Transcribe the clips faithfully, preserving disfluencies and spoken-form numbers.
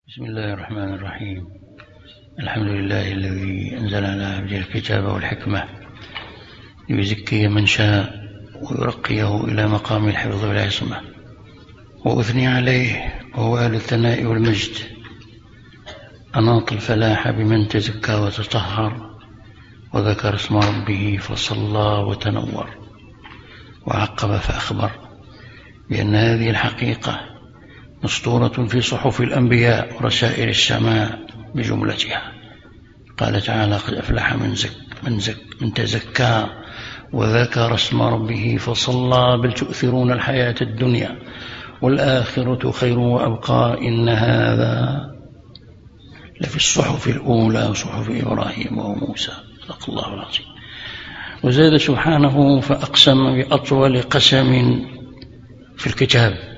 بسم الله الرحمن الرحيم. الحمد لله الذي أنزل على عبده الكتاب والحكمة ليزكي من شاء ويرقيه إلى مقام الحفظ والعصمة، وأثني عليه وهو أهل الثناء والمجد. أناط الفلاح بمن تزكى وتطهر وذكر اسم ربه فصلى وتنور، وعقب فأخبر بأن هذه الحقيقة مسطورة في صحف الأنبياء ورسائل السماء بجملتها. قال تعالى: قد أفلح من, زك من, زك من تزكى وذكر اسم ربه فصلى بل تؤثرون الحياة الدنيا والآخرة خير وأبقى إن هذا لفي الصحف الأولى صحف إبراهيم وموسى. صدق الله العظيم. وزاد سبحانه فأقسم بأطول قسم في الكتاب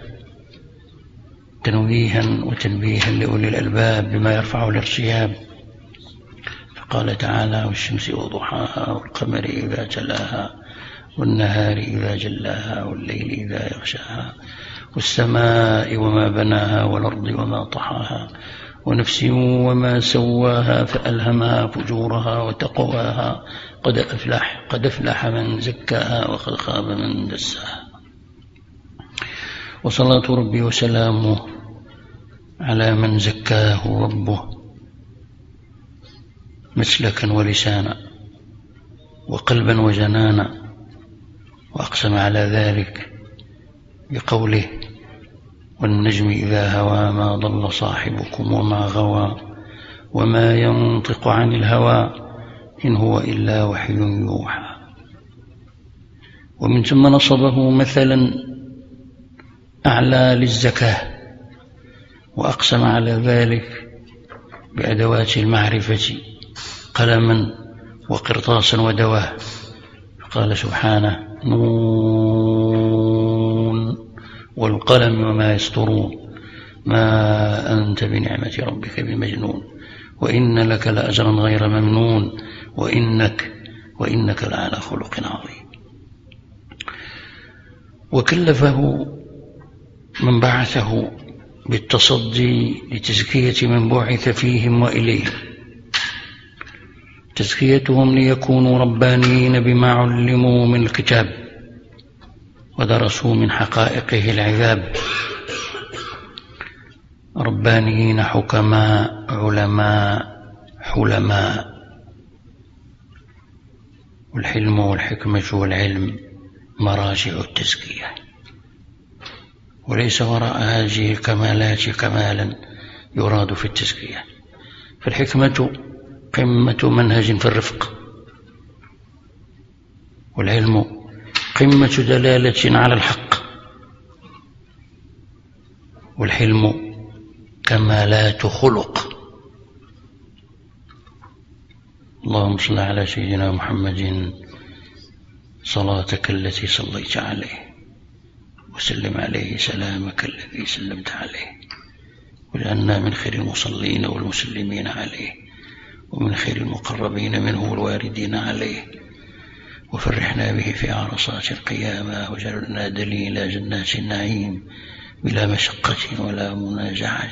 تنويها وتنبيها لأولي الألباب بما يرفع الارتياب، فقال تعالى: والشمس وضحاها والقمر إذا تلاها والنهار إذا جلاها والليل إذا يغشاها والسماء وما بناها والأرض وما طحاها ونفس وما سواها فألهمها فجورها وتقواها قد أفلح قد أفلح من زكاها وقد خاب من دساها. وصلاة ربي وسلامه على من زكاه ربه مسلكا ولسانا وقلبا وجنانا، وأقسم على ذلك بقوله: والنجم إذا هوى ما ضل صاحبكم وما غوى وما ينطق عن الهوى إن هو إلا وحي يوحى. ومن ثم نصبه مثلا أعلى للزكاة، وأقسم على ذلك بأدوات المعرفة قلما وقرطاسا ودواه، قال سبحانه: نون والقلم وما يسطرون ما أنت بنعمة ربك بمجنون وإن لك لأجرا غير ممنون وإنك وإنك لعلى خلق عظيم. وكلفه من بعثه بالتصدي لتزكية من بعث فيهم وإليهم، تزكيتهم ليكونوا ربانيين بما علموا من الكتاب ودرسوا من حقائقه العذاب، ربانيين حكماء علماء حلماء. والحلم والحكمة والعلم مراجع التزكية، وليس وراء هذه الكمالات كمالا يراد في التزكية. فالحكمة قمة منهج في الرفق، والعلم قمة دلالة على الحق، والحلم كمالات خلق. اللهم صل على سيدنا محمد صلاتك التي صليت عليه وسلم عليه سلامك الذي سلمت عليه، واجعلنا من خير المصلين والمسلمين عليه ومن خير المقربين منه والواردين عليه، وفرحنا به في عرصات القيامة، واجعلنا دليل جنات النعيم بلا مشقة ولا منازعة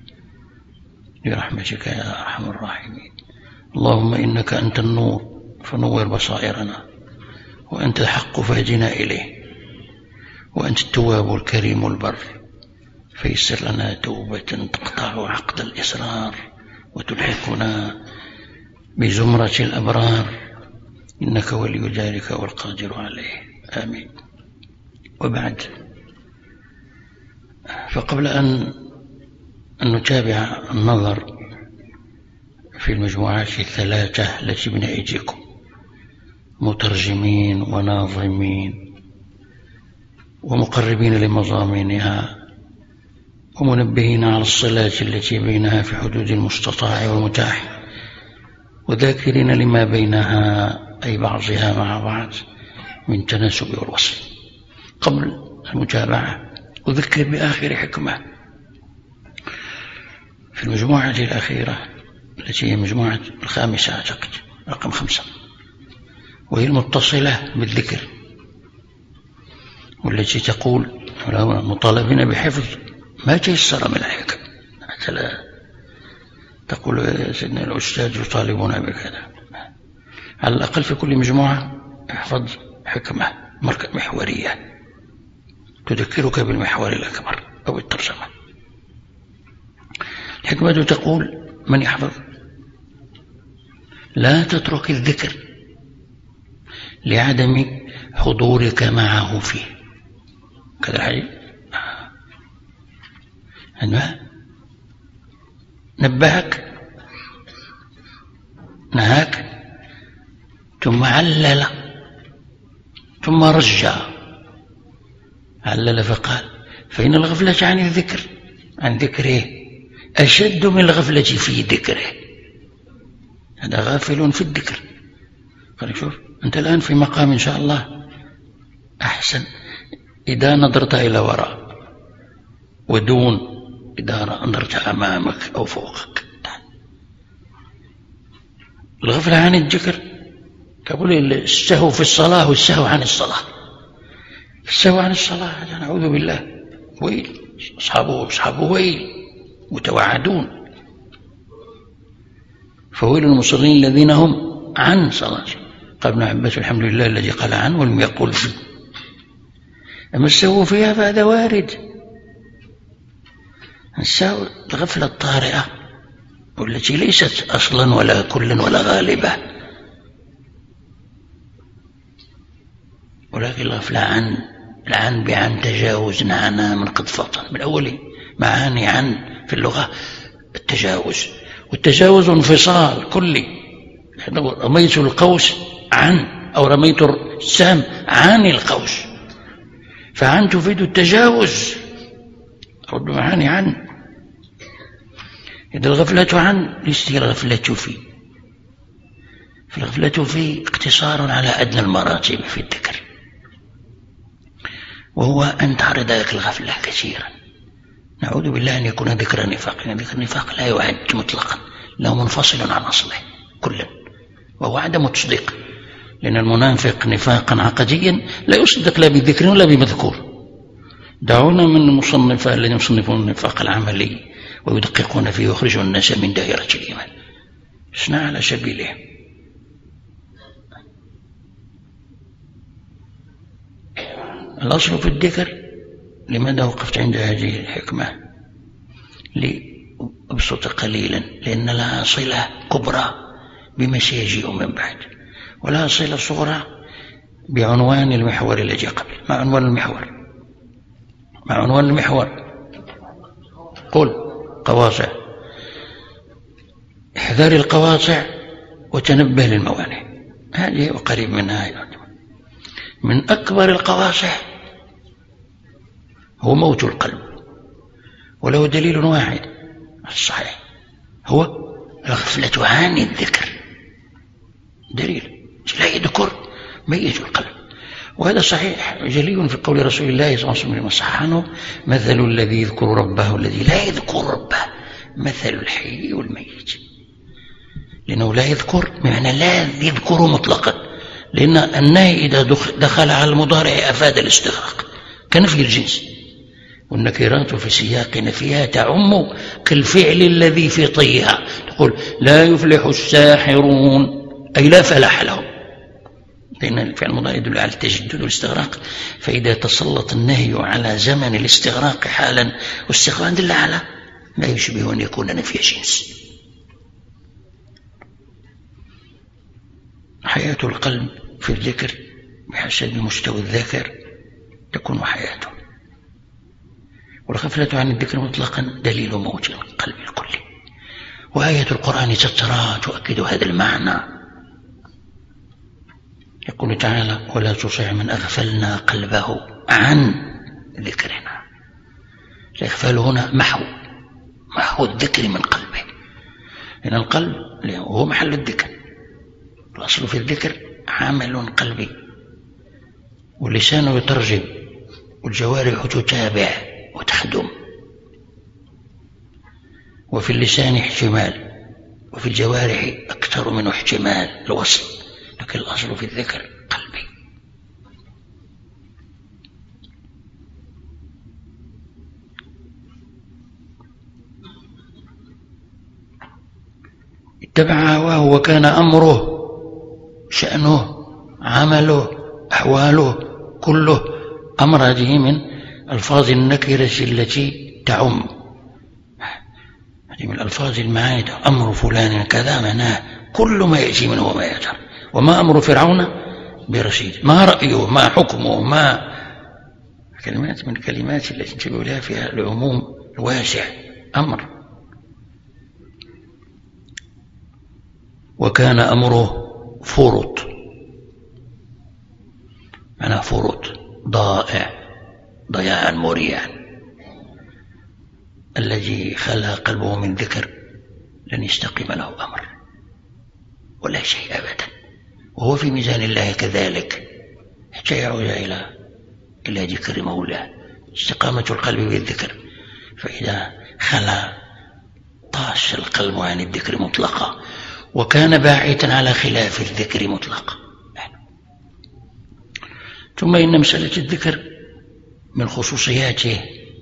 برحمتك يا أرحم الراحمين. اللهم إنك أنت النور فنور بصائرنا، وأنت الحق فاهدنا إليه، وأنت التواب الكريم البر فيسر لنا توبة تقطع عقد الإصرار وتلحقنا بزمرة الأبرار، إنك ولي ذلك والقادر عليه. آمين. وبعد، فقبل أن نتابع النظر في المجموعات الثلاثة التي بين أيديكم، مترجمين وناظمين ومقربين لمضامينها ومنبهين على الصلات التي بينها في حدود المستطاع والمتاح، وذاكرين لما بينها أي بعضها مع بعض من تناسب والوصل. قبل المتابعة أذكر بآخر حكمة في المجموعة الأخيرة التي هي مجموعة الخامسة أعتقد رقم خمسة، وهي المتصلة بالذكر، والتي تقول: مطالبين بحفظ ما تيسر من الحكم حتى لا تقول يا سيدنا الأستاذ يطالبنا بكذا. على الأقل في كل مجموعة احفظ حكمة محورية تذكرك بالمحور الأكبر أو الترجمة. الحكمة تقول: من يحفظ لا تترك الذكر لعدم حضورك معه فيه. كذا الحديث أنه نبهك نهاك ثم علل ثم رجع. علل فقال: فإن الغفلة عن الذكر عن ذكره أشد من الغفلة في ذكره. هذا غافل في الذكر. قال: شوف أنت الآن في مقام إن شاء الله أحسن إذا نظرت إلى وراء، ودون إذا نظرت أمامك أو فوقك. الغفلة عن الذكر تقول السهو في الصلاة والسهو عن الصلاة. السهو عن الصلاة هذا نعوذ بالله ويل، أصحابه أصحابه ويل متوعدون. فويل المصلين الذين هم عن صلاة. قال ابن عباس: الحمد لله الذي قال عن ولم يقل فيه. أما السهو فيها فهذا وارد. السهو الغفلة الطارئة والتي ليست أصلا ولا كلا ولا غالبة، ولكن الغفلة عن العن بعن تجاوز عنا من قد فطن. من أول معاني عن في اللغة التجاوز، والتجاوز انفصال كلي. رميت القوس عن أو رميت السهم عن القوس، فعن تفيد التجاوز. رد معاني عن. إذا الغفلة عن ليست الغفلة في. فالغفلة في اقتصار على أدنى المراتب في الذكر، وهو أن تعرض لك الغفلة كثيرا. نعوذ بالله أن يكون ذكر نفاق. ذكر النفاق لا يعد مطلقا، له منفصل عن أصله كلا، وهو عدم التصديق. لأن المنافق نفاقا عقديا لا يصدق لا بذكر ولا بمذكور. دعونا من المصنفة الذين يصنفون النفاق العملي ويدققون فيه ويخرجون الناس من دائرة الإيمان. اصنع على سبيله. الأصل في الذكر، لماذا وقفت عند هذه الحكمة؟ لأبسط قليلا، لأن لها صلة كبرى بما سيجيء من بعد، ولها صلة صغرى بعنوان المحور الذي قبل. ما عنوان المحور؟ ما عنوان المحور؟ قل: قواطع. احذر القواطع وتنبه للموانع. هذه وقريب منها. من أكبر القواطع هو موت القلب، وله دليل واحد الصحيح، هو الغفلة عن الذكر. دليل لا يذكر ميت القلب. وهذا صحيح جلي في قول رسول الله صلى الله عليه وسلم صح عنه: مثل الذي يذكر ربه والذي لا يذكر ربه مثل الحي والميت. لأنه لا يذكر بمعنى لا يذكر مطلقا، لأن النهي إذا دخل على المضارع أفاد الاستغراق كنفي الجنس، والنكرات في سياق نفيها تعم كالفعل الذي في طيها. تقول: لا يفلح الساحرون، أي لا فلاح لهم، لأن الفعل المضارع يدل على التجدد والاستغراق. فإذا تسلط النهي على زمن الاستغراق حالا واستغراق دل على ما يشبه أن يكون نفي جنس. حياة القلب في الذكر بحسب مستوى الذاكر تكون حياته. والغفلة عن الذكر مطلقا دليل موت القلب الكلي. وآية القرآن تترى تؤكد هذا المعنى. يقول تعالى: ولا تطع من أغفلنا قلبه عن ذكرنا. الإغفال هنا محو محو الذكر من قلبه، لأن القلب هو محل الذكر. الأصل في الذكر عمل قلبي، واللسان يترجم والجوارح تتابع وتخدم. وفي اللسان احتمال، وفي الجوارح أكثر من احتمال الوصل، لكن الأصل في الذكر قلبي. اتبع هواه وكان أمره شأنه عمله أحواله كله أمر. هذه من ألفاظ النكرة التي تعم، هذه من الألفاظ المعايدة. أمر فلان كذا معناه كل ما يأتي منه وما يجر. وما أمر فرعون برشيد، ما رأيه ما حكمه ما كلمات من الكلمات التي انتبهوا لها فيها العموم الواسع. أمر. وكان أمره فرط، معناه فرط ضائع ضياعا مريعا. الذي خلا قلبه من ذكر لن يستقيم له أمر ولا شيء أبدا، وهو في ميزان الله كذلك حتى يعود إلى إلى ذكر مولاه. استقامة القلب بالذكر، فإذا خلا طاش القلب عن الذكر مطلقا، وكان باعثا على خلاف الذكر مطلقا. ثم إن مسألة الذكر من خصوصياته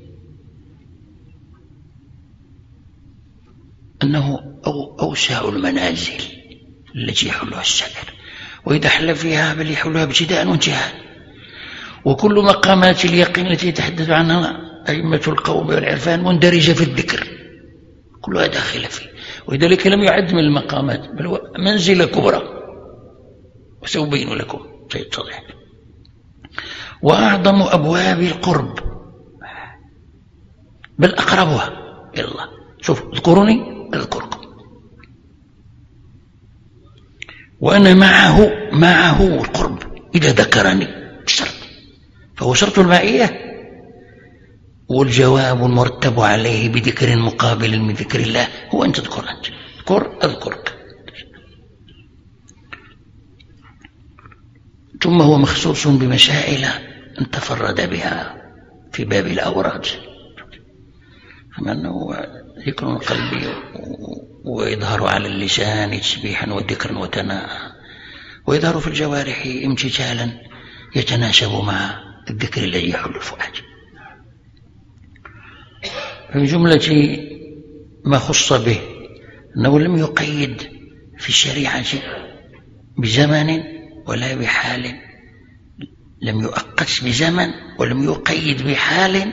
أنه أوسع المنازل التي يحلها السائر، وإذا حل فيها بل يحلها ابتداء وانتهاء. وكل مقامات اليقين التي يتحدث عنها أئمة القوم والعرفان مندرجة في الذكر، كلها داخلة فيه، ولذلك لم يعد من المقامات بل هو منزلة كبرى، وسأبين لكم سيتضح. وأعظم أبواب القرب بل أقربها إلى الله. شوف، اذكروني أذكركم، وأنا معه معه القرب إذا ذكرني بشرط، فهو شرط المعية، والجواب المرتب عليه بذكر مقابل من ذكر الله هو أن تذكر أنت. اذكر أذكرك. ثم هو مخصوص بمسائل أن تفرد بها في باب الأوراد، كما أنه ذكر قلبي ويظهر على اللسان تسبيحا وذكرا وتناء، ويظهر في الجوارح امتثالا يتناسب مع الذكر الذي يحل الفؤاد. في جملة ما خص به أنه لم يقيد في الشريعة بزمن ولا بحال، لم يؤقت بزمن ولم يقيد بحال.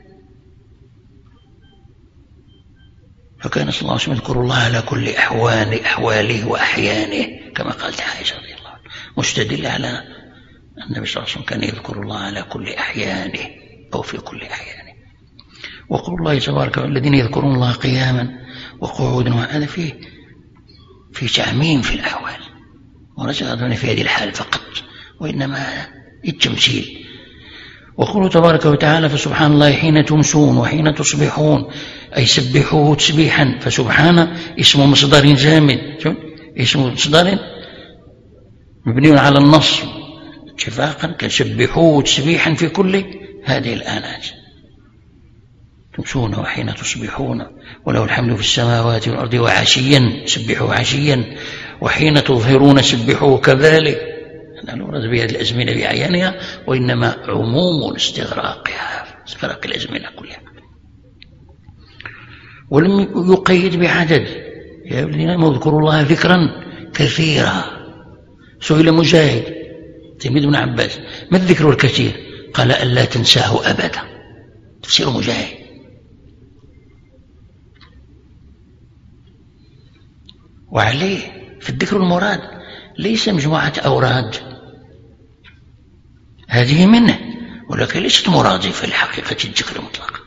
فكان صلى الله عليه وسلم يذكر الله على كل أحوال أحواله وأحيانه، كما قالت عائشة رضي الله عنها، مستدل على النبي صلى الله عليه وسلم كان يذكر الله على كل أحيانه أو في كل أحيانه. وقول الله تبارك وتعالى الذين يذكرون الله قياما وقعودا، وهذا فيه في تعميم في الأحوال، وليس في هذه الحال فقط، وإنما التمثيل. وقوله تبارك وتعالى فسبحان الله حين تمسون وحين تصبحون، أي سبحوه تسبيحا. فسبحان اسم مصدر جامد، اسم مصدر مبني على النص اتفاقا، كسبحوه تسبيحا في كل هذه الآنات. تمسون وحين تصبحون وله الحمد في السماوات والأرض وعشيا سبحوه عشيا، وحين تظهرون سبحوه كذلك. لا نراد بهذه الأزمنة بعيانها، وإنما عموم استغراقها، استغراق الأزمنة كلها. ولم يقيد بعدد، يا الذين آمنوا اذكروا الله ذكرا كثيرا. سئل مجاهد تلميذ ابن عباس ما الذكر الكثير؟ قال ألا تنساه أبدا. تفسير مجاهد. وعليه في الذكر المراد ليس مجموعة أوراد، هذه منه، ولكن ليست مرادفة لحقيقة الذكر مطلقا.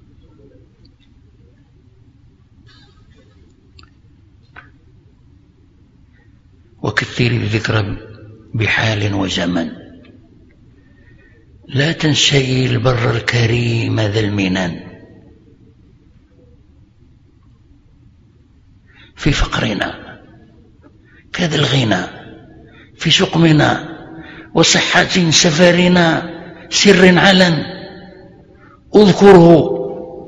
وكثير الذكر بحال وزمن، لا تنسي البر الكريم ذا المنن. في فقرنا كذا الغنى، في سقمنا وصحة سفرنا، سر علن اذكره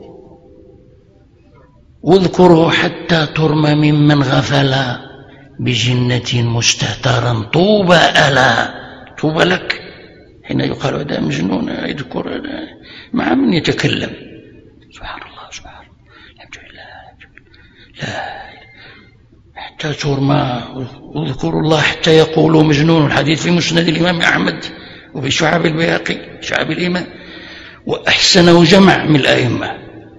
واذكره حتى ترمى ممن غفلا، بجنة مستهترا طوبى ألا. طوبى لك حين يقال هذا مجنون يذكر هذا مع من يتكلم. سبحان الله سبحان الله الحمد لله لا حتى ترمى، واذكروا الله حتى يقولوا مجنون. الحديث في مسند الإمام أحمد وفي شعب البيهقي شعب الإيمان، وأحسنه جمع من الأئمة.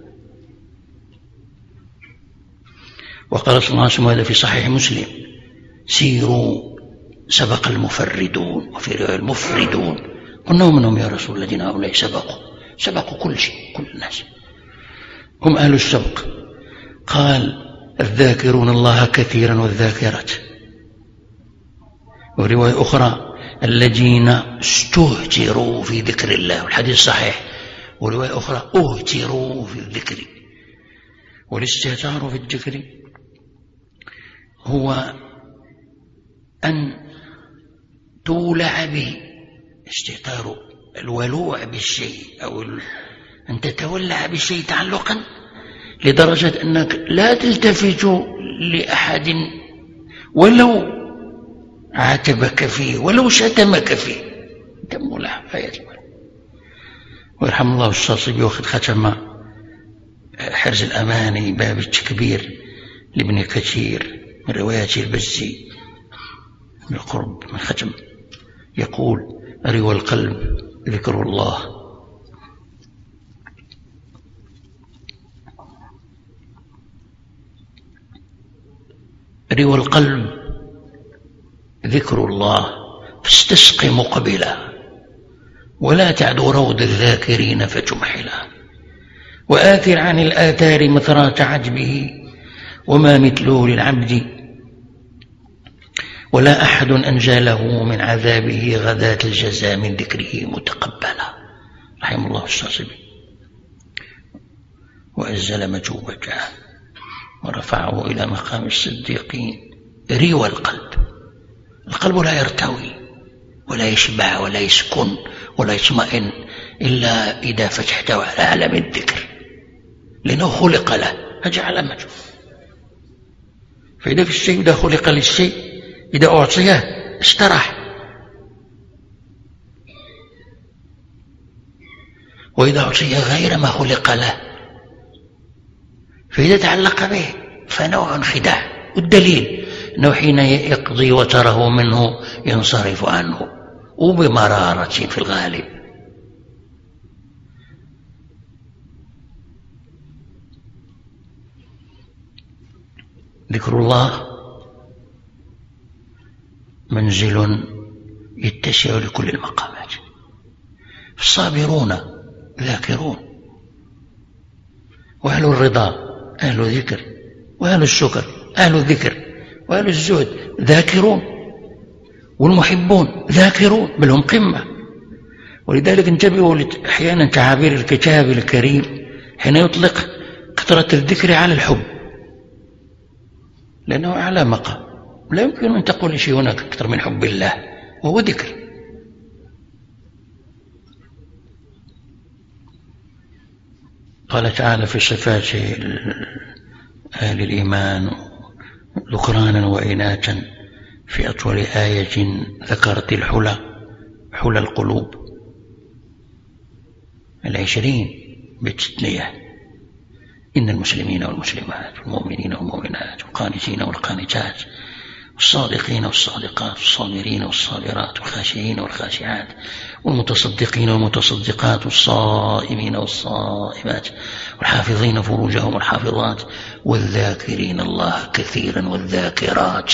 وقال صلى الله عليه وسلم هذا في صحيح مسلم: سيروا سبق المفردون، وفي رواية المفردون. قلنا ومنهم يا رسول الله؟ الذين هؤلاء سبقوا سبقوا كل شيء، كل الناس هم أهل السبق. قال: الذاكرون الله كثيرا والذاكرات. ورواية أخرى: الذين استهتروا في ذكر الله، والحديث صحيح. ورواية أخرى: أهتروا في الذكر. والاستهتار في الذكر هو أن تولع به، استهتار الولوع بالشيء، أو أن تتولع بالشيء تعلقا لدرجة أنك لا تلتفت لأحد ولو عاتبك فيه ولو شتمك فيه، أنت مولع غاية الولع. ويرحم الله الشاطبي وقد ختم حرز الأماني باب التكبير لابن كثير من رواية البزي بالقرب من ختم، يقول: روى القلب ذكر الله، روى القلب ذكر الله، فاستسق مقبلا ولا تعدو روض الذاكرين فتمحلا، وآثر عن الآثار مثرات عجبه، وما مثله للعبد ولا أحد أنجى له من عذابه غداة الجزاء من ذكره متقبلا. رحم الله الشاطبي. وأزل مجوبته ورفعه إلى مقام الصديقين. روى القلب، القلب لا يرتوي ولا يشبع ولا يسكن ولا يطمئن إلا إذا فتحته على عالم الذكر، لأنه خلق له، فجعل مجوب. فإذا في الشيء إذا خلق للشيء إذا أعطيه استراح، وإذا أعطيه غير ما خلق له فإذا تعلق به فنوع خداع. والدليل أنه حين يقضي وتره منه ينصرف عنه وبمرارة في الغالب. ذكر الله منزل يتسع لكل المقامات. الصابرون ذاكرون، وأهل الرضا أهل ذكر، وأهل الشكر أهل الذكر، وأهل الزهد ذاكرون، والمحبون ذاكرون، بل هم قمة. ولذلك انتبهوا أحيانا تعابير الكتاب الكريم حين يطلق كثرة الذكر على الحب، لأنه أعلى مقام. لا يمكن أن تقول شيء هناك أكثر من حب الله، وهو ذكر. قال تعالى في صفات أهل الإيمان ذكرانا وإناثا في أطول آية ذكرت الحلى، حلى القلوب العشرين بالتثنية: إن المسلمين والمسلمات والمؤمنين والمؤمنات والقانتين والقانتات والصادقين والصادقات والصابرين والصابرات والخاشعين والخاشعات والمتصدقين والمتصدقات والصائمين والصائمات والحافظين فروجهم والحافظات والذاكرين الله كثيرا والذاكرات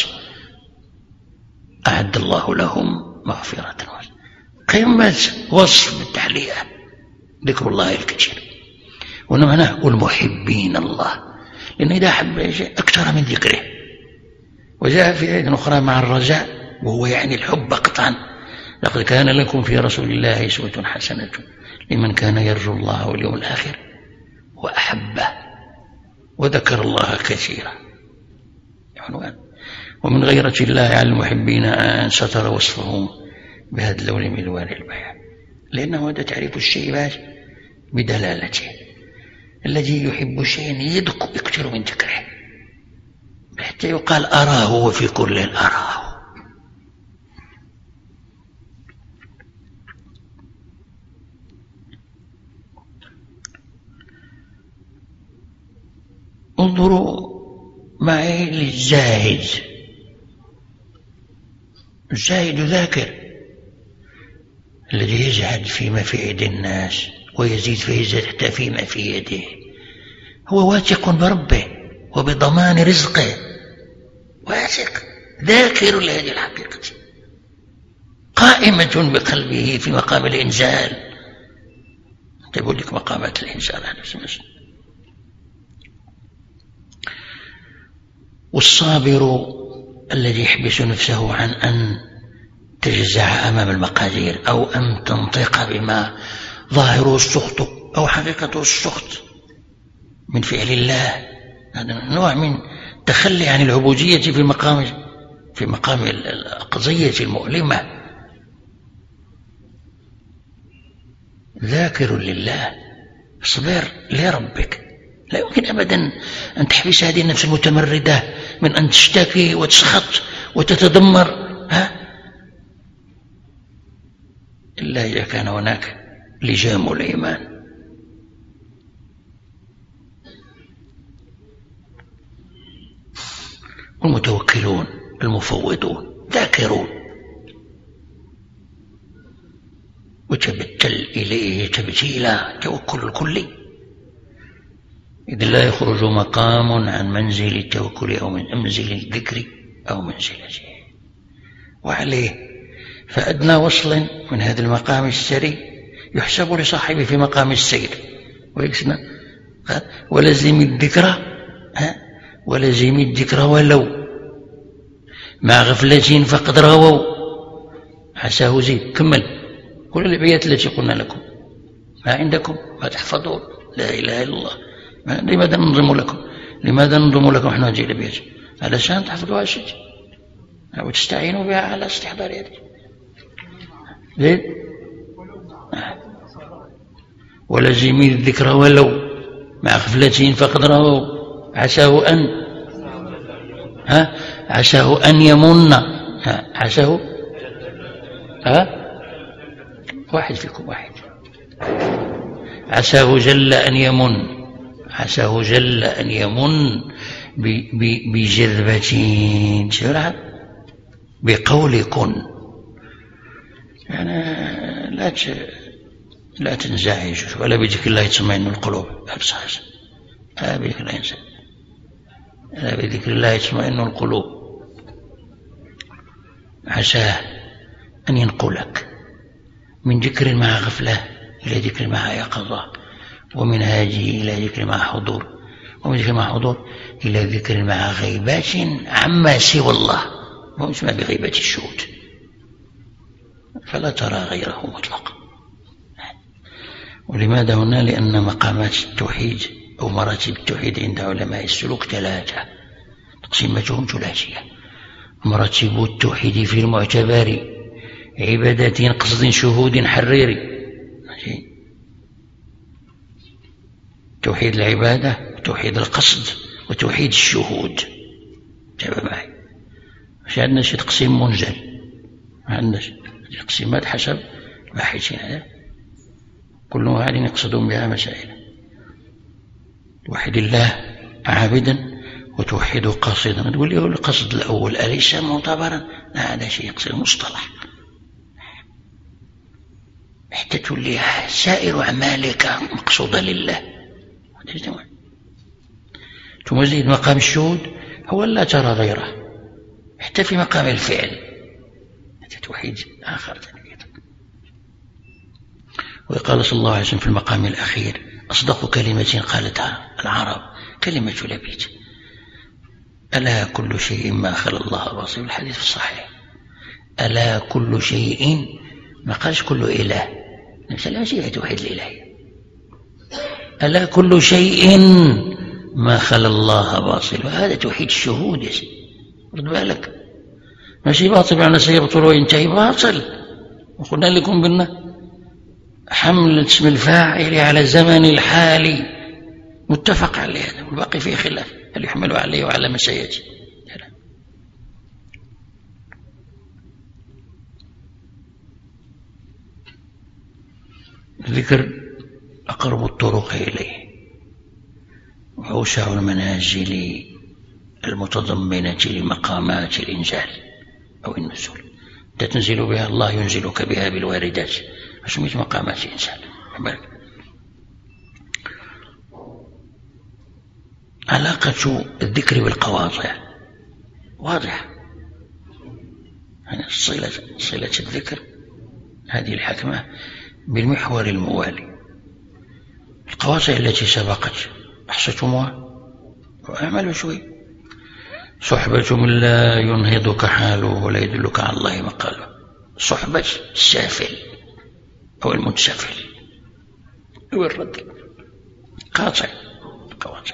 أعد الله لهم مغفرة. قمة وصف بالتحلية ذكر الله الكثير. ومعناه والمحبين الله، لأن إذا أحب شيء أكثر من ذكره. وجاء في آية أخرى مع الرجاء، وهو يعني الحب قطعا: لقد كان لكم في رسول الله أسوة حسنة لمن كان يرجو الله واليوم الآخر وأحبه وذكر الله كثيرا. عنوان. ومن غيرة الله على المحبين أن ستر وصفهم بهذا اللون من ألوان البيان، لأنه هذا تعريف الشيء بدلالته. الذي يحب شيئا يدق يكثر من ذكره حتى يقال أراه وفي كل أراه. انظروا معي للزاهد. الزاهد ذاكر الذي يزهد فيما في أيدي الناس ويزيد فيزيد حتى فيما في يده، هو واثق بربه وبضمان رزقه، واثق ذاكر لهذه الحقيقة قائمة بقلبه في مقام الإنزال. تقول لك مقامات الإنزال على سمس. والصابر الذي يحبس نفسه عن أن تجزع أمام المقادير أو أن تنطق بما ظاهره السخط أو حقيقته السخط من فعل الله. هذا نوع من تخلي عن العبودية في مقام في مقام القضية المؤلمة. ذاكر لله، اصبر لربك. لا يمكن أبدا أن تحبس هذه النفس المتمردة من أن تشتكي وتسخط وتتدمر، ها؟ إلا إذا كان هناك لجام الإيمان. والمتوكلون المفوضون ذاكرون، وتبتل إليه تبتيلا، توكل الكلي، إذ لا يخرج مقام عن منزل التوكل أو من منزل الذكر أو منزلته. وعليه فأدنى وصل من هذا المقام السري يحسب لصاحبه في مقام السير. ويكسنا ولزم الذكرى، ولزم الذكرى ولو مع غفلة فقد رووا عساه زيد. كمل كل الأبيات التي قلنا لكم، ما عندكم ما تحفظون لا إله إلا الله. لماذا ننظم لكم لماذا ننظم لكم احنا هذه الأبيات؟ علشان تحفظوها شيء وتستعينوا بها على استحضار هذه. زين. ولزم الذكر ولو مع غفلة فقد رووا عساه أن ها عساه أن يمن ها عساه ها واحد فيكم واحد عساه جل أن يمن عساه جل أن يمن بجذبة شرعا بقول كن. يعني لا لا تنزعج ولا بذكر الله يطمئن القلوب. أبصاص لا بذكر الله ينزل لا بذكر الله يطمئن القلوب. عساه أن ينقلك من ذكر مع غفلة إلى ذكر مع يقظة، ومن هذه إلى ذكر مع حضور، ومن ذكر مع حضور إلى ذكر مع غيبات عما سوى الله، وهو يسمى بغيبة الشهود، فلا ترى غيره مطلقا. ولماذا هنا؟ لأن مقامات التوحيد أو مراتب التوحيد عند علماء السلوك ثلاثة تقسيمتهم ثلاثية. مراتب التوحيد في المعتبر عبادة قصد شهود حريري، توحيد العبادة وتوحيد القصد وتوحيد الشهود. تابع معي، مش عندنا شي تقسيم منزل، ما عندناش تقسيمات حسب باحثين كل واحد يقصدون بها مسائل. توحيد الله عابدا وتوحيد قاصدا. تقول لي القصد الأول أليس معتبرا؟ لا، هذا شيء يقصد مصطلح حتى تولي سائر أعمالك مقصودة لله. ثم زيد مقام الشهود هو لا ترى غيره حتى في مقام الفعل، هذا توحيد آخر. وقال صلى الله عليه وسلم في المقام الأخير: أصدق كلمة قالتها العرب كلمة لبيد، ألا كل شيء ما خلا الله باطل. الحديث الصحيح، ألا كل شيء، ما قالش كل إله، نفس الأشياء توحيد الإلهية. ألا كل شيء ما خلا الله باطل، وهذا توحيد الشهود يا سيدي. رد بالك، ماشي باطل يعني سيبطل وينتهي، باطل. وقلنا لكم بأن حمل اسم الفاعل على زمن الحال متفق عليه، هذا والباقي فيه خلاف هل يحمل عليه وعلى ما سيأتي. الذكر أقرب الطرق إليه وأوسع المنازل المتضمنة لمقامات الإنزال أو النزول، تنزل بها الله ينزلك بها بالواردات، فسميت مقامات الإنزال. علاقة الذكر بالقواطع واضحة، يعني صلة, صلة الذكر هذه الحكمة بالمحور الموالي. القواطع التي سبقت أحصتموها وأعملوا شوي. صحبة من لا ينهضك حاله ولا يدلك على الله مقاله، صحبة السافل أو المتسافل هو الرد قاطع قواطع.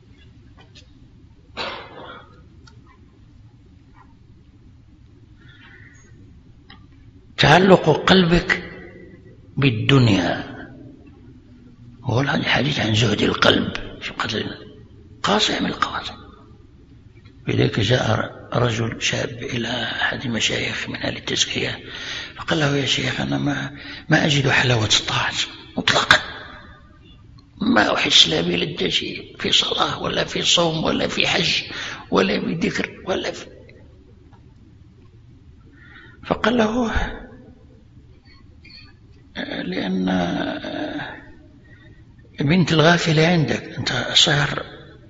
تعلق قلبك بالدنيا، هو الحديث عن زهد القلب قاطع من القواطع. بذلك جاء رجل شاب إلى أحد المشايخ من أهل التزكية فقال له: يا شيخ، أنا ما, ما أجد حلاوة الطاعة مطلقا، ما أحس لا بلذة في صلاة ولا في صوم ولا في حج ولا في ذكر ولا في. فقال له: لأن بنت الغافلة عندك، أنت صهر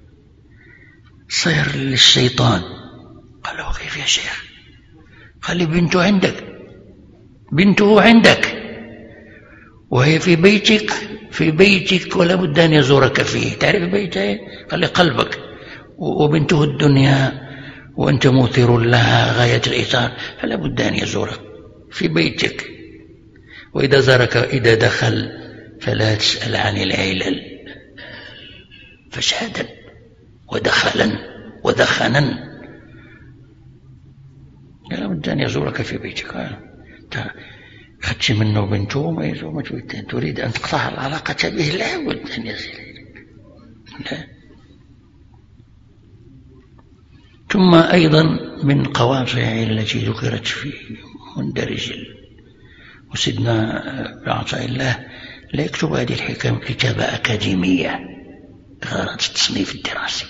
صهر للشيطان. قال له: كيف يا شيخ؟ قال لي: بنته عندك، بنته عندك وهي في بيتك في بيتك ولا بد أن يزورك فيه. تعرف بيته؟ قال لي: قلبك. وبنته الدنيا وأنت مثير لها غاية الإيثار، فلا بد أن يزورك في بيتك. وإذا زارك إذا دخل فلا تسأل عن العلل، فسادا ودخلا ودخنا، لا بد أن يزورك في بيتك. خدش منه بنته ما يزور، ما تريد أن تقطع العلاقة به، لا بد أن يصل إليك. لا. ثم أيضا من قواطع التي ذكرت في مندرج وسيدنا بعطاء الله لا يكتب هذه الحكم كتابة أكاديمية غرض التصنيف الدراسي،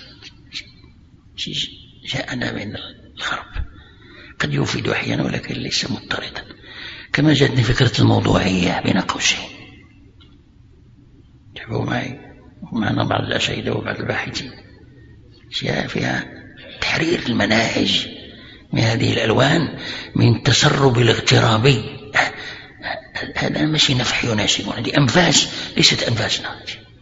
جاءنا من الغرب، قد يفيد أحيانا ولكن ليس مضطردا. كما جاءتني فكرة الموضوعية بين قوسين، تابعوا معي ومعنا بعض الأساتذة وبعض الباحثين، جاء فيها تحرير المناهج من هذه الألوان من التسرب الاغترابي. هذا ماشي نفح يناسبنا، هذه أنفاس ليست أنفاسنا.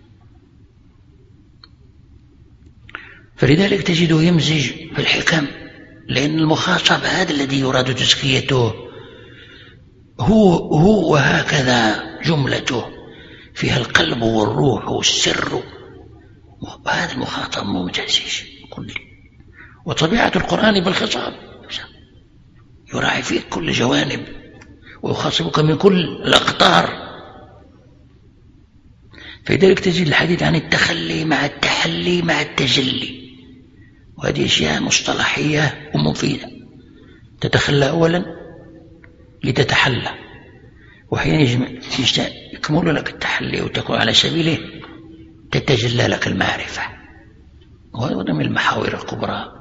فلذلك تجده يمزج في الحكم، لأن المخاطب هذا الذي يراد تزكيته هو هو وهكذا جملته فيها القلب والروح والسر، وهذا المخاطب ممتزج كل. وطبيعة القرآن بالخطاب يراعي فيك كل جوانب ويخاطبك من كل الأقطار. فلذلك تجد الحديث عن التخلي مع التحلي مع التجلي، وهذه أشياء مصطلحية ومفيدة. تتخلى أولا لتتحلى، وحين يكمل لك التحلي وتكون على سبيله تتجلى لك المعرفة. وهذا من المحاور الكبرى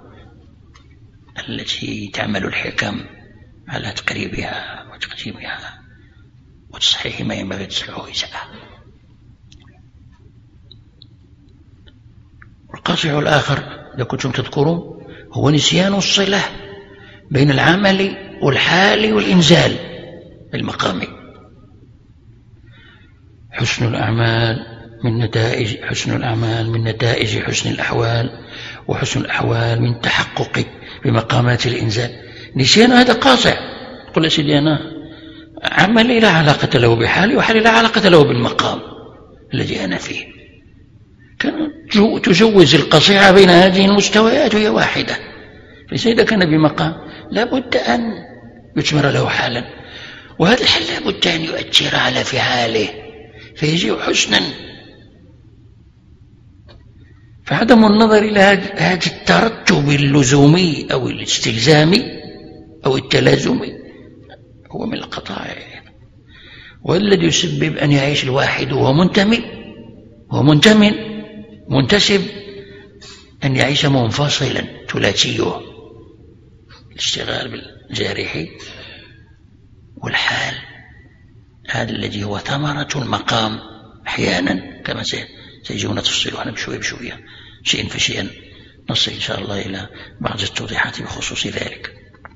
التي تعمل الحكم على تقريبها وتقديمها وتصحيح ما ينبغي تصلحه إزاءه. والقاطع الآخر إذا كنتم تذكرون هو نسيان الصلة بين العمل والحال والإنزال المقامي. حسن الأعمال من نتائج حسن الأعمال من نتائج حسن الأحوال، وحسن الأحوال من تحقق بمقامات الإنزال. نسيان هذا قاطع. قل يا سيدي أنا عملي لا علاقة له بحالي وحالي لا علاقة له بالمقام الذي أنا فيه. كان تجوز القصيعة بين هذه المستويات وهي واحدة. فإذا كان بمقام لا بد أن يثمر له حالا، وهذا الحال لا بد أن يؤثر على فعاله فيجيء حسنا. فعدم النظر إلى هذا الترتب اللزومي أو الاستلزامي أو التلازمي هو من القطاع، والذي يسبب أن يعيش الواحد وهو منتمي وهو منتمن منتسب أن يعيش منفصلا ثلاثيه الاشتغال بالجارح والحال، هذا الذي هو ثمرة المقام أحيانا كما سيجينا تفصيل عنه بشوية بشوية شيئا فشيئا، نصل إن شاء الله إلى بعض التوضيحات بخصوص ذلك.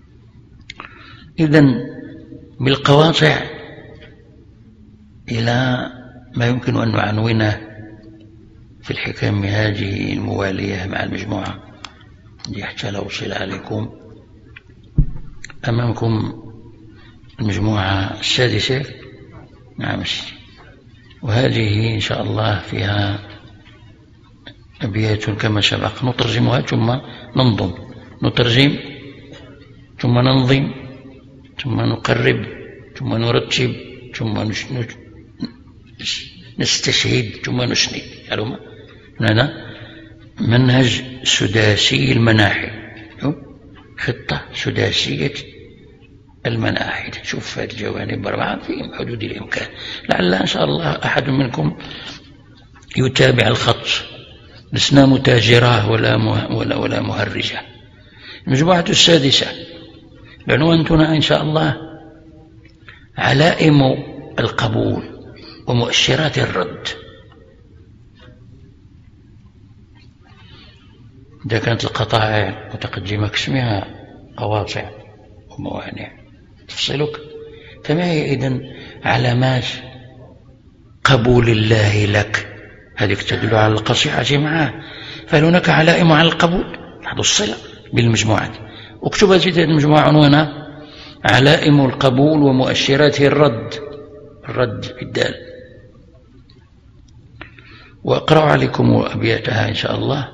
إذن بالقواطع إلى ما يمكن أن نعنونه في الحكم هذه الموالية مع المجموعة دي حتى لو أوصل عليكم. أمامكم المجموعة السادسة، نعم، وهذه إن شاء الله فيها أبيات كما سبق نترجمها ثم ننظم، نترجم ثم ننظم ثم نقرب ثم نرتب ثم نستشهد ثم نسند. هذا منهج سداسي المناحي، خطة سداسية المناحي. شوف هذه الجوانب أربعة في حدود الإمكان، لعل إن شاء الله أحد منكم يتابع الخط، لسنا متاجرة ولا ولا ولا مهرجة. المجموعة السادسة بعنواننا إن شاء الله علائم القبول ومؤشرات الرد. إذا كانت القطاع متقدمة اسمها قواطع وموانع تفصلك، فما هي إذن علامات قبول الله لك؟ هذه تدل على القصيعة معه، فهل هناك علائم على القبول؟ هذا الصلة بالمجموعات. اكتب هذه المجموعة عنوانها علائم القبول ومؤشرات الرد، الرد بالدال. وأقرأ عليكم أبياتها إن شاء الله.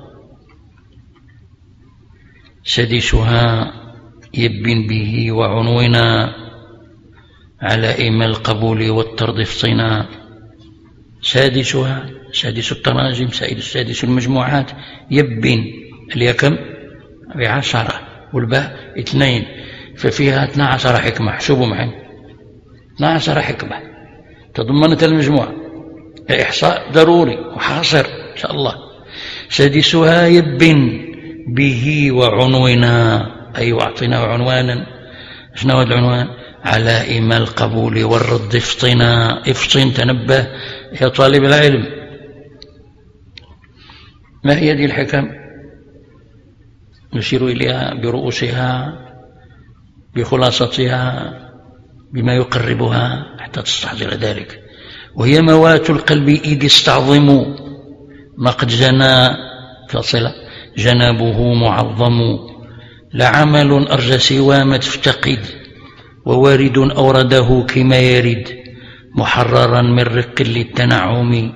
سادسها يب به وعنونا علائم القبول والطرد افطنا. سادسها، سادس التراجم، سادس المجموعات، يب اللي كم؟ بعشرة، والباء اثنين، ففيها اثنا عشر حكمة. حسبوا معي، اثنا عشر حكمة تضمنت المجموعة، إحصاء ضروري وحاصر إن شاء الله. سادسها يب به وعنونا، أي واعطنا عنوانا. شنو هو العنوان؟ علائم القبول والرد افطنا. افطن، تنبه يا طالب العلم. ما هي هذه الحكم؟ نشير إليها برؤوسها، بخلاصتها، بما يقربها حتى تستحضر ذلك. وهي موات القلب إذ استعظموا ما قد جنى فصلة جنابه معظم. لعمل أرجى سوى ما تفتقد، ووارد أورده كما يرد، محررا من رق للتنعم،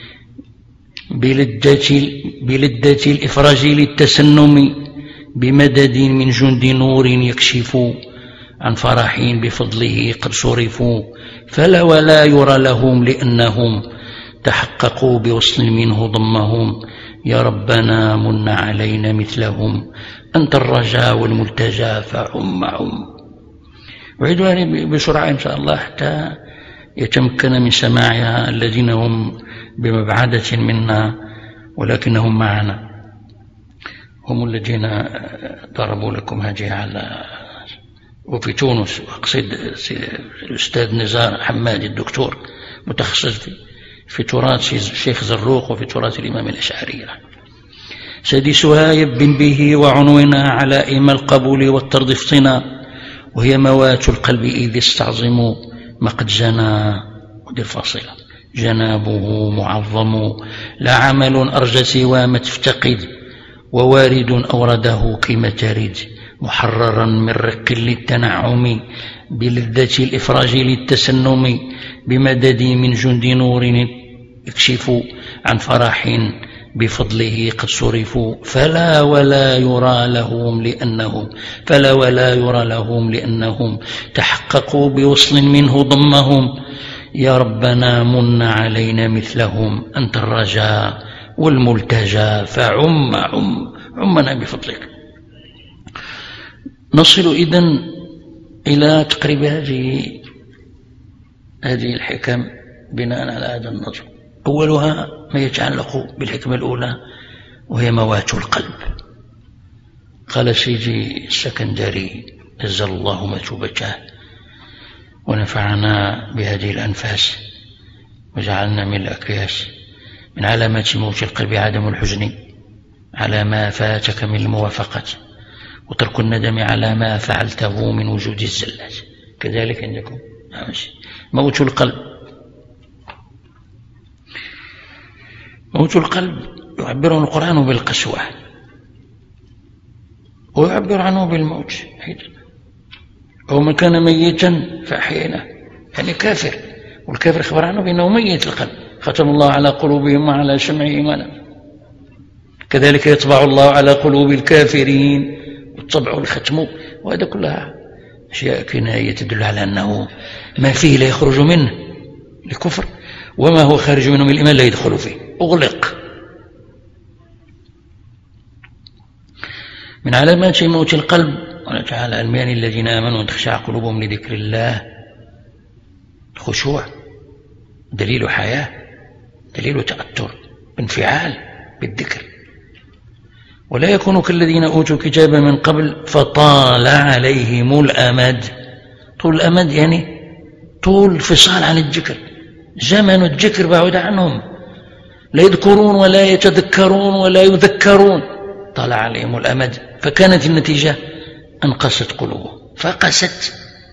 بلدة, بلدة الإفراج للتسنم، بمدد من جند نور يكشف عن فرح بفضله قد صرفوا. فلا ولا يرى لهم لأنهم تحققوا بوصل منه ضمهم. يا ربنا من علينا مثلهم، أنت الرجاء والملتجى فعم عم. أعيدها بسرعة إن شاء الله حتى يتمكن من سماعها الذين هم بمبعدة منا ولكنهم معنا، هم الذين ضربوا لكم هذه على. وفي تونس أقصد الأستاذ نزار حماد الدكتور متخصص في في تراث الشيخ زروق وفي تراث الإمام الأشعري. سادسها يب به وعنونا علائم القبول والطرد افطنا. وهي موات القلب إذ استعظموا ما قد جنى، ودي الفاصلة، جنابه معظم. لا عمل أرجى سوى ما تفتقد، ووارد أورده كما ترد، محررا من رق للتنعم، بلذة الإفراج للتسنم، بمدد من جند نور يكشف عن فرح بفضله قد صرفوا. فلا ولا يرى لهم لأنهم فلا ولا يرى لهم لأنهم تحققوا بوصل منه ضمهم. يا ربنا من علينا مثلهم، أنت الرجاء والملتجى فعم عم عمنا بفضلك. نصل إذن إلى تقريب هذه هذه الحكم بناء على هذا النظم. أولها ما يتعلق بالحكمة الأولى وهي موات القلب. قال سيدي السكندري نزل الله مثوبته ونفعنا بهذه الأنفاس وجعلنا من الأكياس: من علامات موت القلب عدم الحزن على ما فاتك من الموافقة، وترك الندم على ما فعلته من وجود الزلات. كذلك عندكم موت القلب. موت القلب يعبر القرآن بالقسوة ويعبر عنه بالموت أيضا. أو من كان ميتا فأحييناه، يعني كافر، والكافر خبر عنه بأنه ميت القلب. ختم الله على قلوبهم وعلى سمعهم وعلى، كذلك يطبع الله على قلوب الكافرين والطبع والختم. وهذا كلها أشياء كناية تدل على أنه ما فيه لا يخرج منه لكفر، وما هو خارج منه من الإيمان لا يدخل فيه، أغلق. من علامات موت القلب قال تعالى: الميان الذين آمنوا أن تخشع قلوبهم لذكر الله. الخشوع دليل حياة، دليل تأثر، انفعال بالذكر. ولا يكونوا كالذين أوتوا كتابا من قبل فطال عليهم الأمد. طول الأمد يعني طول الفصال عن الذكر، زمن الذكر بعد عنهم، لا يذكرون ولا يتذكرون ولا يذكرون، طال عليهم الأمد. فكانت النتيجة أن قست قلوبهم، فقست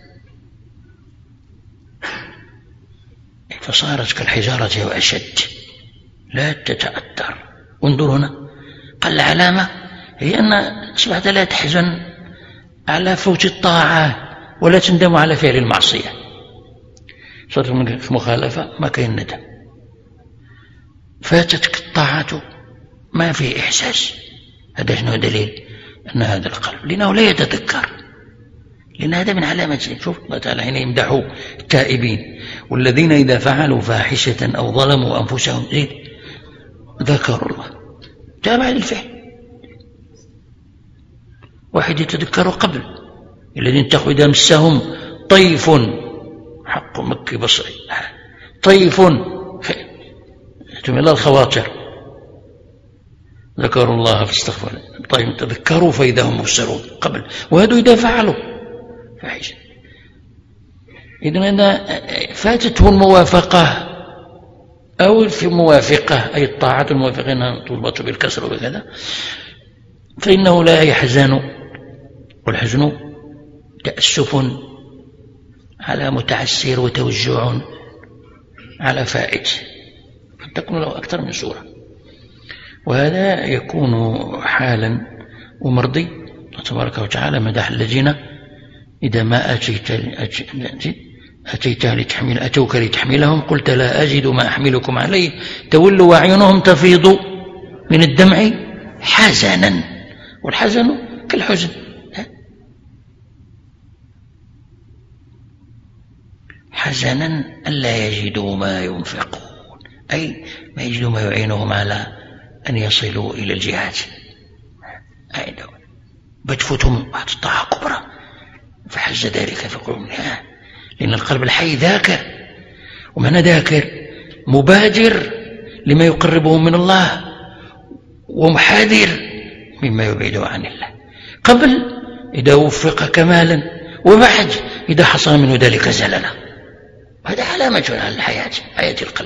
فصارت كالحجارة وأشد، لا تتأثر. وانظر هنا، قال العلامة هي أن أصبحت لا تحزن على فوت الطاعة ولا تندم على فعل المعصية. صارت في مخالفة ما كاين ندم، فاتتك الطاعة ما في إحساس. هذا شنو دليل؟ أن هذا القلب لأنه لا يتذكر، لأن هذا من علامة. شوف الله تعالى حين يمدحوا التائبين: والذين إذا فعلوا فاحشة أو ظلموا أنفسهم زيد ذكروا الله. جاء بعد الفعل. واحد يتذكر قبل: الذين اتقوا إذا مسهم طيف، حق مكي بصري، طيف تملى الخواطر، ذكروا الله فاستغفروا. طيب تذكروا فإذا هم مبصرون قبل. وهذا إذا فعلوا فاحشة. إذن إذا فاتته الموافقة أو في موافقة أي الطاعة الموافقة أنها تضبط بالكسر وكذا، فإنه لا يحزن. والحزن تأسف على متعسر وتوجع على فائت، تكون له أكثر من صورة. وهذا يكون حالا ومرضي. الله تبارك وتعالى مدح الذين إذا ما أتيت أتيت لتحمل أتوك لتحملهم قلت لا أجد ما أحملكم عليه تولوا وأعينهم تفيض من الدمع حزنا. والحزن كالحزن، حزنا ألا يجدوا ما ينفقون، أي ما يجدوا ما يعينهم على أن يصلوا إلى الجهاد. بتفوتهم بعد الطاعة كبرى فحز ذلك في قلوبهم، لأن القلب الحي ذاكر، ومن ذاكر مبادر لما يقربه من الله ومحاذر مما يبعده عن الله، قبل إذا وفق كمالا، وبعد إذا حصل منه ذلك زللا. هذا علامة على الحياة، حياة القلب.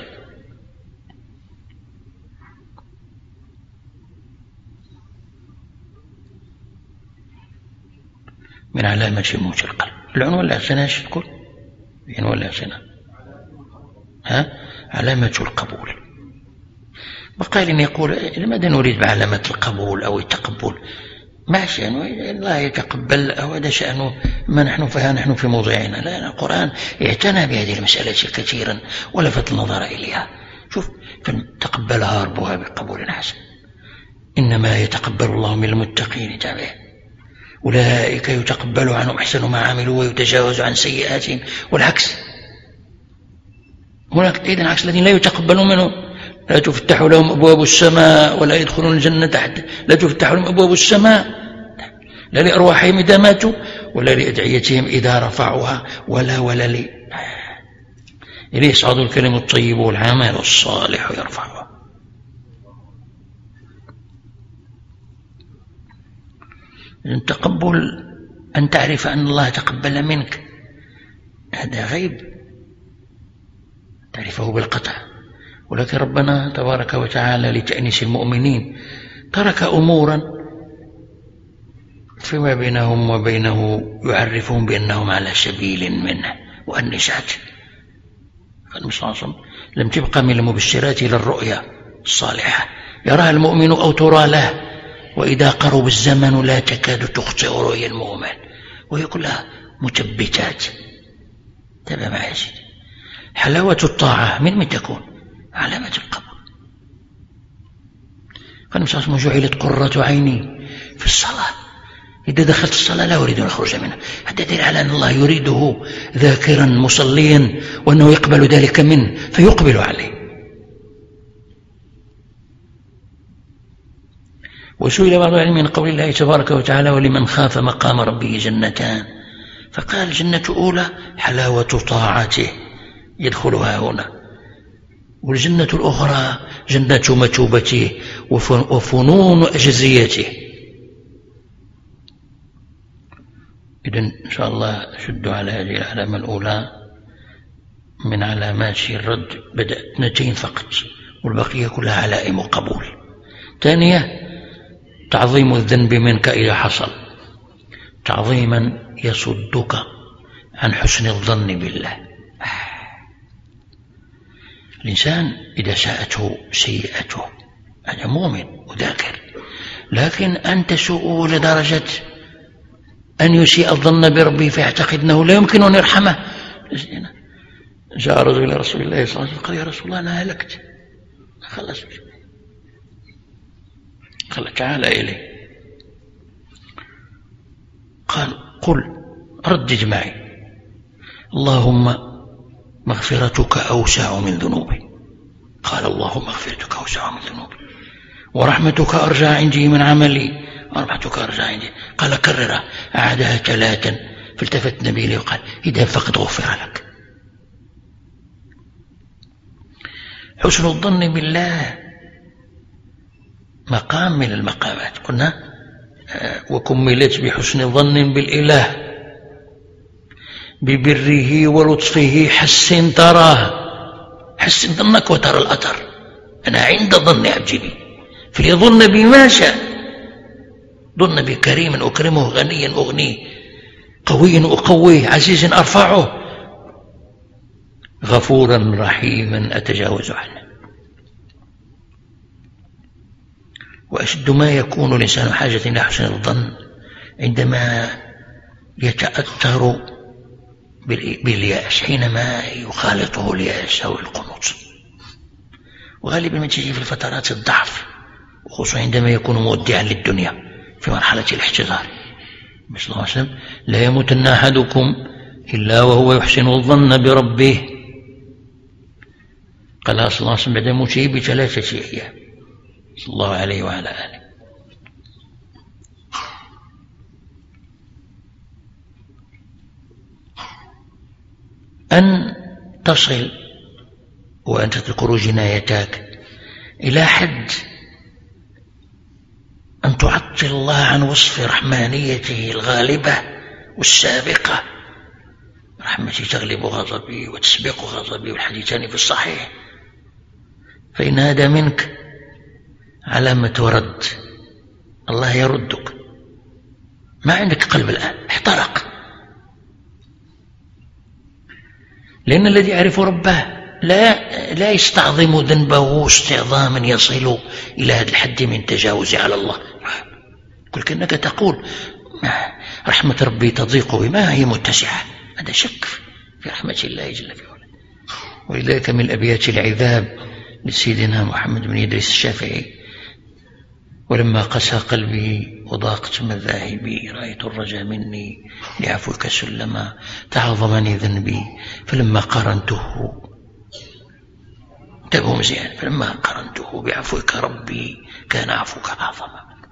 من علامة موت القلب العنوان الإحسان. ايش تقول؟ العنوان الإحسان ها علامة القبول. وقال إن يقول لماذا نريد بعلامة القبول أو التقبل؟ ما شأنه الله يتقبل أو هذا شأنه ما نحن فيها، نحن في موضعنا. لا، القرآن اعتنى بهذه المسألة كثيرا ولفت النظر إليها. شوف، تقبلها ربها بقبول حسن. إنما يتقبل الله من المتقين. تابعه أولئك يتقبل عنهم أحسن ما عملوا ويتجاوز عن سيئاتهم. والعكس هناك أيضا عكس الذين لا يتقبلون منهم لا تفتح لهم أبواب السماء ولا يدخلون الجنة حتى لا تفتح لهم أبواب السماء، لا لأرواحهم إذا ماتوا ولا لأدعيتهم إذا رفعوها ولا ولا لي إليه يصعد الكلم الطيب والعمل الصالح يرفعها. تقبل أن تعرف أن الله تقبل منك هذا غيب تعرفه بالقطع، ولكن ربنا تبارك وتعالى لتأنيس المؤمنين ترك أمورا فيما بينهم وبينه يعرفهم بأنهم على سبيل منه وأنسات. النبي صلى الله عليه وسلم لم تبقى من المبشرات إلى الرؤيا الصالحة يراها المؤمن أو ترى له، وإذا قرب الزمن لا تكاد تخطئ رؤيا المؤمن، وهي كلها متبتات. تابع معي يا سيدي. حلاوة الطاعة من من تكون؟ علامة القبول. قال النبي صلى الله عليه وسلم جعلت قرة عيني في الصلاة، إذا دخلت الصلاة لا أريد أن أخرج منها، حتى دليل على أن الله يريده ذاكرا مصليا وأنه يقبل ذلك منه فيقبل عليه. وسئل بعض العلم من قول الله تبارك وتعالى ولمن خاف مقام ربه جنتان، فقال الجنة أولى حلاوة طاعته يدخلها هنا، والجنة الأخرى جنة مثوبته وفنون أجزيته. إذن إن شاء الله شدوا على هذه العلامة الأولى من علامات الرد، بدأت اثنتين فقط والبقية كلها علائم قبول. ثانية تعظيم الذنب منك إذا حصل، تعظيما يصدك عن حسن الظن بالله. الإنسان إذا ساءته سيئته هذا مؤمن وذاكر، لكن أن تسوءه لدرجة أن يسيء الظن بربه فيعتقد أنه لا يمكن أن يرحمه. جاء رجل إلى رسول الله صلى الله عليه وسلم قال يا رسول الله أنا هلكت، خلص قال تعال إليه، قال قل ردد معي اللهم مغفرتك أوسع من ذنوبي، قال اللهم مغفرتك أوسع من ذنوبي ورحمتك أرجى عندي من عملي ورحمتك أرجى عندي، قال كررها، أعادها ثلاثا، فالتفت النبي إليه وقال إذا فقد غفر لك. حسن الظن بالله مقام من المقامات، قلنا وكملت بحسن ظن بالإله ببره ولطفه حسن تراه، حسن ظنك وترى الأثر. أنا عند ظن عبدي بي فليظن بي ما شاء، ظن بي كريما أكرمه، غنيا أغنيه، قويا أقويه، عزيزا أرفعه، غفورا رحيما أتجاوز عنه. وأشد ما يكون الإنسان حاجة إلى حسن الظن عندما يتأثر باليأس، حينما يخالطه اليأس أو القنوط، وغالبا ما تجي في الفترات الضعف، وخصوصا عندما يكون مودعا للدنيا في مرحلة الاحتضار. صلى الله عليه وسلم لا يموتن أحدكم إلا وهو يحسن الظن بربه، قال صلى الله عليه وسلم بعد موته بثلاثة أيام صلى الله عليه وعلى آله. أن تصل وأنت تذكر جنايتك إلى حد أن تعطل الله عن وصف رحمانيته الغالبة والسابقة، رحمتي تغلب غضبي وتسبق غضبي، والحديثان في الصحيح، فإن هذا منك علامة ورد، الله يردك، ما عندك قلب الآن، احترق. لأن الذي يعرف ربه لا لا يستعظم ذنبه استعظاما يصل إلى هذا الحد من تجاوز على الله. يقول كأنك تقول رحمة ربي تضيق بما هي متسعة، هذا شك في رحمة الله جل في علاه. ولذلك من الأبيات العذاب لسيدنا محمد بن إدريس الشافعي: ولما قسى قلبي وضاقت مذاهبي رأيت الرجا مني لعفوك سلما تعظمني ذنبي فلما قرنته انتبهوا مزيان فلما قرنته بعفوك ربي كان عفوك أعظم.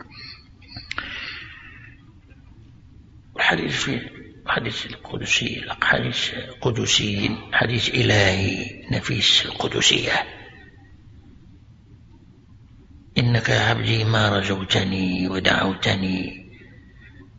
الحديث في حديث القدسي حديث قدسي حديث إلهي نفيس القدسية: إنك عبدي ما رجوتني ودعوتني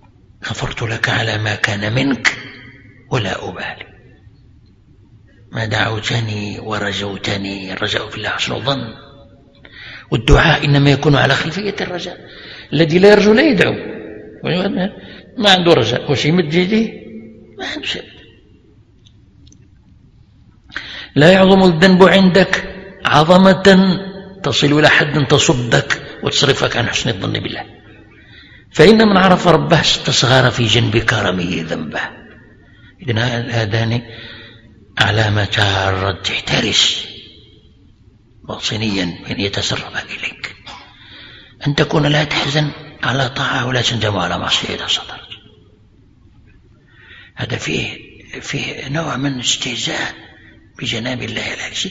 غفرت لك على ما كان منك ولا أبالي. ما دعوتني ورجوتني. الرجاء في الله حسن الظن، والدعاء إنما يكون على خلفية الرجاء. الذي لا يرجو لا يدعو، ما عنده رجاء، وش يمد يديه؟ ما عنده شيء. لا يعظم الذنب عندك عظمة تصل إلى حد تصدك وتصرفك عن حسن الظن بالله، فإن من عرف ربه استصغر في جنب كرمه ذنبه. إذن هذان علامة الرد. احترس باطنيا من يتسرب إليك، أن تكون لا تحزن على طاعة ولا تندم على معصية إذا صدرت. هذا فيه فيه نوع من استهزاء بجناب الله العزيز.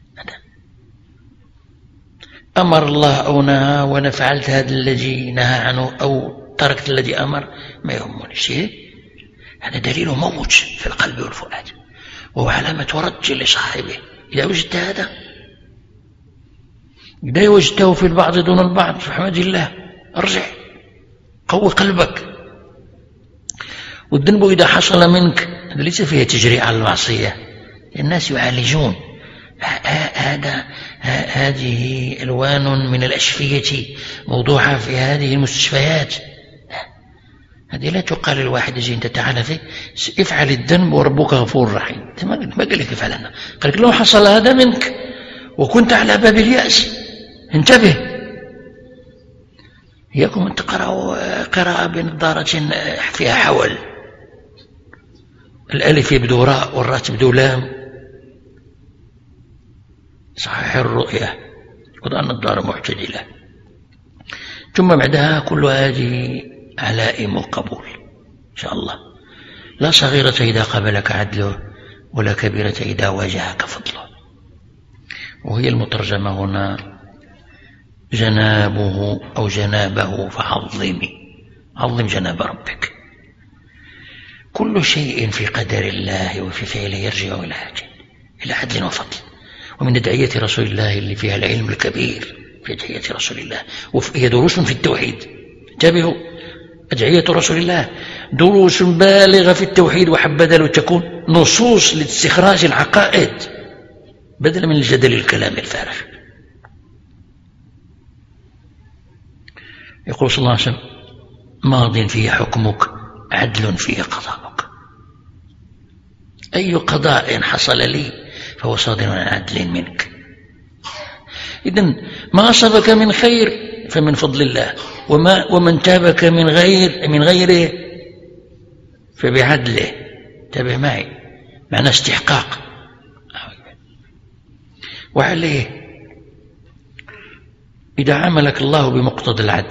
أمر الله أو نهى وأنا فعلت هذا الذي نهى عنه أو تركت الذي أمر، ما يهمني شيء. هذا دليل موج في القلب والفؤاد، وهو علامة رد لصاحبه. إذا وجدت هذا، إذا وجدته في البعض دون البعض، فحمد الله، ارجع قوي قلبك. والذنب إذا حصل منك ليس فيها تجريء على المعصية، الناس يعالجون هذا. هذه ألوان من الأشفية موضوعة في هذه المستشفيات. هذه لا تقال للواحد يجي أنت تعالى فيه افعل الذنب وربك غفور رحيم. ما قال لك افعلنا، قال لك لو حصل هذا منك وكنت على باب اليأس انتبه. إياكم أن تقرأوا قراءة بنظارة فيها حول، الألف يبدو راء والراء تبدو لام. صحيح الرؤية وضع النظارة معتدلة. ثم بعدها كل هذه علائم القبول إن شاء الله. لا صغيرة إذا قبلك عدله ولا كبيرة إذا واجهك فضله. وهي المترجمة هنا جنابه أو جنابه فعظمي. عظم جناب ربك. كل شيء في قدر الله وفي فعله يرجع إلى إلى عدل وفضل. ومن أدعية رسول الله اللي فيها العلم الكبير في أدعية رسول الله، وهي دروس في التوحيد. انتبهوا، أدعية رسول الله دروس بالغة في التوحيد، وحبذا لو تكون نصوص لاستخراج العقائد بدلا من الجدل الكلام الفارغ. يقول صلى الله عليه وسلم: ماض فيه حكمك عدل فيه قضاءك. أي قضاء حصل لي فهو صادر عن عدل منك. إذن ما أصابك من خير فمن فضل الله، وما ومن تابك من غير من غيره فبعدله. انتبه معي، معنى استحقاق. وعليه إذا عاملك الله بمقتضى العدل،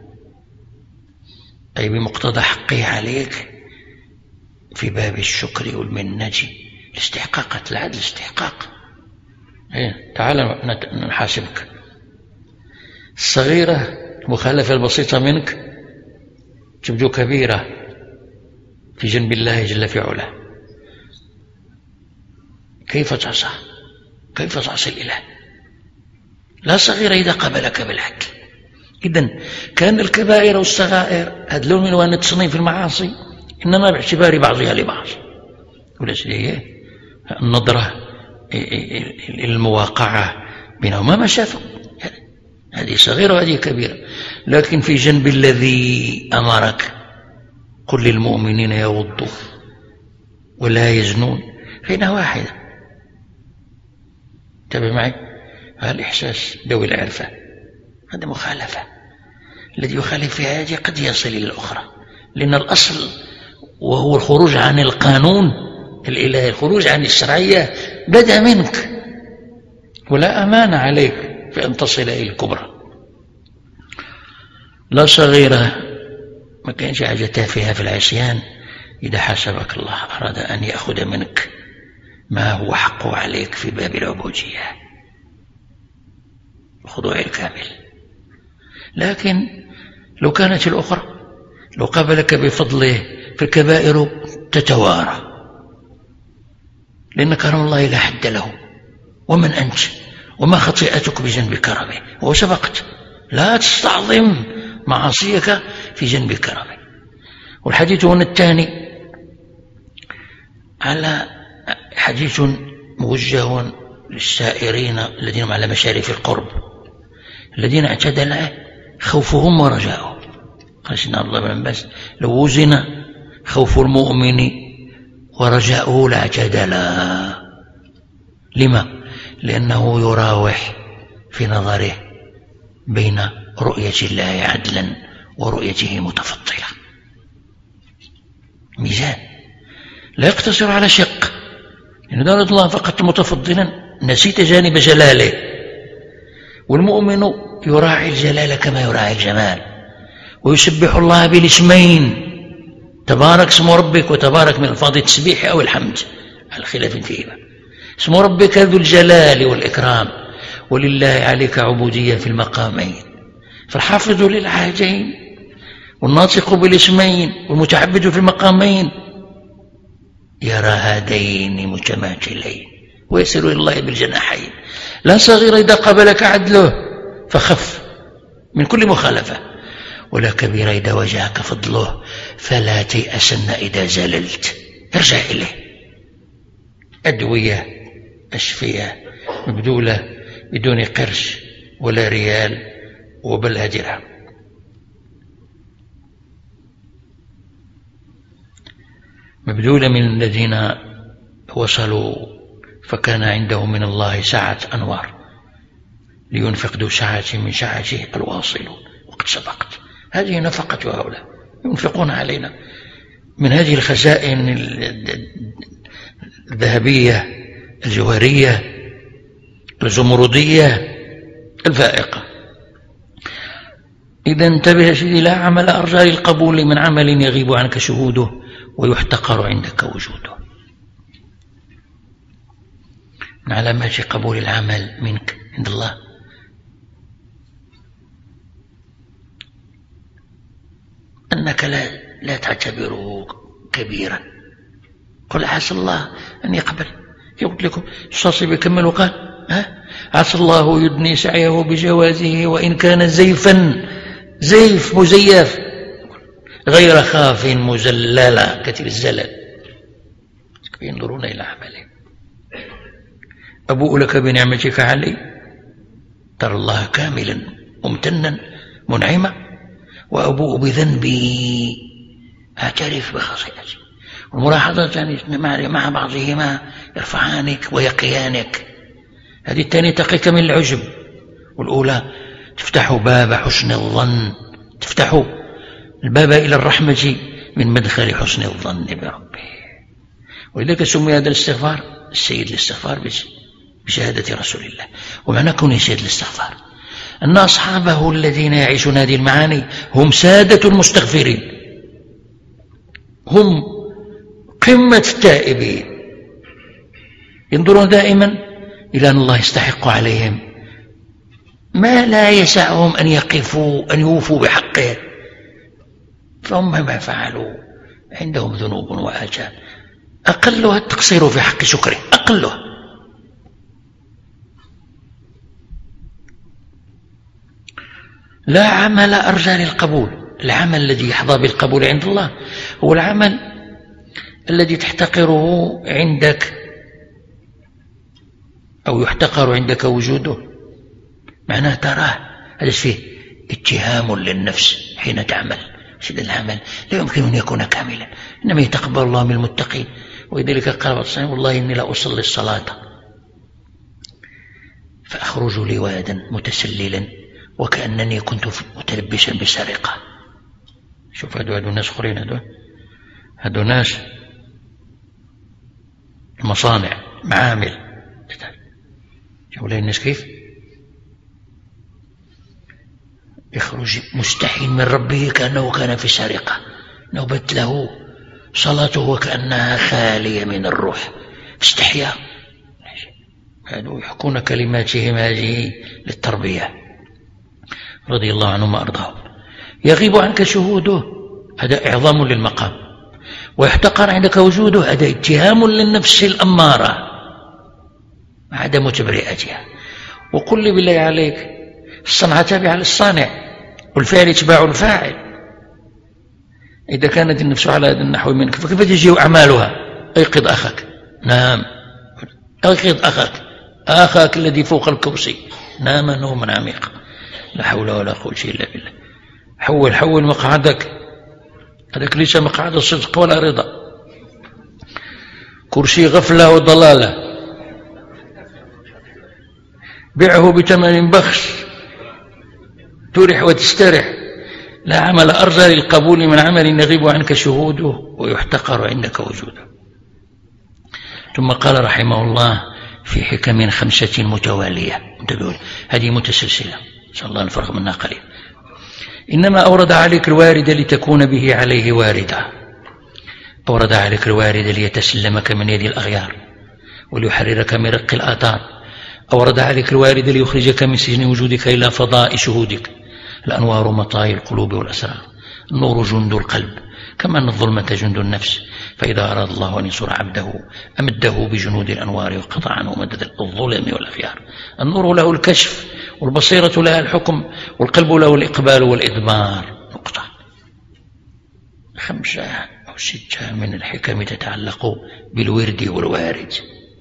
أي بمقتضى حقه عليك في باب الشكر والمنة، الاستحقاق العدل استحقاق. إيه، تعال نحاسبك. الصغيرة المخالفة البسيطة منك تبدو كبيرة في جنب الله جل في علاه. كيف تعصى؟ كيف تعصي الإله؟ لا صغيرة إذا قبلك بالعدل. إذن كان الكبائر والصغائر هذا لون من ألوان تصنيف المعاصي، إنما باعتبار بعضها لبعض. وليس هي النظرة المواقعة بينهما ما شافوا، هذه صغيرة وهذه كبيرة. لكن في جنب الذي أمرك قل للمؤمنين يغضوا ولا يزنون فإنها واحدة. انتبه معي، هذا الإحساس ذوي العرفة، هذا مخالفة. الذي يخالف في هذه قد يصل إلى الأخرى، لأن الأصل وهو الخروج عن القانون الإلهي، الخروج عن الشرعية بدأ منك، ولا أمان عليك في أن تصل إلى الكبرى. لا صغيرة ما كانش حاجة تافهة في العصيان. إذا حاسبك الله أراد أن يأخذ منك ما هو حقه عليك في باب العبودية، الخضوع الكامل. لكن لو كانت الأخرى، لو قابلك بفضله في الكبائر تتوارى، لأن كرم الله لا حد له. ومن أنت وما خطيئتك بجنب كرمه؟ وهو سبقت. لا تستعظم معاصيك في جنب كرمه. والحديث هنا الثاني على حديث موجه للسائرين الذين هم على مشارف القرب، الذين اعتدل خوفهم ورجاؤهم. قال سيدنا عبد الله بن عباس: لو وزن خوف المؤمن ورجاؤه لاعتدلا. لما؟ لأنه يراوح في نظره بين رؤية الله عدلا ورؤيته متفضلة، ميزان لا يقتصر على شق. إن دار الله فقط متفضلا نسيت جانب جلاله، والمؤمن يراعي الجلال كما يراعي الجمال، ويسبح الله بالاسمين تبارك اسم ربك وتبارك من الفاظ التسبيح أو الحمد على خلاف فيهما. اسم ربك ذو الجلال والإكرام، ولله عليك عبودية في المقامين، فالحافظ للعهدين والناطق بالاسمين والمتعبد في المقامين يرى هذين متماثلين ويسر إلى الله بالجناحين. لا صغير إذا قبلك عدله فخف من كل مخالفة، ولا كبير إذا وجهك فضله فلا تيأسن إذا زللت، ارجع إليه. أدوية أشفية مبذولة بدون قرش ولا ريال وبلها درهم. مبذولة من الذين وصلوا فكان عندهم من الله سعة أنوار لينفق ذو سعة من سعته الواصلون وقد سبقت. هذه نفقة هؤلاء ينفقون علينا من هذه الخزائن الذهبية الجوهرية الزمردية الفائقة. إذا انتبه يا سيدي: لا عمل أرجى للقبول من عمل يغيب عنك شهوده ويحتقر عندك وجوده. من علامات قبول العمل منك عند الله أنك لا, لا تعتبره كبيرا. قل عسى الله أن يقبل. يقول لكم الشاطبي بيكمل وقال: ها عسى الله يدني سعيه بجوازه وإن كان زيفا، زيف مزيف غير خاف مزللا، كثير الزلل. ينظرون إلى عمله. أبوء لك بنعمتك علي، ترى الله كاملا ممتنا منعما، وأبوء بذنبي أعترف بخطيئتي. والملاحظتان مع بعضهما يرفعانك ويقيانك. هذه الثانية تقيك من العجب، والأولى تفتح باب حسن الظن، تفتح الباب إلى الرحمة من مدخل حسن الظن بربه. ولذلك سمي هذا الاستغفار السيد الاستغفار بشهادة رسول الله. ومعنى كونه سيد الاستغفار أن أصحابه الذين يعيشون هذه المعاني هم سادة المستغفرين، هم قمة التائبين، ينظرون دائما إلى أن الله يستحق عليهم ما لا يسعهم أن يقفوا أن يوفوا بحقه، فهم مهما فعلوا عندهم ذنوب وآجال أقلها التقصير في حق شكره، أقلها. لا عمل أرجى للقبول. العمل الذي يحظى بالقبول عند الله هو العمل الذي تحتقره عندك أو يحتقر عندك وجوده. معناه تراه هذا فيه اتهام للنفس حين تعمل. سيد العمل لا يمكن أن يكون كاملا، إنما يتقبل الله من المتقين. ولذلك قال الصائم: والله إني لا أصلي الصلاة فأخرج لوادا متسللا وكأنني كنت متلبسا بسرقة. شوف هذو هذو ناس اخرين، هذو هذو ناس مصانع معامل. شوف الناس كيف يخرج مستحي من ربه كأنه كان في سرقة، نوبت له صلاته وكأنها خالية من الروح، استحياء. هذو يحكون كلماتهم هذه للتربية رضي الله عنهم وأرضاهم. يغيب عنك شهوده، هذا إعظام للمقام، ويحتقر عندك وجوده، هذا اتهام للنفس الأمارة عدم تبرئتها. وقل لي بالله عليك، الصنعة تابعة للصانع والفعل يتبع الفاعل. إذا كانت النفس على هذا النحو منك فكيف تجيء أعمالها؟ أيقظ أخاك، نام، أيقظ أخاك، أخاك الذي فوق الكرسي نام نوما عميقا، لا حول ولا قوة إلا بالله. حول حول مقعدك، هذاك ليس مقعد صدق ولا رضا، كرسي غفلة وضلالة، بيعه بثمن بخس ترح وتسترح، لا عمل أرجى للقبول من عمل يغيب عنك شهوده ويحتقر عندك وجوده. ثم قال رحمه الله في حكم خمسة متوالية، هذه متسلسلة إن شاء الله نفرغ منها قليل. إنما أورد عليك الوارد لتكون به عليه واردا، أورد عليك الوارد ليتسلمك من يد الأغيار وليحررك من رق الآثار، أورد عليك الوارد ليخرجك من سجن وجودك إلى فضاء شهودك. الأنوار مطاي القلوب والأسرار، النور جند القلب كما أن الظلمة جند النفس، فإذا أراد الله أن ينصر عبده أمده بجنود الأنوار وقطع عنه مدد الظلم والأغيار. النور له الكشف والبصيرة لها الحكم والقلب له الإقبال والإدبار. نقطة. خمسة أو ستة من الحكم تتعلق بالورد والوارد.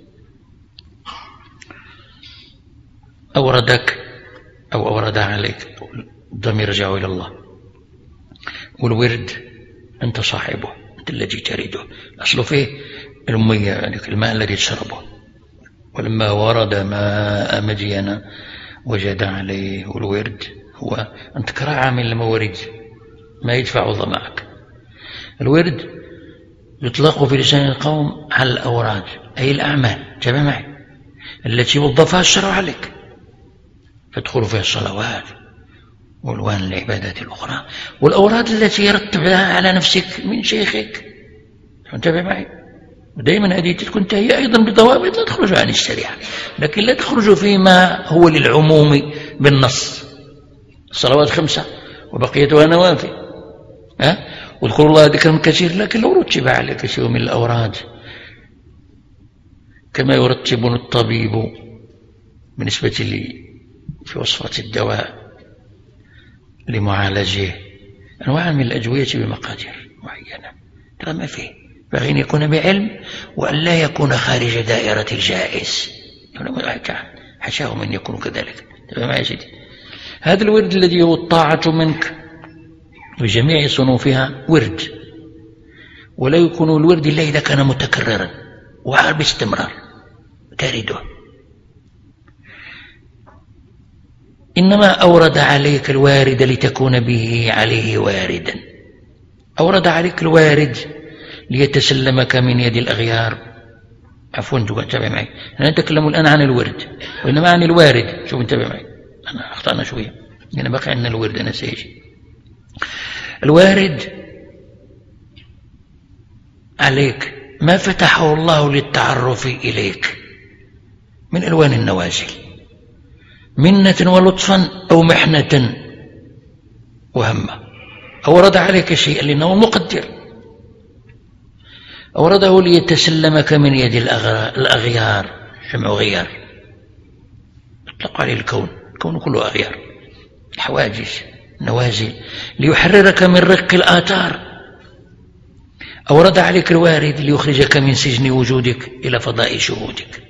أوردك أو أورد عليك، الضمير يرجع إلى الله، والورد أنت صاحبه، أنت الذي تريده، الأصل فيه المية، يعني الماء الذي تشربه. ولما ورد ماء مدين وجد عليه، والورد هو أنت كراعة من الموارد ما يدفع ظمأك. الورد يطلق في لسان القوم على الأوراد، أي الأعمال، تابع معي، التي وظفها الشرع عليك فادخل فيها الصلوات والوان العبادات الأخرى، والأوراد التي يرتبها على نفسك من شيخك. انتبه معي، ودائما هذه تكون هي أيضا بضوابط لا تخرج عن الشريعة، لكن لا تخرج فيما هو للعموم بالنص. الصلوات خمسة وبقيتها نوافل، ها، واذكروا الله ذكرا كثير، لكن لو رتب عليك شيء من الأوراد كما يرتب الطبيب بالنسبة لي في وصفة الدواء لمعالجه أنواع من الأدوية بمقادير معينة، ترى ما فيه بغي أن يكون بعلم وأن لا يكون خارج دائرة الجائز، حشاه من يكون كذلك. تمام يا سيدي؟ هذا الورد الذي هو الطاعة منك بجميع صنوفها ورد، ولا يكون الورد إلا إذا كان متكررا وعار باستمرار تريده. إنما أورد عليك الوارد لتكون به عليه واردا، أورد عليك الوارد ليتسلمك من يد الأغيار. عفوا انتبه معي، أنا أتكلم الآن عن الورد وإنما عن الوارد. شوف انتبه معي، أنا أخطأنا شوية، أنا بقى عندنا الورد، أنا سيجي الوارد عليك ما فتحه الله للتعرف إليك من ألوان النوازل، منة ولطفا أو محنة وهمة. أورد عليك شيئا لأنه المقدر، أورده ليتسلمك من يد الأغيار. جمع غيار يطلق عليه الكون، الكون كله أغيار، حواجز، نوازل، ليحررك من رق الآثار. أورد عليك الوارد ليخرجك من سجن وجودك إلى فضاء شهودك.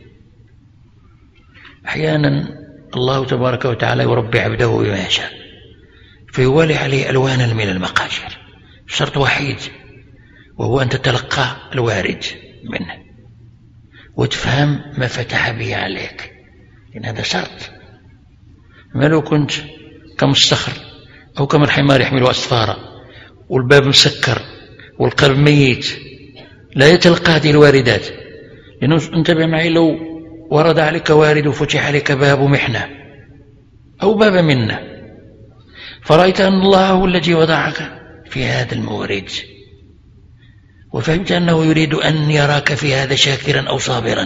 أحيانا الله تبارك وتعالى يربي عبده بما يشاء فيوالي عليه ألوانا من المقادير، شرط وحيد وهو أن تتلقى الوارد منه وتفهم ما فتح به عليك، لأن هذا شرط. ما لو كنت كمستخر أو كما الحمار يحمل أسفارا والباب مسكر والقلب ميت لا يتلقى هذه الواردات. لأنه انتبه معي، لو ورد عليك وارد وفتح عليك باب محنة أو باب منة فرأيت أن الله هو الذي وضعك في هذا المورد وفهمت أنه يريد أن يراك في هذا شاكرا أو صابرا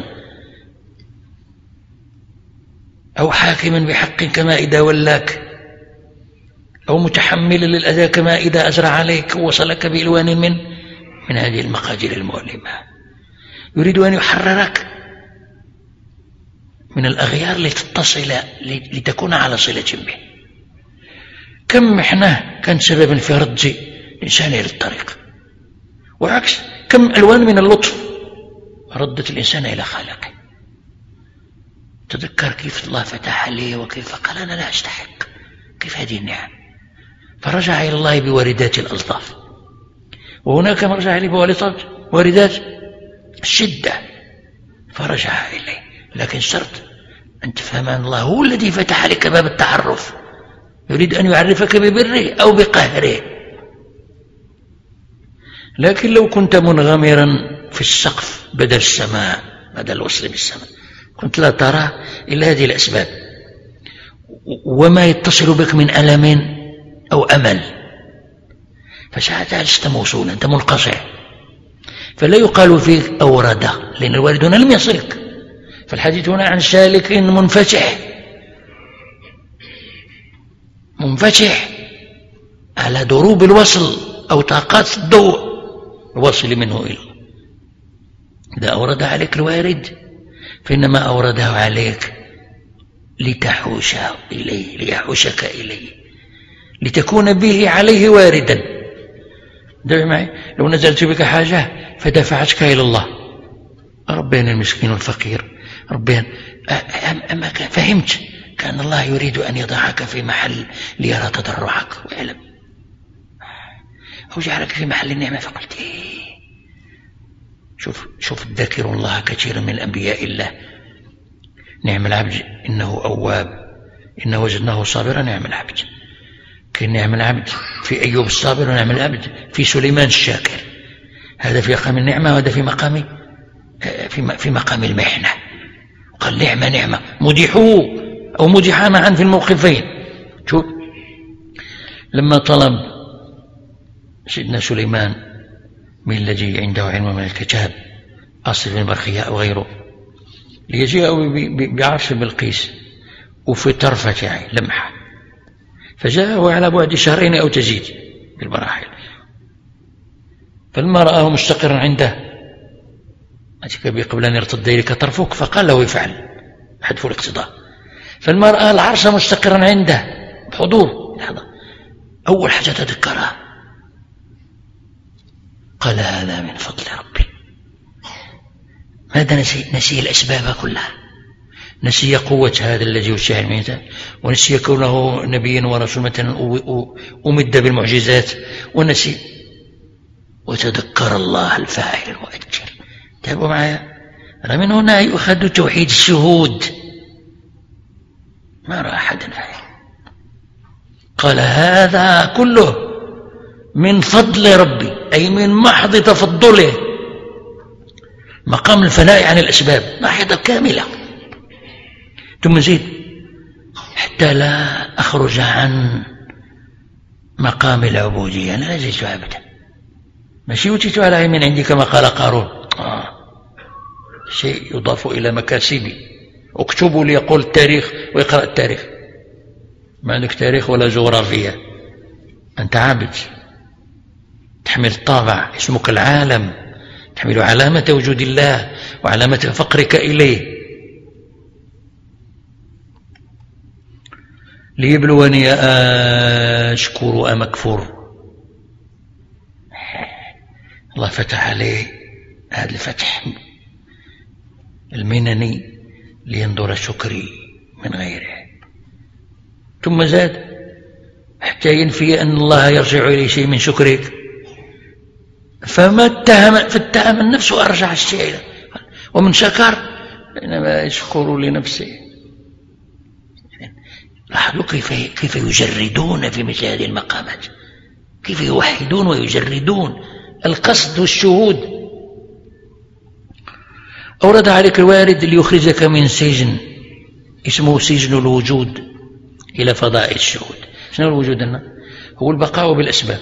أو حاكما بحق كما إذا ولاك أو متحملا للأذى كما إذا أزرع عليك ووصلك بإلوان من من هذه المقادير المؤلمة. يريد أن يحررك من الأغيار لتتصل لتكون على صلة به. كم محنة كان سببا في رد الإنسان إلى الطريق، وعكس كم ألوان من اللطف ردت الإنسان إلى خالقه. تذكر كيف الله فتح عليه وكيف قال أنا لا أستحق كيف هذه النعم، فرجع إلى الله بواردات الألطاف. وهناك من رجع إليه بواردات الشدة فرجع إليه. لكن شرط أن تفهم أن الله هو الذي فتح عليك باب التعرف، يريد أن يعرفك ببره أو بقهره. لكن لو كنت منغمرا في السقف بدل السماء، بدل الوصل بالسماء، كنت لا ترى إلا هذه الأسباب وما يتصل بك من ألم أو أمل، فساعتها لست موصولا، أنت منقطع. فلا يقال فيك أورد، لأن الوارد هنا لم يصلك. فالحديث هنا عن سالك منفتح منفتح على دروب الوصل أو طاقات الضوء الوصل منه إلى. إذا أورد عليك الوارد فإنما أورده عليك لتحوش إليه، ليحوشك إليه، لتكون به عليه واردا. دعي معي، لو نزلت بك حاجة فدفعتك إلى الله، ربنا المسكين والفقير، ربنا أما كان فهمت كأن الله يريد أن يضعك في محل ليرى تضرعك ويعلم، أو جعلك في محل النعمة فقلت إيه. شوف شوف الذاكر الله كثيرا من الأنبياء الله. نعم العبد إنه أواب إنه وجدناه صابرا، نعم العبد. كان نعم العبد في أيوب الصابر، ونعم العبد في سليمان الشاكر. هذا في مقام النعمة وهذا في مقام في في مقام المحنة. قال نعمة نعمة مدحوه أو مدحا معا في الموقفين. شوف لما طلب سيدنا سليمان من الذي عنده علم من الكتاب أصل بن برخياء أو غيره ليجيء بعرش بلقيس وفي طرفة عين لمحة، فجاءه على بعد شهرين أو تزيد بالمراحل. فلما رآه مستقرا عنده أتيك بي قبل أن يرتد إليك طرفك، فقال له افعل حذف الاقتضاء. فلما رأى العرش مستقرا عنده بحضور لحظة، أول حاجة تذكرها قال هذا من فضل ربي. ماذا نسي؟ نسي الأسباب كلها، نسي قوة هذا الذي يشاهد منه، ونسي كونه نبيا ورسول مثلا أمد بالمعجزات، ونسي وتذكر الله الفاعل المؤجر. تابعوا معايا، من هنا يؤخذ توحيد الشهود. ما رأى أحد فاعل. قال هذا كله من فضل ربي، أي من محض تفضله. مقام الفناء عن الأسباب محضة كاملة. ثم زيد حتى لا أخرج عن مقام العبودية. أنا لا زلت عبدا، ماشي أوتيت على علم عندي كما قال قارون. آه. شيء يضاف إلى مكاسبي. اكتبوا لي يقول التاريخ ويقرأ التاريخ، ما عندك تاريخ ولا جغرافيا، أنت عابد تحمل طابع اسمك العالم، تحمل علامة وجود الله وعلامة فقرك إليه. ليبلوني أشكر أم أكفر. الله فتح عليه هذا الفتح المنني لينظر شكري من غيره. ثم زاد حتى ينفي أن الله يرجع إليه شيء من شكرك. فما اتهم فاتهم النفس وأرجع الشيء، ومن شكر إنما يشكر لنفسه. لاحظوا كيف كيف يجردون في مثل هذه المقامات، كيف يوحدون ويجردون القصد والشهود. أورد عليك الوارد ليخرجك من سجن اسمه سجن الوجود إلى فضاء الشهود. شنو الوجود لنا؟ هو البقاء بالأسباب.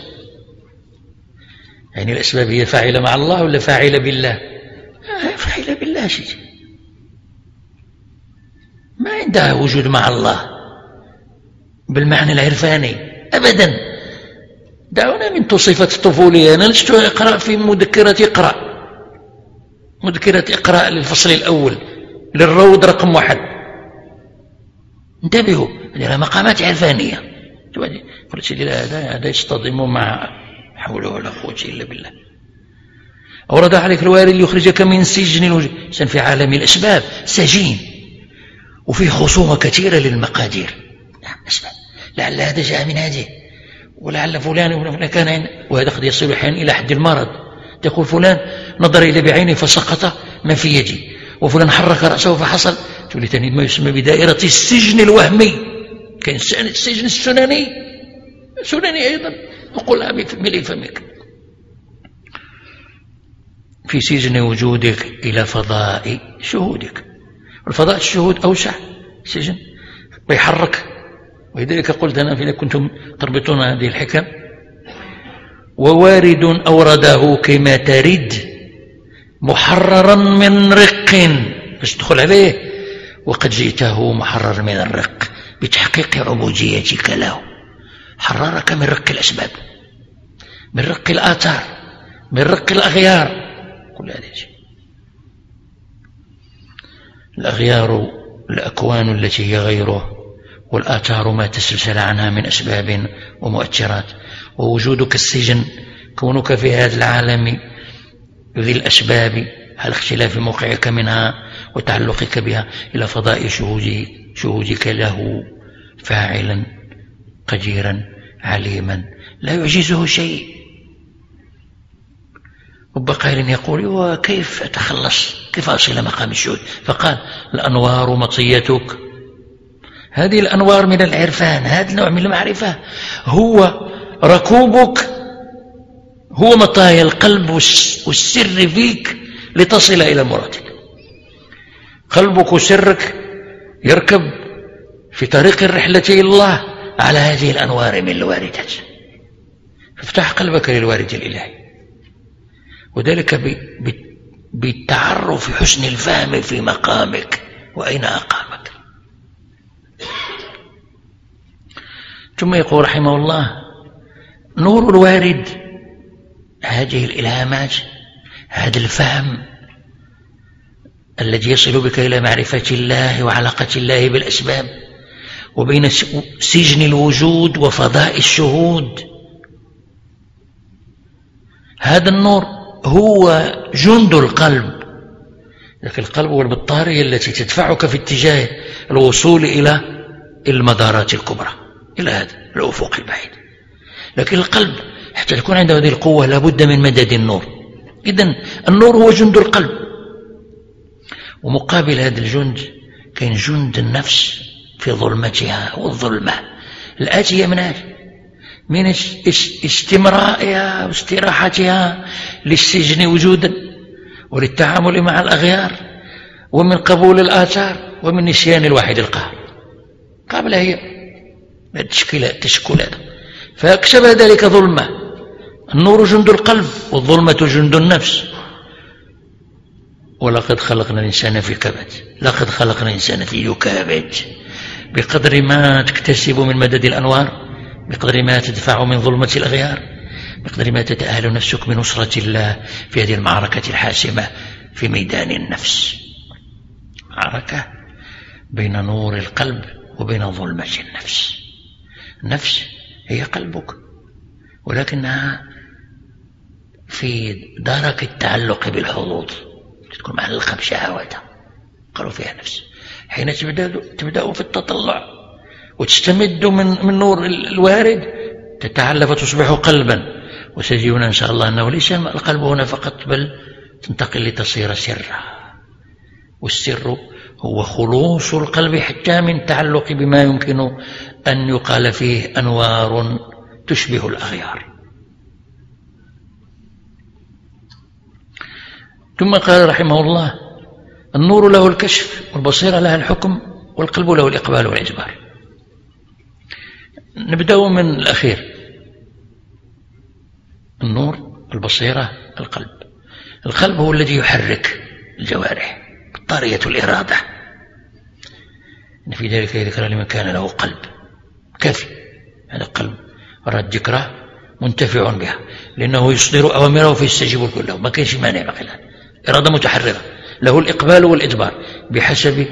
يعني الأسباب هي فاعلة مع الله ولا فاعلة بالله؟ آه فاعلة بالله شيء، ما عندها وجود مع الله بالمعنى العرفاني أبدا. دعونا من صفة الطفولية. أنا لست أقرأ في مذكرة اقرأ، مذكرة اقرأ للفصل الأول للروض رقم واحد. انتبهوا، هذه مقامات عرفانية. قلت سيدي هذا هذا يصطدم مع حول ولا قوة إلا بالله. أورد عليك الوارد ليخرجك من سجن الوجود. إنسان في عالم الأسباب سجين، وفيه خصومة كثيرة للمقادير. نعم أسباب، لعل هذا جاء من هذه، ولعل فلان وفلان كان، وهذا قد يصل أحيانا إلى حد المرض. تقول فلان نظر إلى بعينه فسقط ما في يدي، وفلان حرك رأسه فحصل. تقول لي ما يسمى بدائرة السجن الوهمي. كان السجن السناني، سناني أيضا، وقلها بملء فمك. في سجن وجودك إلى فضاء شهودك، والفضاء الشهود أوسع سجن ويحرك. ولذلك قلت أنا إذا كنتم تربطون هذه الحكم: ووارد أورده كما ترد محررا من رق، باش تدخل عليه وقد جئته محرر من الرق بتحقيق عبوديتك له. حررك من رق الأسباب، من رق الآثار، من رق الأغيار، كل هذه الشيء. الأغيار الأكوان التي هي غيره، والآثار ما تسلسل عنها من أسباب ومؤثرات. ووجودك السجن، كونك في هذا العالم ذي الأسباب على اختلاف موقعك منها وتعلقك بها إلى فضاء شهود شهودك له، فاعلا قديرا عليما لا يعجزه شيء. رب قائل يقول: وكيف أتخلص، كيف أصل مقام الشهود؟ فقال: الأنوار مطيتك. هذه الأنوار من العرفان، هذا النوع من المعرفة هو ركوبك، هو مطايا القلب والسر فيك لتصل إلى مرادك. قلبك وسرك يركب في طريق الرحلة إلى الله على هذه الأنوار من الواردات. فافتح قلبك للوارد الإلهي، وذلك بالتعرف حسن الفهم في مقامك وأين أقامك. ثم يقول رحمه الله: نور الوارد، هذه الإلهامات، هذا الفهم الذي يصل بك إلى معرفة الله وعلاقة الله بالأسباب، وبين سجن الوجود وفضاء الشهود. هذا النور هو جند القلب، لكن القلب هو البطارية التي تدفعك في اتجاه الوصول إلى المدارات الكبرى، إلى هذا الأفق البعيد. لكن القلب حتى تكون عنده هذه القوة لابد من مدد النور. إذن النور هو جند القلب، ومقابل هذا الجند كان جند النفس في ظلمتها والظلمة الآتية من هذا، من استمرائها واستراحتها للسجن وجودا وللتعامل مع الأغيار، ومن قبول الآثار، ومن نسيان الواحد القهار. قبل هي تشكيلات، فاكسب ذلك ظلمة. النور جند القلب والظلمة جند النفس. ولقد خلقنا الإنسان في كبد، لقد خلقنا الإنسان في يكابد. بقدر ما تكتسب من مدد الأنوار، بقدر ما تدفع من ظلمة الأغيار، بقدر ما تتأهل نفسك بنصرة الله في هذه المعركة الحاسمة في ميدان النفس. معركة بين نور القلب وبين ظلمة النفس. النفس هي قلبك، ولكنها في درك التعلق بالحظوظ، تكون معلقة بشهواتها، قالوا فيها نفس. حين تبدأ, تبدأ في التطلع وتستمد من, من نور الوارد، تتعلق وتصبح قلبا. وسيجينا إن شاء الله أنه ليس القلب هنا فقط، بل تنتقل لتصير سرا. والسر هو خلوص القلب حتى من تعلق بما يمكن أن يقال فيه أنوار تشبه الأغيار. ثم قال رحمه الله: النور له الكشف، والبصيرة لها الحكم، والقلب له الإقبال والإجبار. نبدأ من الأخير. النور، البصيرة، القلب. القلب هو الذي يحرك الجوارح، بطارية الإرادة. إن في ذلك ذكرى لمن كان له قلب. كافي هذا القلب رد ذكرى منتفع بها، لأنه يصدر أوامره فيستجيب كله، ما كانش مانع بقى. إرادة متحررة، له الإقبال والإدبار بحسب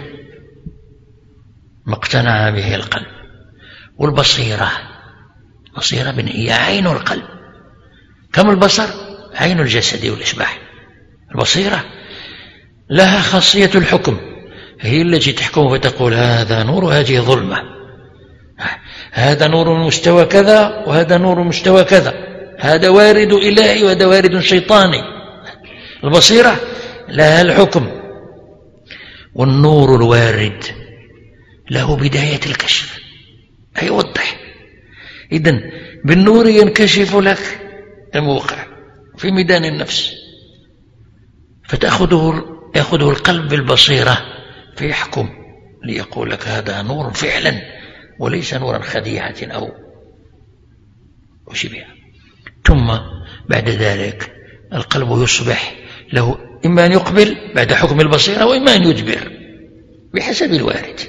ما اقتنع به القلب. والبصيرة، بصيرة هي عين القلب، كما البصر عين الجسد والإشباح. البصيرة لها خاصية الحكم، هي التي تحكم فتقول هذا نور وهذه ظلمة، هذا نور من مستوى كذا وهذا نور من مستوى كذا، هذا وارد إلهي وهذا وارد شيطاني. البصيرة لها الحكم، والنور الوارد له بداية الكشف، يوضح. إذن بالنور ينكشف لك الموقع في ميدان النفس، فتأخذه يأخذه القلب بالبصيرة فيحكم ليقول لك هذا نور فعلا وليس نورا خديعة أو شبهها. ثم بعد ذلك القلب يصبح له إما أن يقبل بعد حكم البصيرة وإما أن يدبر بحسب الوارد.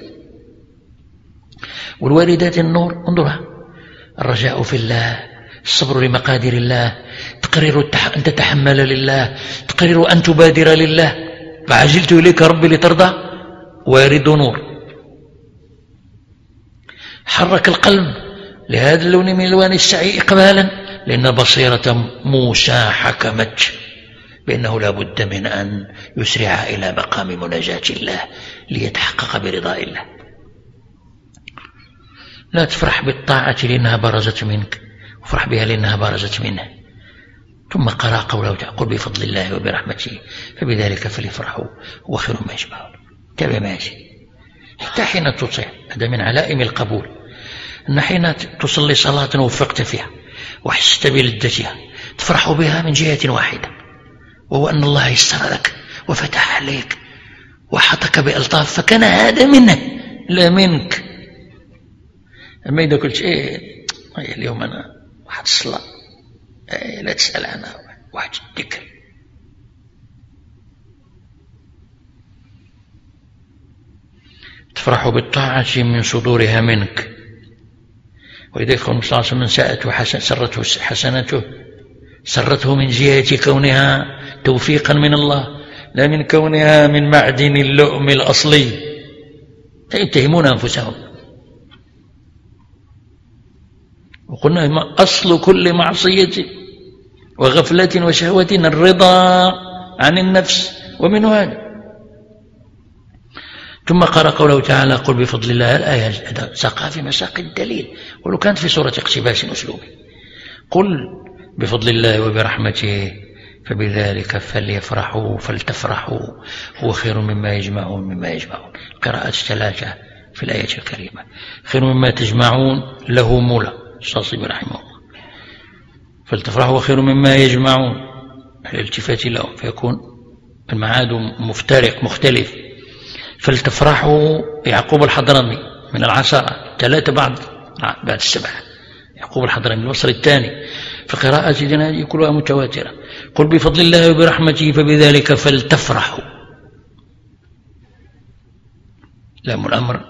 والواردات النور انظرها: الرجاء في الله، الصبر لمقادير الله، تقرير التح... أن تتحمل لله، تقرير أن تبادر لله. فعجلت إليك ربي لترضى، وارد نور حرك القلب لهذا اللون من الوان السعي إقبالا، لأن بصيرة موسى حكمت بأنه لا بد من أن يسرع إلى مقام مناجاة الله ليتحقق برضاء الله. لا تفرح بالطاعة لأنها برزت منك، وفرح بها لأنها برزت منه. ثم قرأ قوله تعالى: قل بفضل الله وبرحمته فبذلك فليفرحوا هو خير مما يجمعون. تابع ماشي حتى حين تطيع. هذا من علائم القبول، أن حين تصلي صلاة وفقت فيها وحسست بلذتها تفرح بها من جهة واحدة، وهو أن الله يسر لك وفتح عليك وحطك بألطاف، فكان هذا منه لا منك. أما إذا قلت إيه اليوم أنا واحد الصلاة، إيه لا تسأل عنها، واحد الذكر، تفرح بالطاعة من صدورها منك. وإذا يقول صلى الله عليه وسلم: من ساءته حسن سرته حسنته سرته من جهة كونها توفيقا من الله، لا من كونها من معدن اللؤم الأصلي. يتهمون أنفسهم. وقلنا أصل كل معصية وغفلة وشهوة الرضا عن النفس، ومن هذا. ثم قرأ قوله تعالى: قل بفضل الله. الآية ساقها في مساق الدليل، ولو كانت في صورة اقتباس أسلوبي. قل بفضل الله وبرحمته فبذلك فليفرحوا فلتفرحوا هو خير مما يجمعون. مما يجمعون قراءات ثلاثة في الآية الكريمة. خير مما تجمعون له مولى الشاطبي رحمه الله، فلتفرحوا خير مما يجمعون الالتفات لهم، فيكون المعاد مفترق مختلف. فلتفرحوا يعقوب الحضرمي من العشرة، ثلاثة بعد بعد السبعة. يعقوب الحضرمي البصري الثاني، في قراءة جنادي كلها متواترة. قل بفضل الله وبرحمته فبذلك فلتفرحوا. لام الأمر،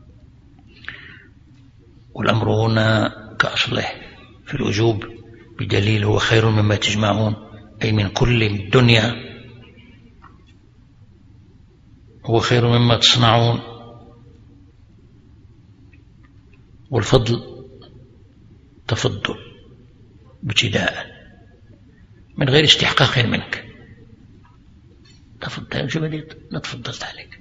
والأمر هنا كأصله في الوجوب بدليل هو خير مما تجمعون، أي من كل الدنيا، هو خير مما تصنعون. والفضل تفضل ابتداء من غير استحقاق منك. تفضل شو بديت لا تفضلت عليك،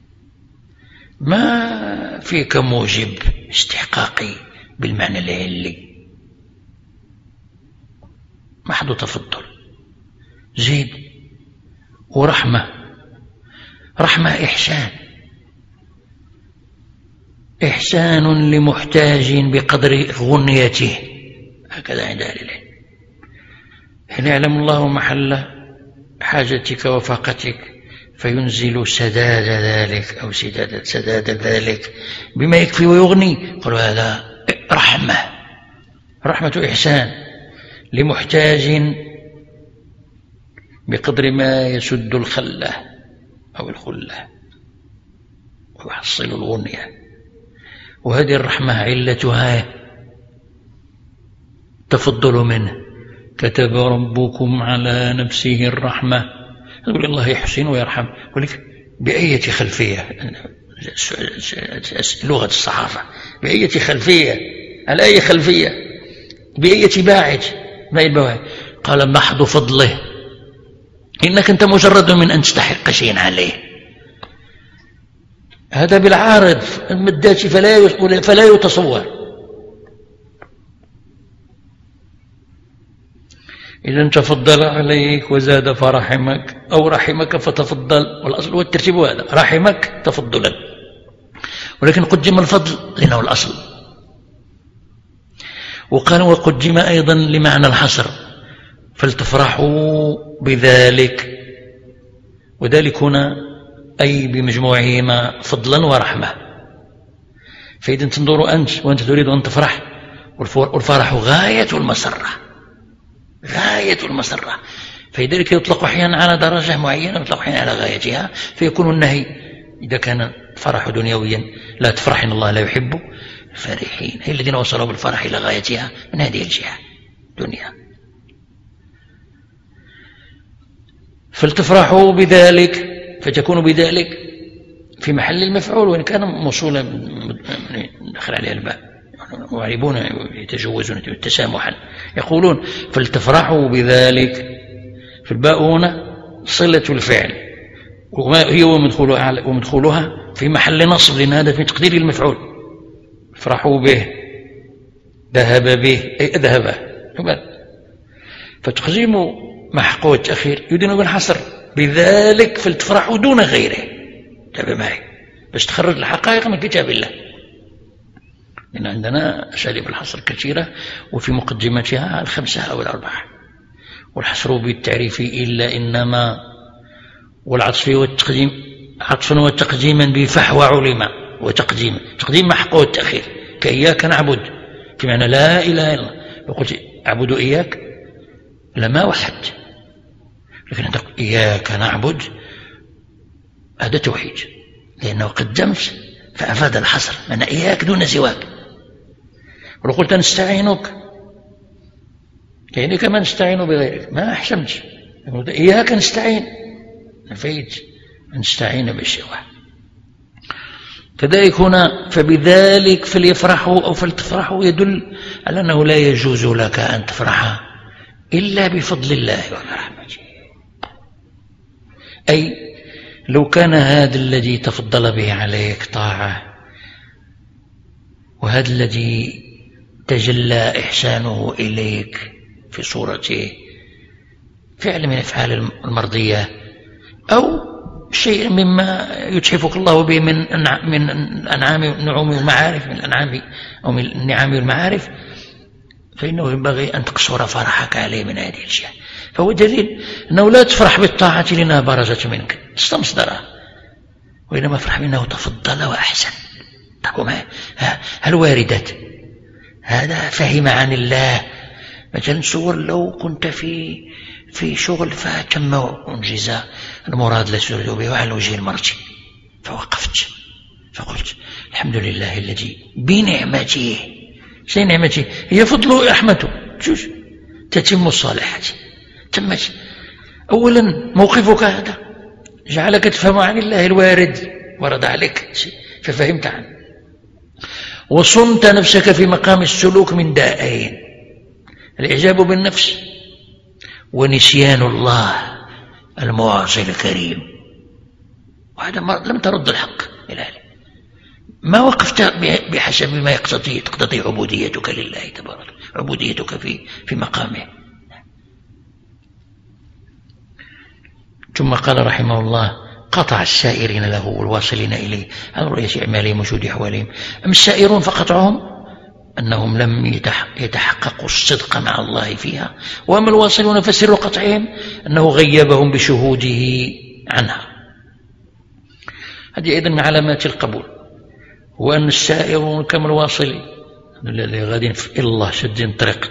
ما فيك موجب استحقاقي بالمعنى العلي، محض تفضل. زيد. ورحمة، رحمة إحسان، إحسان لمحتاج بقدر غنيته، هكذا عند أهل العلم. حين يعلم الله محل حاجتك وفاقتك فينزل سداد ذلك أو سداد سداد ذلك بما يكفي ويغني. قالوا هذا رحمة، رحمة إحسان لمحتاج بقدر ما يسد الخلة أو الخلة ويحصل الغنية. وهذه الرحمة علتها تفضل منه. كتب ربكم على نفسه الرحمة. يقول الله يحسن ويرحم، يقول لك بأية خلفية؟ لغة الصحافة بأية خلفية؟ على أي خلفية؟ بأية باعث؟ ما يبغى؟ قال محض فضله إنك أنت مجرد من أن تستحق شيء عليه. هذا بالعارض المداتي فلا فلا يتصور. إذا تفضل عليك وزاد فرحمك أو رحمك فتفضل، والأصل هو الترتيب هذا، رحمك تفضلا، ولكن قدم الفضل لأنه الأصل. وقال وقدم أيضا لمعنى الحصر، فلتفرحوا بذلك، وذلك هنا أي بمجموعهما فضلا ورحمة. فإذا تنظر أنت وأنت تريد أن تفرح، والفرح غاية المسرة، غاية المسرة، فلذلك يطلق أحيانا على درجة معينة ويطلق أحيانا على غايتها، فيكون النهي إذا كان فرح دنيويا لا تفرح إن الله لا يحب الفرحين، هي الذين وصلوا بالفرح إلى غايتها من هذه الجهة دنيا. فلتفرحوا بذلك، فتكون بذلك في محل المفعول وإن كان موصولا دخل عليه الباء، وعربون يتجوزون تسامحا، يقولون فلتفرحوا بذلك، في الباء هنا صلة الفعل وما هي ومدخولها, ومدخولها في محل نصب، لأن هذا في تقدير المفعول. افرحوا به، ذهب به أي ذهب، فتقديم محقوق التأخير يدين بالحصر بذلك، فلتفرحوا دون غيره. تابع معي باش تخرج الحقائق من كتاب الله، لأن عندنا أساليب الحصر كثيرة وفي مقدمتها الخمسة أو الأربعة. والحصر بالتعريف إلا إنما، والعطف والتقديم عطفا وتقديما بفحوى علما، وتقديما تقديم محقوق التأخير كإياك نعبد، في معنى لا إله إلا الله. لو قلت أعبد إياك لما وحدت، لكن أنت إياك نعبد هذا توحيد، لأنه قدمت فأفاد الحصر، معنى إياك دون سواك. ولو قلت نستعينك يعني كما نستعين بغيرك ما أحسنت، إياك نستعين نفيت نستعين بالسوى. كذلك هنا فبذلك فليفرحوا أو فلتفرحوا يدل على أنه لا يجوز لك أن تفرح إلا بفضل الله ورحمته. أي لو كان هذا الذي تفضل به عليك طاعة، وهذا الذي تجلى إحسانه إليك في صورته فعل من أفعال المرضية أو شيء مما يتحفك الله به من من الأنعام والنعوم والمعارف، من الأنعام أو من النعم والمعارف، فإنه ينبغي أن تقصر فرحك عليه من هذه الأشياء. فهو دليل أنه لا تفرح بالطاعة لأنها برزت منك استمصدرها، وإنما افرح بأنه تفضل وأحسن. تقوم هل واردت هذا فهم عن الله. مثلا صور لو كنت في في شغل فتم وانجز المراد الذي تريد به على وجه المرجي، فوقفت فقلت الحمد لله الذي بنعمته، شيء نعمته هي فضله ورحمته، شوش تتم الصالحات. تمت أولا موقفك هذا جعلك تفهم عن الله الوارد ورد عليك ففهمت عنه، وصمت نفسك في مقام السلوك من دائين: الإعجاب بالنفس ونسيان الله المواصل الكريم. وهذا لم ترد الحق إلى هذا، ما وقفت بحسب ما يقتضي تقتضي عبوديتك لله تبارك، عبوديتك في في مقامه. ثم قال رحمه الله: قطع السائرين له والواصلين إليه على رؤية أعمالهم وشهود أحوالهم. أم السائرون فقطعهم أنهم لم يتحققوا الصدق مع الله فيها، وأما الواصلون فسر قطعهم أنه غيبهم بشهوده عنها. هذه أيضا من علامات القبول، وأن السائرون كما الواصلين الذي غادين في الله شدين طريق،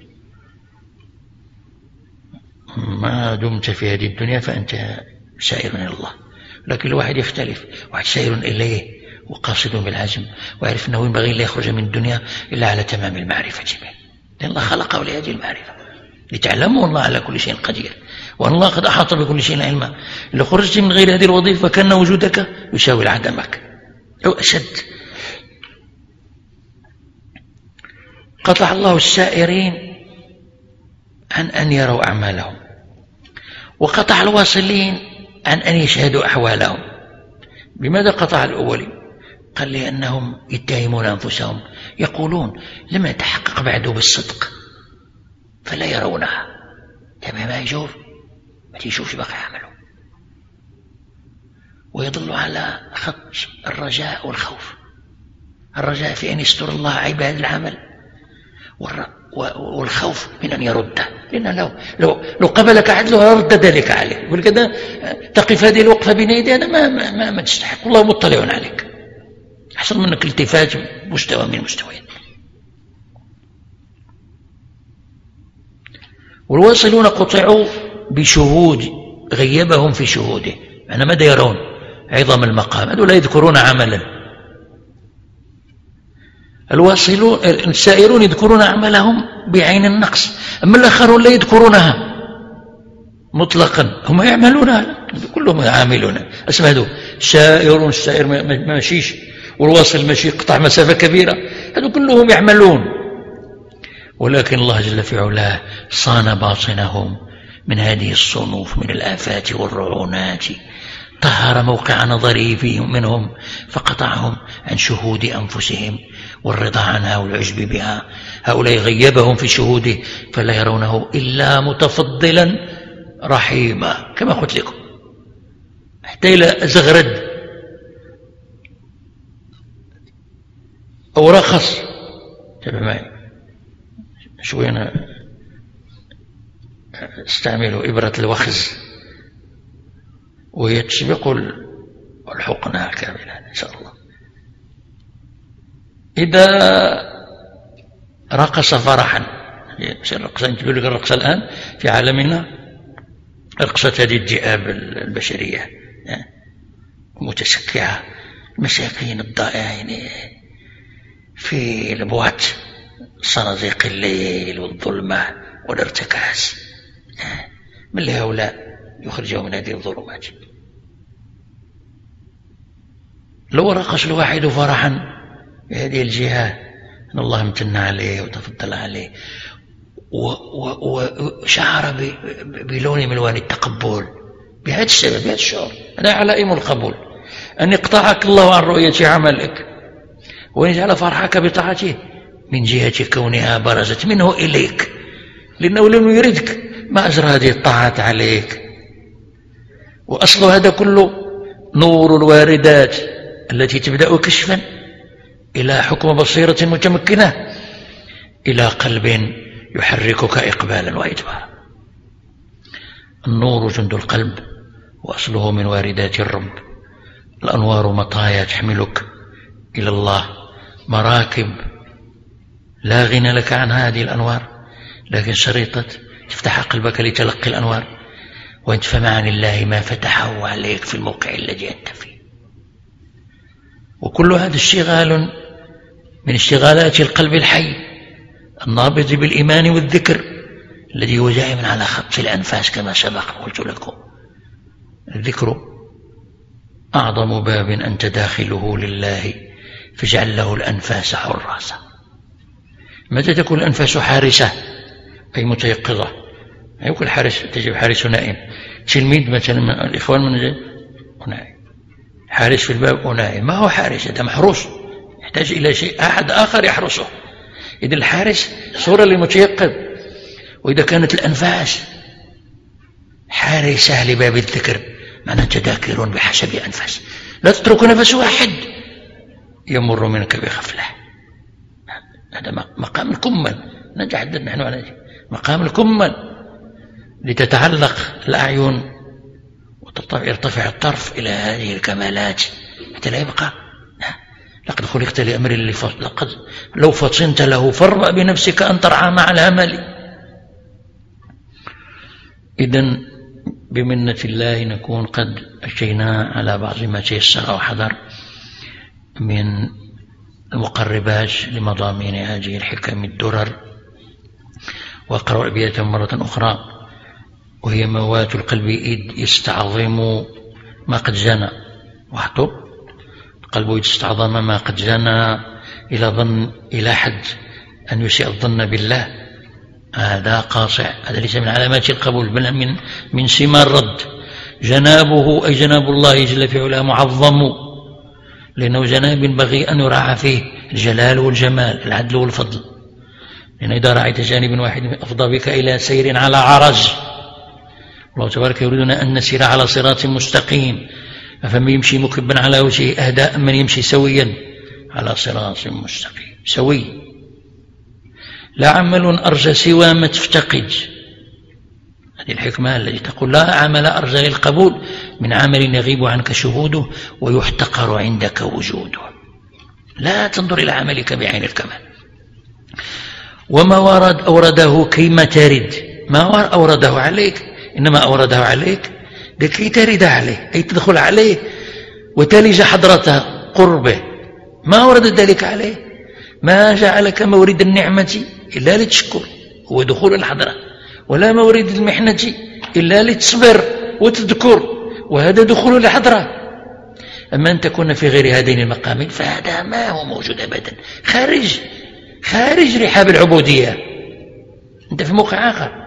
ما دمت في هذه الدنيا فأنت سائر من الله. لكن الواحد يختلف، واحد سائر إليه وقاصد بالعزم، ويعرف أنه ينبغي لا يخرج من الدنيا إلا على تمام المعرفة به، لأن الله خلقه لهذه المعرفة لتعلموا الله على كل شيء قدير، وأن الله قد أحاط بكل شيء علما. لو خرجت من غير هذه الوظيفة فكان وجودك يساوي عدمك أو أشد. قطع الله السائرين عن أن يروا أعمالهم، وقطع الواصلين عن أن يشهدوا أحوالهم. بماذا قطع الأولين؟ قال لأنهم يتهمون أنفسهم، يقولون لم يتحقق بعد بالصدق فلا يرونها. تمام، ما يشوف ما تيشوفش باقي يعملوا، ويضل على خط الرجاء والخوف. الرجاء في أن يستر الله عباد العمل، والخوف من أن يرده، لأن لو, لو, لو قبلك عدله رد ذلك عليك. يقول كذا تقف هذه الوقفة بين يدي هذا ما, ما, ما, ما تستحق، الله مطلع عليك، أحسن منك التفات مستوى من المستويات. والواصلون قطعوا بشهود غيبهم في شهوده، يعني ماذا يرون؟ عظم المقام، هذول لا يذكرون عملا. الواصلون السائرون يذكرون أعمالهم بعين النقص، أما الآخرون لا يذكرونها مطلقا، هم يعملونها كلهم عاملون. اسمع هذو سائر، السائر ما مشيش، والواصل ماشي يقطع مسافة كبيرة، هذو كلهم يعملون. ولكن الله جل في علاه صان باطنهم من هذه الصنوف من الآفات والرعونات، طهر موقع نظره فيهم منهم، فقطعهم عن شهود أنفسهم والرضا عنها والعجب بها. هؤلاء غيبهم في شهوده فلا يرونه إلا متفضلا رحيما، كما قلت لكم، حتى إلى زغرد أو رخص. تبع معي شوي، أنا استعملوا إبرة الوخز وهي تسبق الحقنة كاملة إن شاء الله. إذا رقص فرحا، الرقصة أنت تقول لك الرقصة الآن في عالمنا، رقصة هذه الذئاب البشرية متسكعة، المساكين الضائعين في البوات، صناديق الليل والظلمة والارتكاز، من هؤلاء يخرجهم من هذه الظلمات. لو رقص الواحد فرحا بهذه الجهة أن الله امتن عليه وتفضل عليه وشعر بلون من ألوان التقبل، بهذا السبب، بهذا الشعور، هذا علائم القبول، أن يقطعك الله عن رؤية عملك وأن يجعل فرحك بطاعته من جهة كونها برزت منه إليك، لأنه لم يردك ما أجرى هذه الطاعات عليك. وأصل هذا كله نور الواردات التي تبدأ كشفا إلى حكم بصيرة متمكنة إلى قلب يحركك إقبالا وإدبارا. النور جند القلب وأصله من واردات الرب. الأنوار مطايا تحملك إلى الله، مراكب لا غنى لك عن هذه الأنوار، لكن شريطة تفتح قلبك لتلقي الأنوار ويدفع عن الله ما فتحه عليك في الموقع الذي أنت فيه. وكل هذا اشتغال من اشتغالات القلب الحي النابض بالإيمان والذكر الذي هو دائما على خط الأنفاس كما سبق قلت لكم. الذكر أعظم باب أنت داخله لله، فاجعل له الأنفاس حراسة. متى تكون الأنفاس حارسة أي متيقظة؟ يقول حارس، تجيب حارس نائم، تلميذ مثلا من الإخوان من جاي ونائم، حارس في الباب ونائم، ما هو حارس، هذا محروس، يحتاج إلى شيء أحد آخر يحرسه. إذا الحارس صورة لمتيقظ. وإذا كانت الأنفاس حارسة لباب الذكر معنى تذاكر بحسب أنفاس، لا تترك نفس واحد يمر منك بغفلة. هذا مقام الكمل، نجح نحن على مقام الكمل، لتتعلق الأعين ويرتفع الطرف إلى هذه الكمالات حتى لا يبقى. لقد خلقت لأمر اللي لقد لو فطنت له فاربأ بنفسك أن ترعى مع الهمل. إذن بمنة الله نكون قد أشينا على بعض ما تيسر وحضر من المقربات لمضامين هذه الحكم الدرر. وأقرأ أبياتهم مرة أخرى، وهي موات القلب إذ يستعظم ما قد جنى، واحطب قلبه يستعظم ما قد جنى إلى ظن إلى حد أن يسيء الظن بالله هذا قاصع، هذا ليس من علامات القبول بل من من سمى الرد. جنابه أي جناب الله جل في علاه معظم، لأنه جناب ينبغي أن يراعى فيه الجلال والجمال، العدل والفضل. لأن إذا رأيت جانب واحد أفضى بك إلى سير على عرج. الله تبارك يريدنا أن نسير على صراط مستقيم، فمن يمشي مكبا على وجهه أهدى من يمشي سويا على صراط مستقيم. سوي لا عمل أرجى سوى ما تفتقد. هذه الحكمة التي تقول لا عمل أرجى للقبول من عمل يغيب عنك شهوده ويحتقر عندك وجوده. لا تنظر إلى عملك بعين الكمال. وما ورد أورده كيما ترد، ما أورده عليك إنما أورده عليك لكي ترد عليه، أي تدخل عليه وتلج حضرته قربه. ما أورد ذلك عليه، ما جعلك مورد النعمة إلا لتشكر هو دخول الحضرة، ولا مورد المحنة إلا لتصبر وتذكر وهذا دخول الحضرة. أما أن تكون في غير هذين المقامين فهذا ما هو موجود أبدا، خارج خارج رحاب العبودية، أنت في موقع آخر.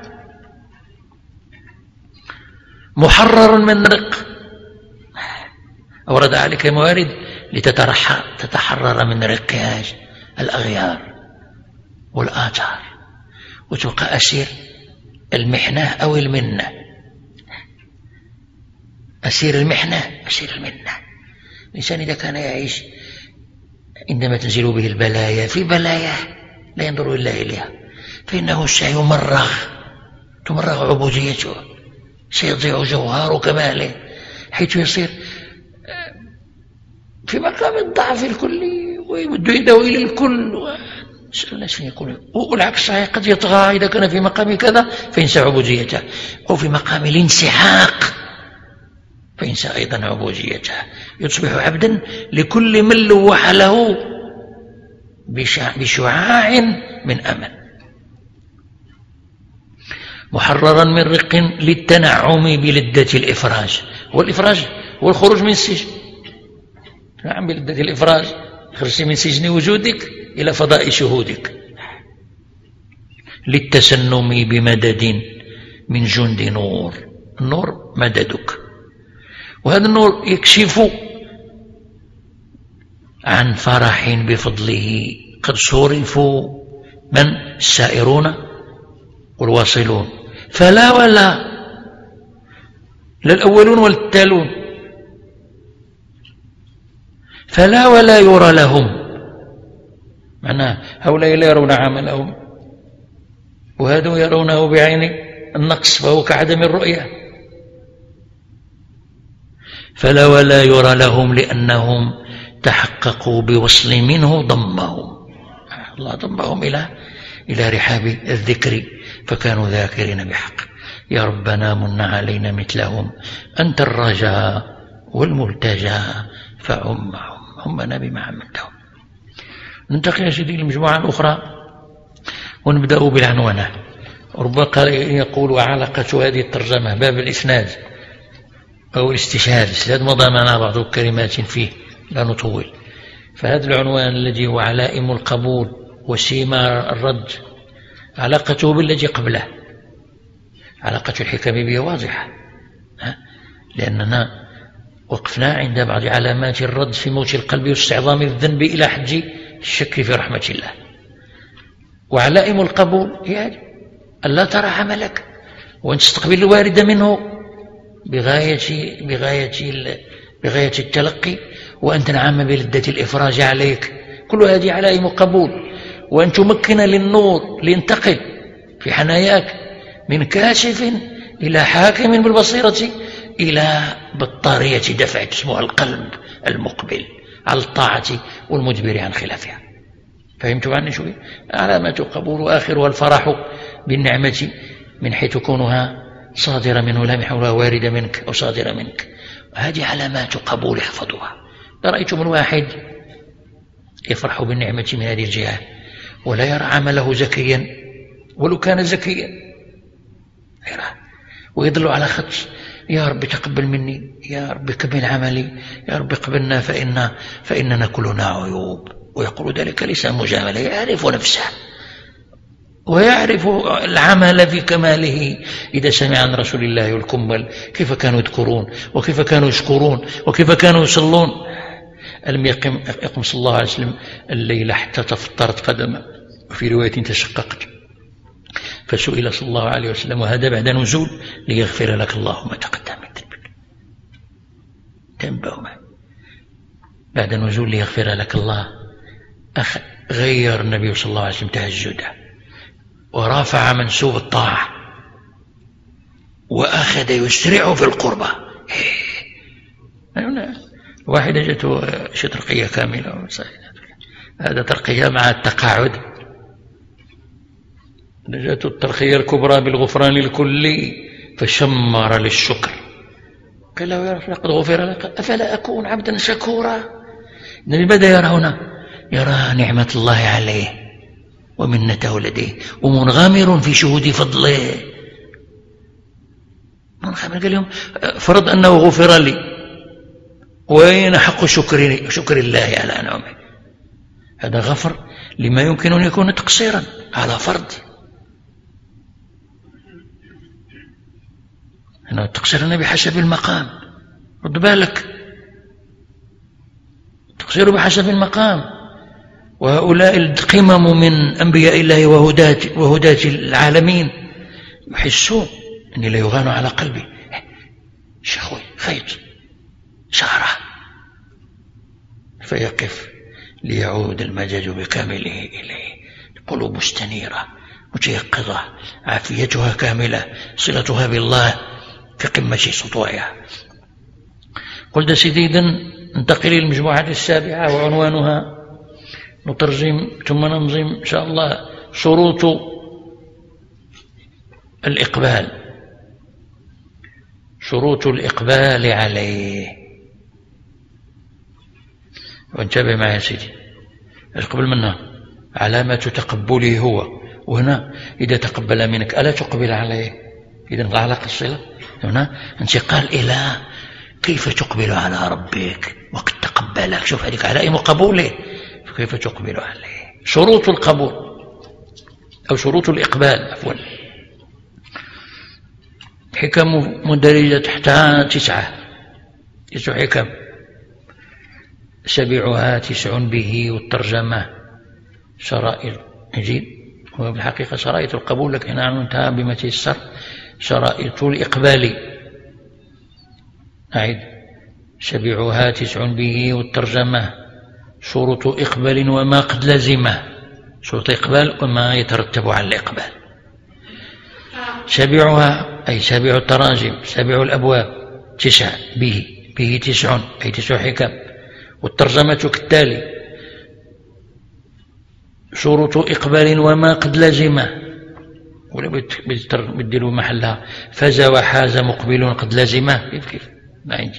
محرر من رق، أورد عليك موارد لتتحرر من رقاج الأغيار والآثار وتبقى أسير المحنة أو المنة. أسير المحنة أسير المنة. الإنسان إذا كان يعيش عندما تنزل به البلايا في بلايا لا ينظر إلا إليها، فإنه سيمرغ تمرغ عبوديته، سيضيع جوهر كماله حيث يصير في مقام الضعف الكلي ويمد يده إلى الكل. الناس فين يكون، والعكس صحيح، قد يطغى إذا كان في مقام كذا فينسى عبوديته، أو في مقام الانسحاق فينسى أيضا عبوديته، يصبح عبدا لكل من لوح له بشعاع من أمل. محررا من رق للتنعم بلذة الإفراج، والإفراج هو الخروج من السجن. نعم، بلذة الإفراج، خرجت من سجن وجودك إلى فضاء شهودك. للتسنم بمدد من جند نور، النور مددك، وهذا النور يكشف عن فرح بفضله. قد صرفوا من السائرون والواصلون، فلا ولا لا الأولون ولا التالون، فلا ولا يرى لهم، معناه هؤلاء لا يرون عملهم وهذا يرونه بعين النقص فهو كعدم الرؤية. فلا ولا يرى لهم لأنهم تحققوا بوصل منه ضمهم، الله ضمهم إلى إلى رحاب الذكر فكانوا ذاكرين بحق. يا ربنا من علينا مثلهم، أنت الرجاء والملتجى فعمهم، همنا بما عملتهم. ننتقل يا سيدي للمجموعة الأخرى ونبدأ بالعنوانة. ربما يقول علاقة هذه الترجمة باب الإسناد أو الاستشهاد، الاستشهاد مضى معنا بعض الكلمات فيه لا نطول. فهذا العنوان الذي هو علائم القبول وسيما الرد علاقته بالذي قبله، علاقة الحكم به واضحة، لأننا وقفنا عند بعض علامات الرد في موت القلب واستعظام الذنب إلى حد الشك في رحمة الله. وعلائم القبول هي ألا ترى عملك وأن تستقبل الوارد منه بغاية بغاية بغاية التلقي، وأن تنعم بلذة الإفراج عليك. كل هذه علائم قبول. وأن تمكن للنور لينتقل في حناياك من كاشف إلى حاكم بالبصيرة إلى بطارية دفع اسمها القلب المقبل على الطاعة والمدبر عن خلافها. فهمتوا عني شوي؟ علامات قبول وآخرها الفرح بالنعمة من حيث كونها صادرة منه لا محولها واردة منك أو صادرة منك. هذه علامات قبول احفظوها. رأيتم الواحد يفرح بالنعمة من هذه الجهة ولا يرى عمله زكيا ولو كان زكيا يرى ويدل على خط يا رب تقبل مني، يا رب قبل عملي، يا رب قبلنا فإن فإننا كلنا عيوب. ويقول ذلك ليس مجاملة، يعرف نفسه ويعرف العمل في كماله. إذا سمع عن رسول الله والكمل كيف كانوا يذكرون وكيف كانوا يشكرون وكيف كانوا يصلون. ألم يقم, يقم صلى الله عليه وسلم الليلة حتى تفطرت قدمه، وفي رواية تشققت، فسئل صلى الله عليه وسلم وهذا بعد نزول ليغفر لك الله ما تقدم من ذنبك. تنبأ بعد نزول ليغفر لك الله. أخ غير النبي صلى الله عليه وسلم تهجده ورافع منسوب الطاعة وأخذ يسرع في القربة. واحدة جاءته ترقية كاملة، هذا ترقية مع التقاعد. جاءته الترقية الكبرى بالغفران الكلي فشمر للشكر، قال له يا رب لقد غفر لك أفلا أكون عبدا شكورا. النبي بدأ يرى هنا، يرى نعمة الله عليه ومنته لديه ومنغمر في شهود فضله. منغمر قال لهم فرض أنه غفر لي، وين حق شكر, شكر الله على نعمه؟ هذا غفر لما يمكن أن يكون تقصيرا على فرض. أنا تقصيرنا بحسب المقام، رد بالك، تقصير بحسب المقام. وهؤلاء القمم من أنبياء الله وهداة, وهداة العالمين يحسون أني لا يغان على قلبي شخوي خيط شعره، فيقف ليعود المجد بكامله إليه. قلوب مستنيرة متيقظة، عافيتها كاملة، صلتها بالله في قمة سطوعها. قلت سديدا ننتقل للمجموعة السابعة وعنوانها نترجم ثم ننظم إن شاء الله شروط الإقبال. شروط الإقبال عليه. وانتبه معي يا سيدي، القبل منه علامة تقبله هو، وهنا إذا تقبل منك ألا تقبل عليه؟ إذا على الصلة هنا انتقال إلى كيف تقبل على ربك وقد تقبلك. شوف هذيك علائم قبوله، كيف تقبل عليه. شروط القبول أو شروط الإقبال عفوا. حكم مندرجة تحتها تسعة تسع حكم، سبعها تسع به والترجمة شرائط. نجيب هو بالحقيقة شرائط القبول، لكن نحن انتهى بما تيسر. شرائط الإقبال أعيد، سبعها تسع به والترجمة شروط إقبال وما قد لزمه. شروط إقبال وما يترتب على الإقبال. سبعها أي سبع التراجم، سبع الأبواب، تسع به، به تسع أي تسع حكم. والترجمة كالتالي: شروط إقبال وما قد لزمه، ولا بدلوا محلها فاز وحاز مقبل قد لزمه. كيف كيف ما عندي.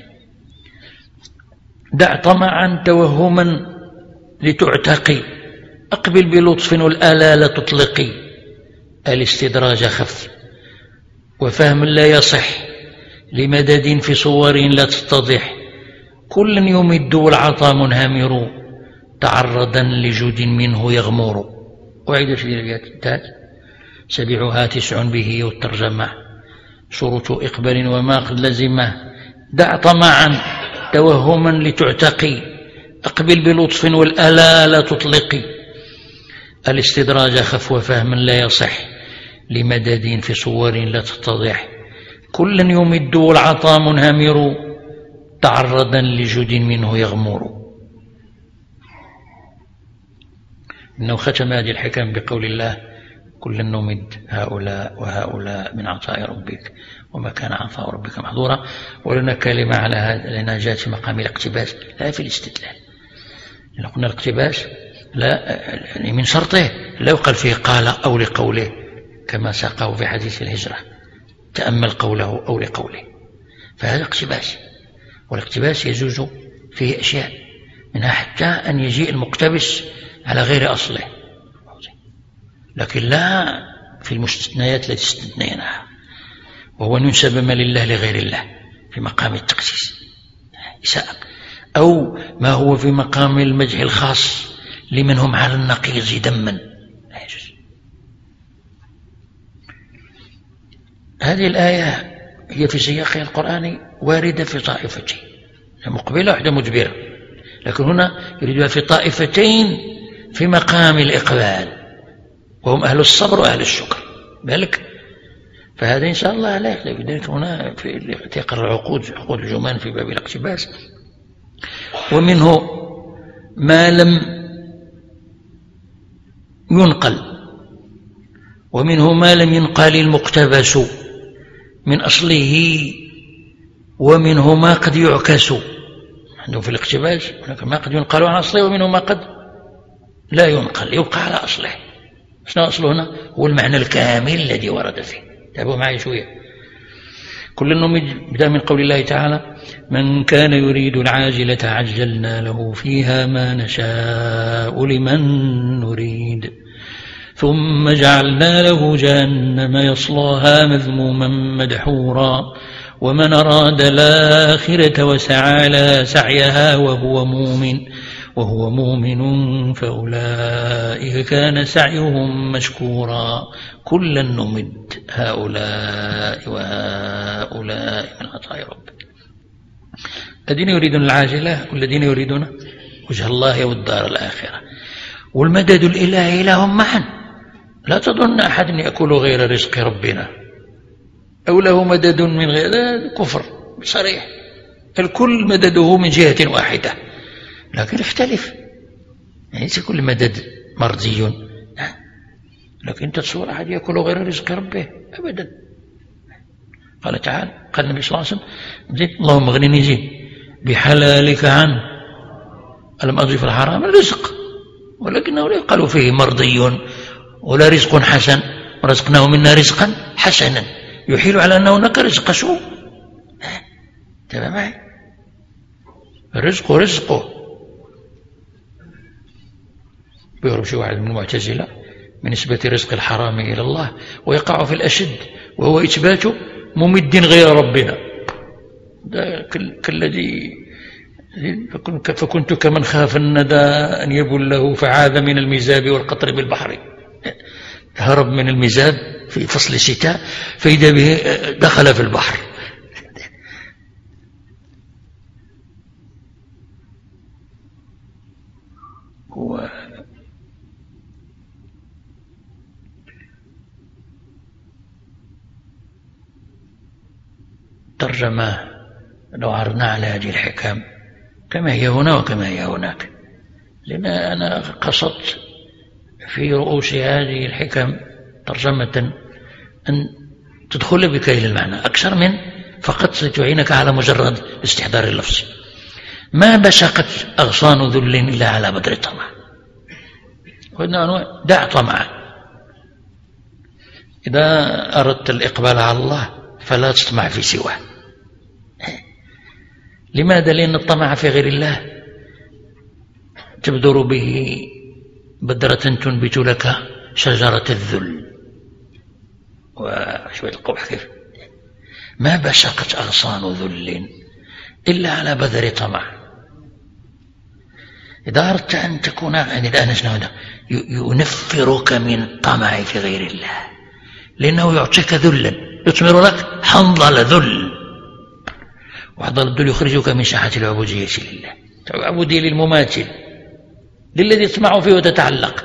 دع طمعا توهما لتعتقي، أقبل بلطف والآلال تطلقي. الاستدراج خف وفهم لا يصح، لمدد في صور لا تتضح. كل يمد والعطى منهمر، تعرضا لجود منه يغمر. وعيد في البيات سبعها تسع به والترجمة شروط إقبال وما قد لزمه. دع طمعا توهما لتعتقي، أقبل بلطف والآلال تطلقي. الاستدراج خف وفهم لا يصح، لمدد في صور لا تتضح. كل يمد والعطى منهمر، تعرضا لجود منه يغمر. إنه ختم هذه الحكم بقول الله: كلا نمد هؤلاء وهؤلاء من عطاء ربك وما كان عطاء ربك محظورا. ولنا كلمة على هذا، لأنها جاءت في مقام الاقتباس لا في الاستدلال. لأن قلنا الاقتباس لا يعني من شرطه لا يقال فيه قال أو لقوله كما ساقه في حديث الهجرة، تأمل قوله أو لقوله، فهذا اقتباس. والاقتباس يجوز فيه أشياء، منها حتى أن يجيء المقتبس على غير أصله، لكن لا في المستثنيات التي استثنيناها، وهو أن ينسب ما لله لغير الله في مقام التقسيس إساءة، أو ما هو في مقام المدح الخاص لمن هم على النقيض دما لا يجوز. هذه الآية هي في سياقها القرآني واردة في طائفتين، مقبلة واحدة مدبرة، لكن هنا يريدها في طائفتين في مقام الإقبال، وهم أهل الصبر وأهل الشكر بالك. فهذا إن شاء الله لا يخلف ذلك هنا في تقرر عقود عقود الجمان في باب الاقتباس. ومنه ما لم ينقل، ومنه ما لم ينقل المقتبس من أصله، ومنه ما قد يعكس. عندهم في الاقتباس هناك ما قد ينقل عن أصله، ومنه ما قد لا ينقل يبقى على أصله. شنو أصله هنا؟ هو المعنى الكامل الذي ورد فيه. تابعوا معي شوية. كل النمج بدأ من قول الله تعالى: من كان يريد العاجلة عجلنا له فيها ما نشاء لمن نريد ثم جعلنا له جهنم يصلاها مذموما مدحورا ومن أراد الآخرة وسعى لها سعيها وهو مؤمن وهو مؤمن فأولئك كان سعيهم مشكورا كلا نمد هؤلاء وهؤلاء من عطاء ربك. الذين يريدون العاجلة والذين يريدون وجه الله والدار الآخرة، والمدد الإلهي لهم معا. لا تظن أحد يأكل غير رزق ربنا أو له مدد من غير كفر صريح. الكل مدده من جهة واحدة، لكن اختلف، يعني ليس كل مدد مرضي، لكن تتصور أحد يأكل غير رزق ربه أبدا. قال تعالى، قال النبي صلى الله عليه وسلم: اللهم اغنني زين بحلالك عن ألم أضيف الحرام الرزق، ولكنه لا يقال فيه مرضي ولا رزق حسن، ورزقناه منا رزقا حسنا يحيل على أنه هناك رزق سوء. تمام معي؟ الرزق رزقه. بيهرب شي واحد من المعتزلة من نسبة رزق الحرام إلى الله ويقع في الأشد، وهو إثبات ممد غير ربنا. كالذي فكنت كمن خاف الندى أن يبله فعاذ من المزاب والقطر بالبحر. هرب من المزاب في فصل الشتاء فإذا به دخل في البحر. و ترجمة لو عرضنا على هذه الحكم كما هي هنا وكما هي هناك، لأن أنا قصدت في رؤوس هذه الحكم ترجمة أن تدخل بك إلى المعنى أكثر من فقط ستعينك على مجرد استحضار اللفظ. ما بشقت أغصان ذل إلا على بدر الطمع. دع طمعا. إذا أردت الإقبال على الله فلا تطمع في سواه. لماذا؟ لأن الطمع في غير الله تبدر به بدرة تنبت لك شجرة الذل. وشوية القبح كيف ما بشقت أغصان ذل إلا على بذر طمع. إذا أردت أن تكون يعني الآن هذا ينفرك من الطمع في غير الله، لأنه يعطيك ذلا، يثمر لك حنظل ذل، وحنظل الذل يخرجك من ساحة العبودية لله، عبودية للمماثل للذي تسمع فيه وتتعلق.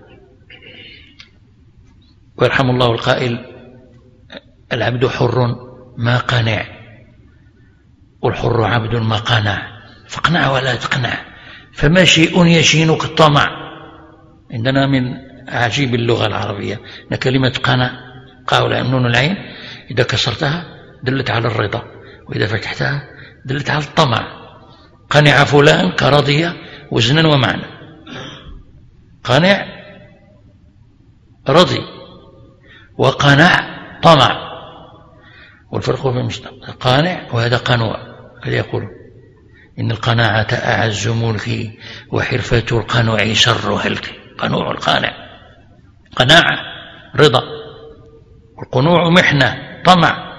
ويرحم الله القائل: العبد حر ما قنع، والحر عبد ما قنع، فاقنع ولا تقنع، فما شيء يشينك الطمع. عندنا من عجيب اللغة العربية أن كلمة قنع قاولة نون العين إذا كسرتها دلت على الرضا، وإذا فتحتها دلت على الطمع. قنع فلان كرضي وزنا ومعنى. قنع رضي، وقنع طمع، والفرق في المصدر. قانع وهذا قنوع. هذا يقول: إن القناعة أعز ملكي وحرفة القنوع شر هلكي. قنوع القانع، قناعة رضا، والقنوع محنة طمع.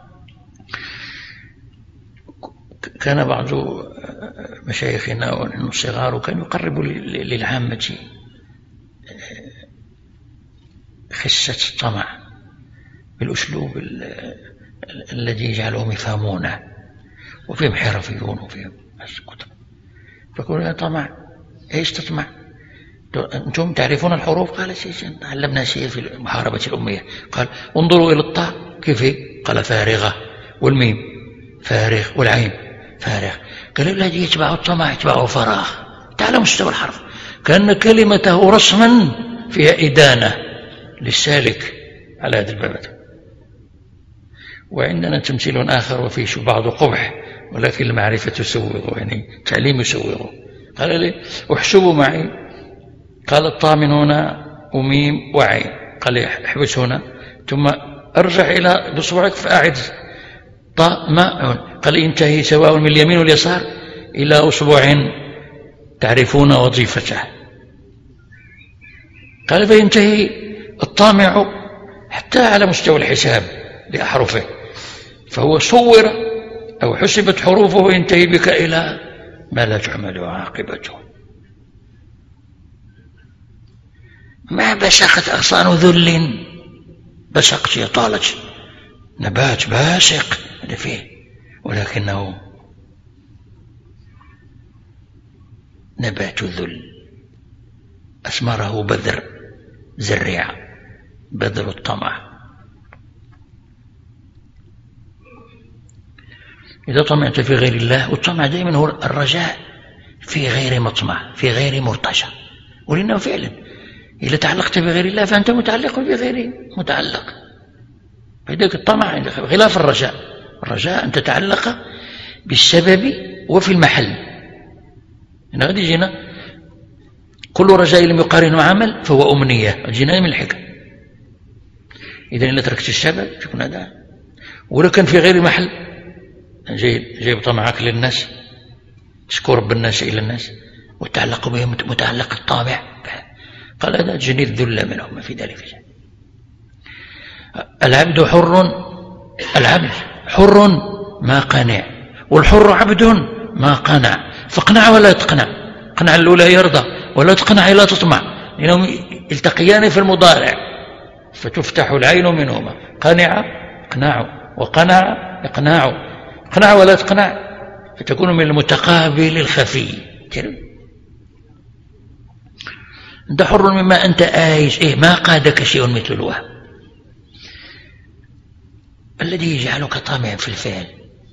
كان بعض مشايخنا ونحن الصغار كان يقرب للعامة خسة الطمع بالأسلوب الذي يجعلهم يفهمونه، وفيهم حرفيون وفيهم كتب. فقالوا يا طمع، ايش تطمع؟ انتم تعرفون الحروف؟ قال شيء علمنا شيء في محاربة الأمية. قال انظروا إلى الطاء كيف هي؟ قال فارغة، والميم فارغ، والعين فارغ. قال الذي يتبع الطمع يتبعه فراغ. تعال مستوى الحرف، كأن كلمته رسما فيها إدانة للسالك على هذا الباب. وعندنا تمثيل آخر وفيه بعض قبح، ولكن المعرفة تسوغ، يعني تعليم يسوغ. قال لي احسبوا معي، قال الطاء من هنا وميم وعين. قال لي احبس هنا ثم ارجع إلى بصبعك فأعد طاء ماء. قال انتهي سواء من اليمين واليسار إلى أصبع تعرفون وظيفته. قال فينتهي الطامع حتى على مستوى الحساب لأحرفه، فهو صور أو حسبت حروفه وينتهي بك إلى ما لا تعمل عاقبته. ما بسقت أغصان ذل، بسق شيء طالت نبات باسق هذا فيه، ولكنه نبات ذل أثمره بذر زرع، بذر الطمع. إذا طمعت في غير الله، والطمع دائما هو الرجاء في غير مطمع، في غير مرتجى. ولأنه فعلا إذا تعلقت بغير الله فأنت متعلق بغير متعلق. فذلك الطمع خلاف الرجاء. الرجاء أن تتعلق بالسبب وفي المحل. هنا غادي يجينا كل رجاء لم يقارنه عمل فهو أمنية، جينا من الحكم. إذا إلا تركت السبب تكون هذا، ولو كان في غير محل جايب جايب طمعك للناس، تشكر بالناس إلى الناس وتعلق بهم متعلق الطابع. قال هذا جني الذل منهم، ما في ذلك شيء. العبد حر، العبد حر ما قنع، والحر عبد ما قنع. فاقنع ولا تقنع، قنع الأولى يرضى، ولا تقنع لا تطمع، لأنهم يلتقيان في المضارع فتفتح العين منهما. قنع اقناع، وقنع اقناع. اقنع ولا تقنع فتكون من المتقابل الخفي. أنت حر مما أنت آيس، إيه ما قادك شيء مثل الوهم الذي يجعلك طامع في الفعل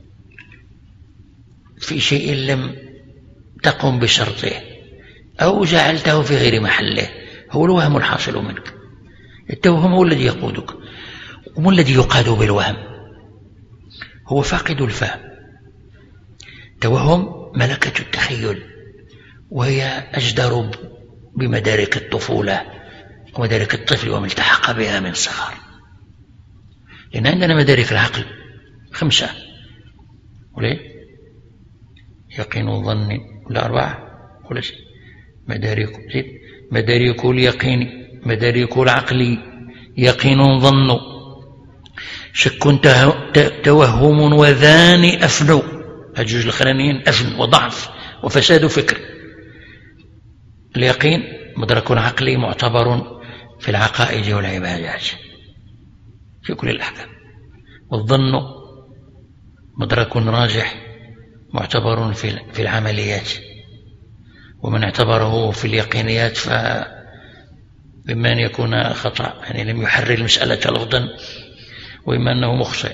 في شيء لم تقم بشرطه أو جعلته في غير محله، هو الوهم الحاصل منك. التوهم هو الذي يقودك، وما الذي يقاد بالوهم؟ هو فاقد الفهم. توهم ملكة التخيل، وهي أجدر بمدارك الطفولة ومدارك الطفل وما التحق بها من صغر. لأن عندنا مدارك العقل خمسة، وليه يقين وظن ولا أربعة ولا شيء. مدارك مدارك اليقين، مدارك العقل، يقين ظن، شك توهم وذان أفن. الجزء الأخرانيين أفن وضعف وفساد فكر. اليقين مدرك عقلي معتبر في العقائد والعبادات في كل الأحكام، والظن مدرك راجح معتبر في العمليات، ومن اعتبره في اليقينيات فإما أن يكون خطأ، يعني لم يحرر المسألة لفظا، وإما أنه مخطئ.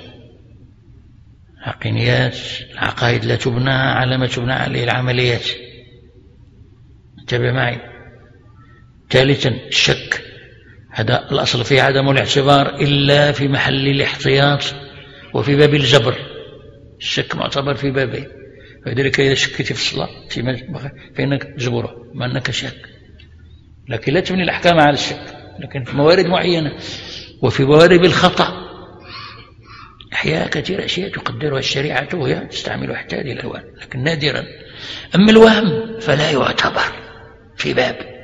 يقينيات العقائد لا تبنى على ما تبنى عليه العمليات. انتبه معي. ثالثا الشك، هذا الأصل فيه عدم الاعتبار إلا في محل الاحتياط وفي باب الجبر. الشك معتبر في بابه، فلذلك إذا شكيت في الصلاة فإنك تجبره ما أنك شك، لكن لا تبني الأحكام على الشك. لكن في موارد معينة وفي موارد الخطأ أحياء كثير أشياء تقدرها الشريعة وهي تستعمل حتى هذه الألوان، لكن نادرا. أما الوهم فلا يعتبر في باب.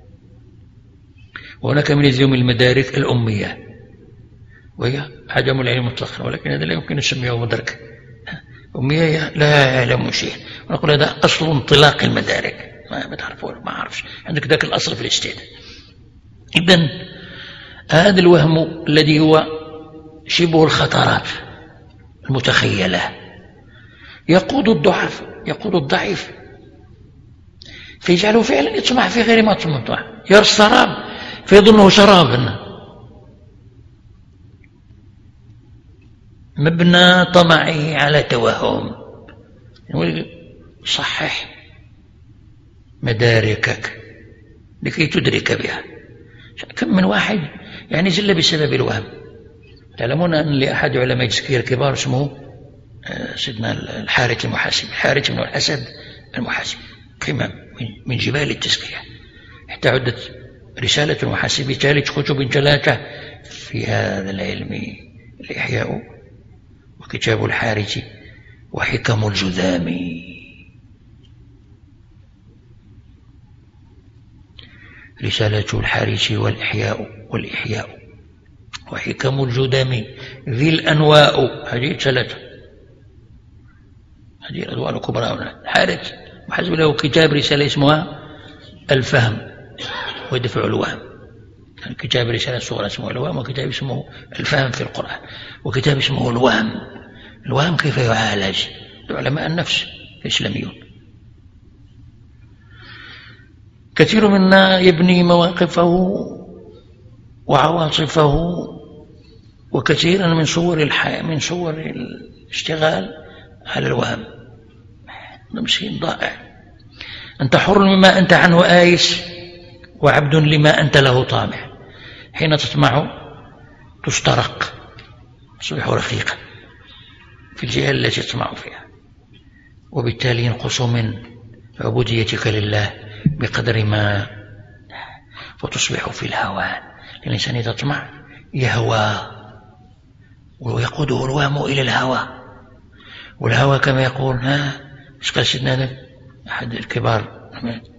وهناك من اليوم المدارك الأمية وهي عدم العلم مطلقا، ولكن هذا لا يمكن نسميه مدرك. أمية لا يعلم شيء، ونقول هذا أصل انطلاق المدارك. ما تعرفون، ما أعرفش، عندك ذاك الأصل في الاجتهاد. إذن هذا الوهم الذي هو شبه الخطرات المتخيلة، يقود الضعف يقود الضعيف فيجعله فعلا يطمع في غير ما طمع، يرى السراب فيظنه شرابا، مبنى طمعه على توهم. صحح مداركك لكي تدرك بها. كم من واحد يعني زل بسبب الوهم. تعلمون أن لأحد علماء التزكية الكبار اسمه سيدنا الحارث المحاسب، الحارث بن الأسد المحاسب، قمم من جبال التزكية، حتى عدت رسالة المحاسب ثالث كتب ثلاثة في هذا العلم: الإحياء، وكتاب الحارث، وحكم الجذامي. رسالة الحارث والإحياء والإحياء وحكم الجذامي ذي الأنواء، هذه ثلاثة، هذه الأنواع الكبرى. الحارث محاسب له كتاب رسالة اسمها الفهم ودفع الوهم، كتاب رسالة صغرى اسمه الوهم، وكتاب اسمه الفهم في القرآن، وكتاب اسمه الوهم. الوهم كيف يعالج؟ علماء النفس الإسلاميون. كثير منا يبني مواقفه وعواطفه وكثيرا من صور الحياة من صور الاشتغال على الوهم. مسكين ضائع. أنت حر مما أنت عنه آيس، وعبد لما أنت له طامع. حين تطمع تسترق، تصبح رقيقا في الجهة التي تطمع فيها، وبالتالي ينقص من عبوديتك لله بقدر ما، وتصبح في الهوان. الإنسان إذا تطمع يهوى، ويقوده الوهم إلى الهوى، والهوى كما يقول ها ايش قال سيدنا أحد الكبار: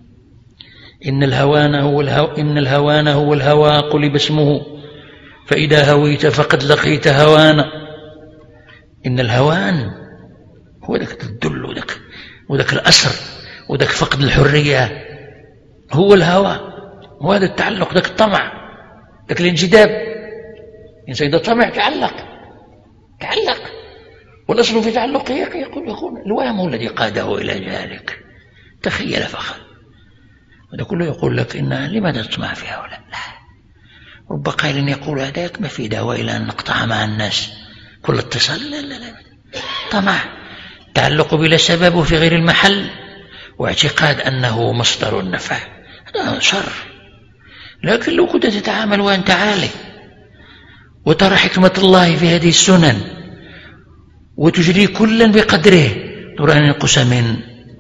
إن الهوان هو الهو إن الهوان هو الهوى قلب اسمه، فإذا هويت فقد لقيت هوانا. إن الهوان هو ذاك الذل وذاك وذاك الأسر وذاك فقد الحرية، هو الهوى، وهذا التعلق، ذاك الطمع، ذاك الانجذاب. الإنسان إذا طمع تعلق تعلق والأصل في تعلقه يقول يقول الوهم هو الذي قاده إلى ذلك. تخيل فقط. هذا كله يقول لك إن لماذا تطمع في هؤلاء؟ لا، رب قائل يقول هذاك ما في دعوة إلى أن نقطع مع الناس كل اتصال. لا لا لا، طمع، تعلق بلا سبب في غير المحل، واعتقاد أنه مصدر النفع، هذا شر. لكن لو كنت تتعامل وأنت عالي وترى حكمة الله في هذه السنن وتجري كلا بقدره، ترى أن ينقص من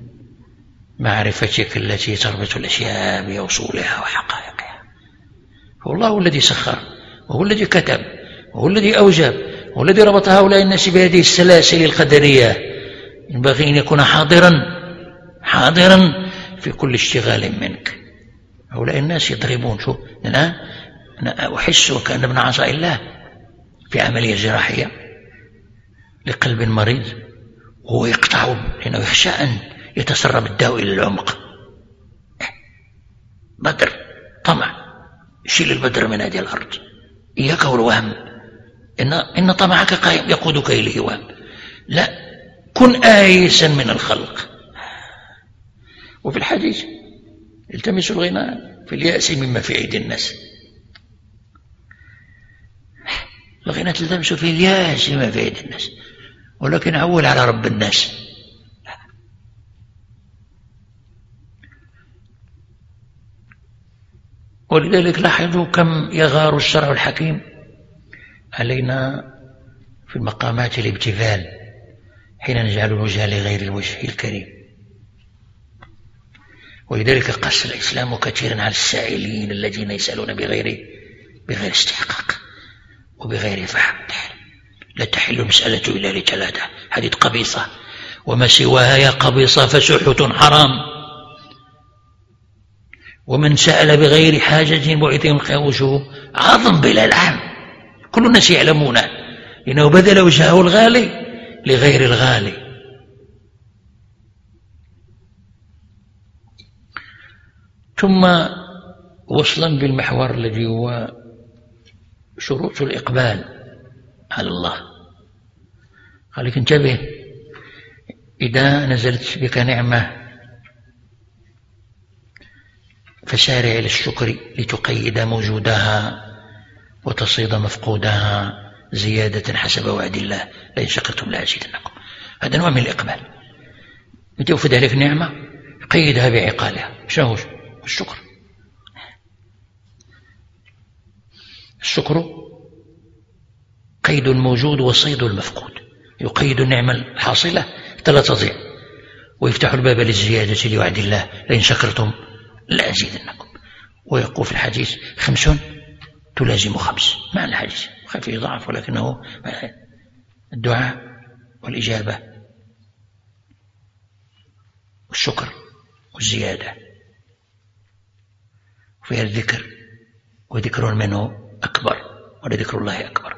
معرفتك التي تربط الأشياء بأصولها وحقائقها. هو الله الذي سخر، وهو الذي كتب، وهو الذي أوجب، وهو الذي ربط هؤلاء الناس بهذه السلاسل القدرية. ينبغي أن يكون حاضرا حاضرا في كل اشتغال منك. هؤلاء الناس يضربون. شو الآن أنا أحس وكأن ابن عصا الله في عملية جراحية لقلب مريض، وهو يقطع لأنه يخشى أن يتسرب الداء إلى العمق. بدر، طمع، شيل البدر من هذه الأرض. إياك والوهم، إن, إن طمعك قائم يقودك إليه وهم. لا، كن آيسا من الخلق. وفي الحديث: التمسوا الغنى في اليأس مما في أيدي الناس. الغنى تلتمسوا في اليأس مما في أيدي الناس، ولكن عول على رب الناس. ولذلك لاحظوا كم يغار الشرع الحكيم علينا في المقامات الابتذال حين نجعل الوجه لغير الوجه الكريم. ولذلك قص الإسلام كثيرا على السائلين الذين يسألون بغير بغير استحقاق وبغير فهم. لا تحل المسألة إلا لثلاثة: حديث قبيصة، وما سواها يا قبيصة فسحت حرام، ومن سأل بغير حاجة بعث خوشه عظم بلا لحم. كل الناس يعلمونه، إنه بذل وجهه الغالي لغير الغالي. ثم وصلا بالمحور الذي هو شروط الإقبال على الله. قال لك انتبه، إذا نزلت بك نعمة فسارع إلى الشكر لتقيد موجودها وتصيد مفقودها زيادة حسب وعد الله لئن شكرتم لأزيدنكم. هذا نوع من الإقبال. متى وفد عليك نعمة قيدها بعقالها. شنو هو الشكر؟ الشكر قيد الموجود وصيد المفقود. يقيد النعمة الحاصلة حتى لا تضيع، ويفتح الباب للزيادة لوعد الله لئن شكرتم لأزيدنكم. ويقول في الحديث خمس تلازم خمس. معنى الحديث فيه ضعف ولكنه الدعاء والإجابة والشكر والزيادة، وفيها الذكر، وذكر منه أكبر ولذكر الله أكبر.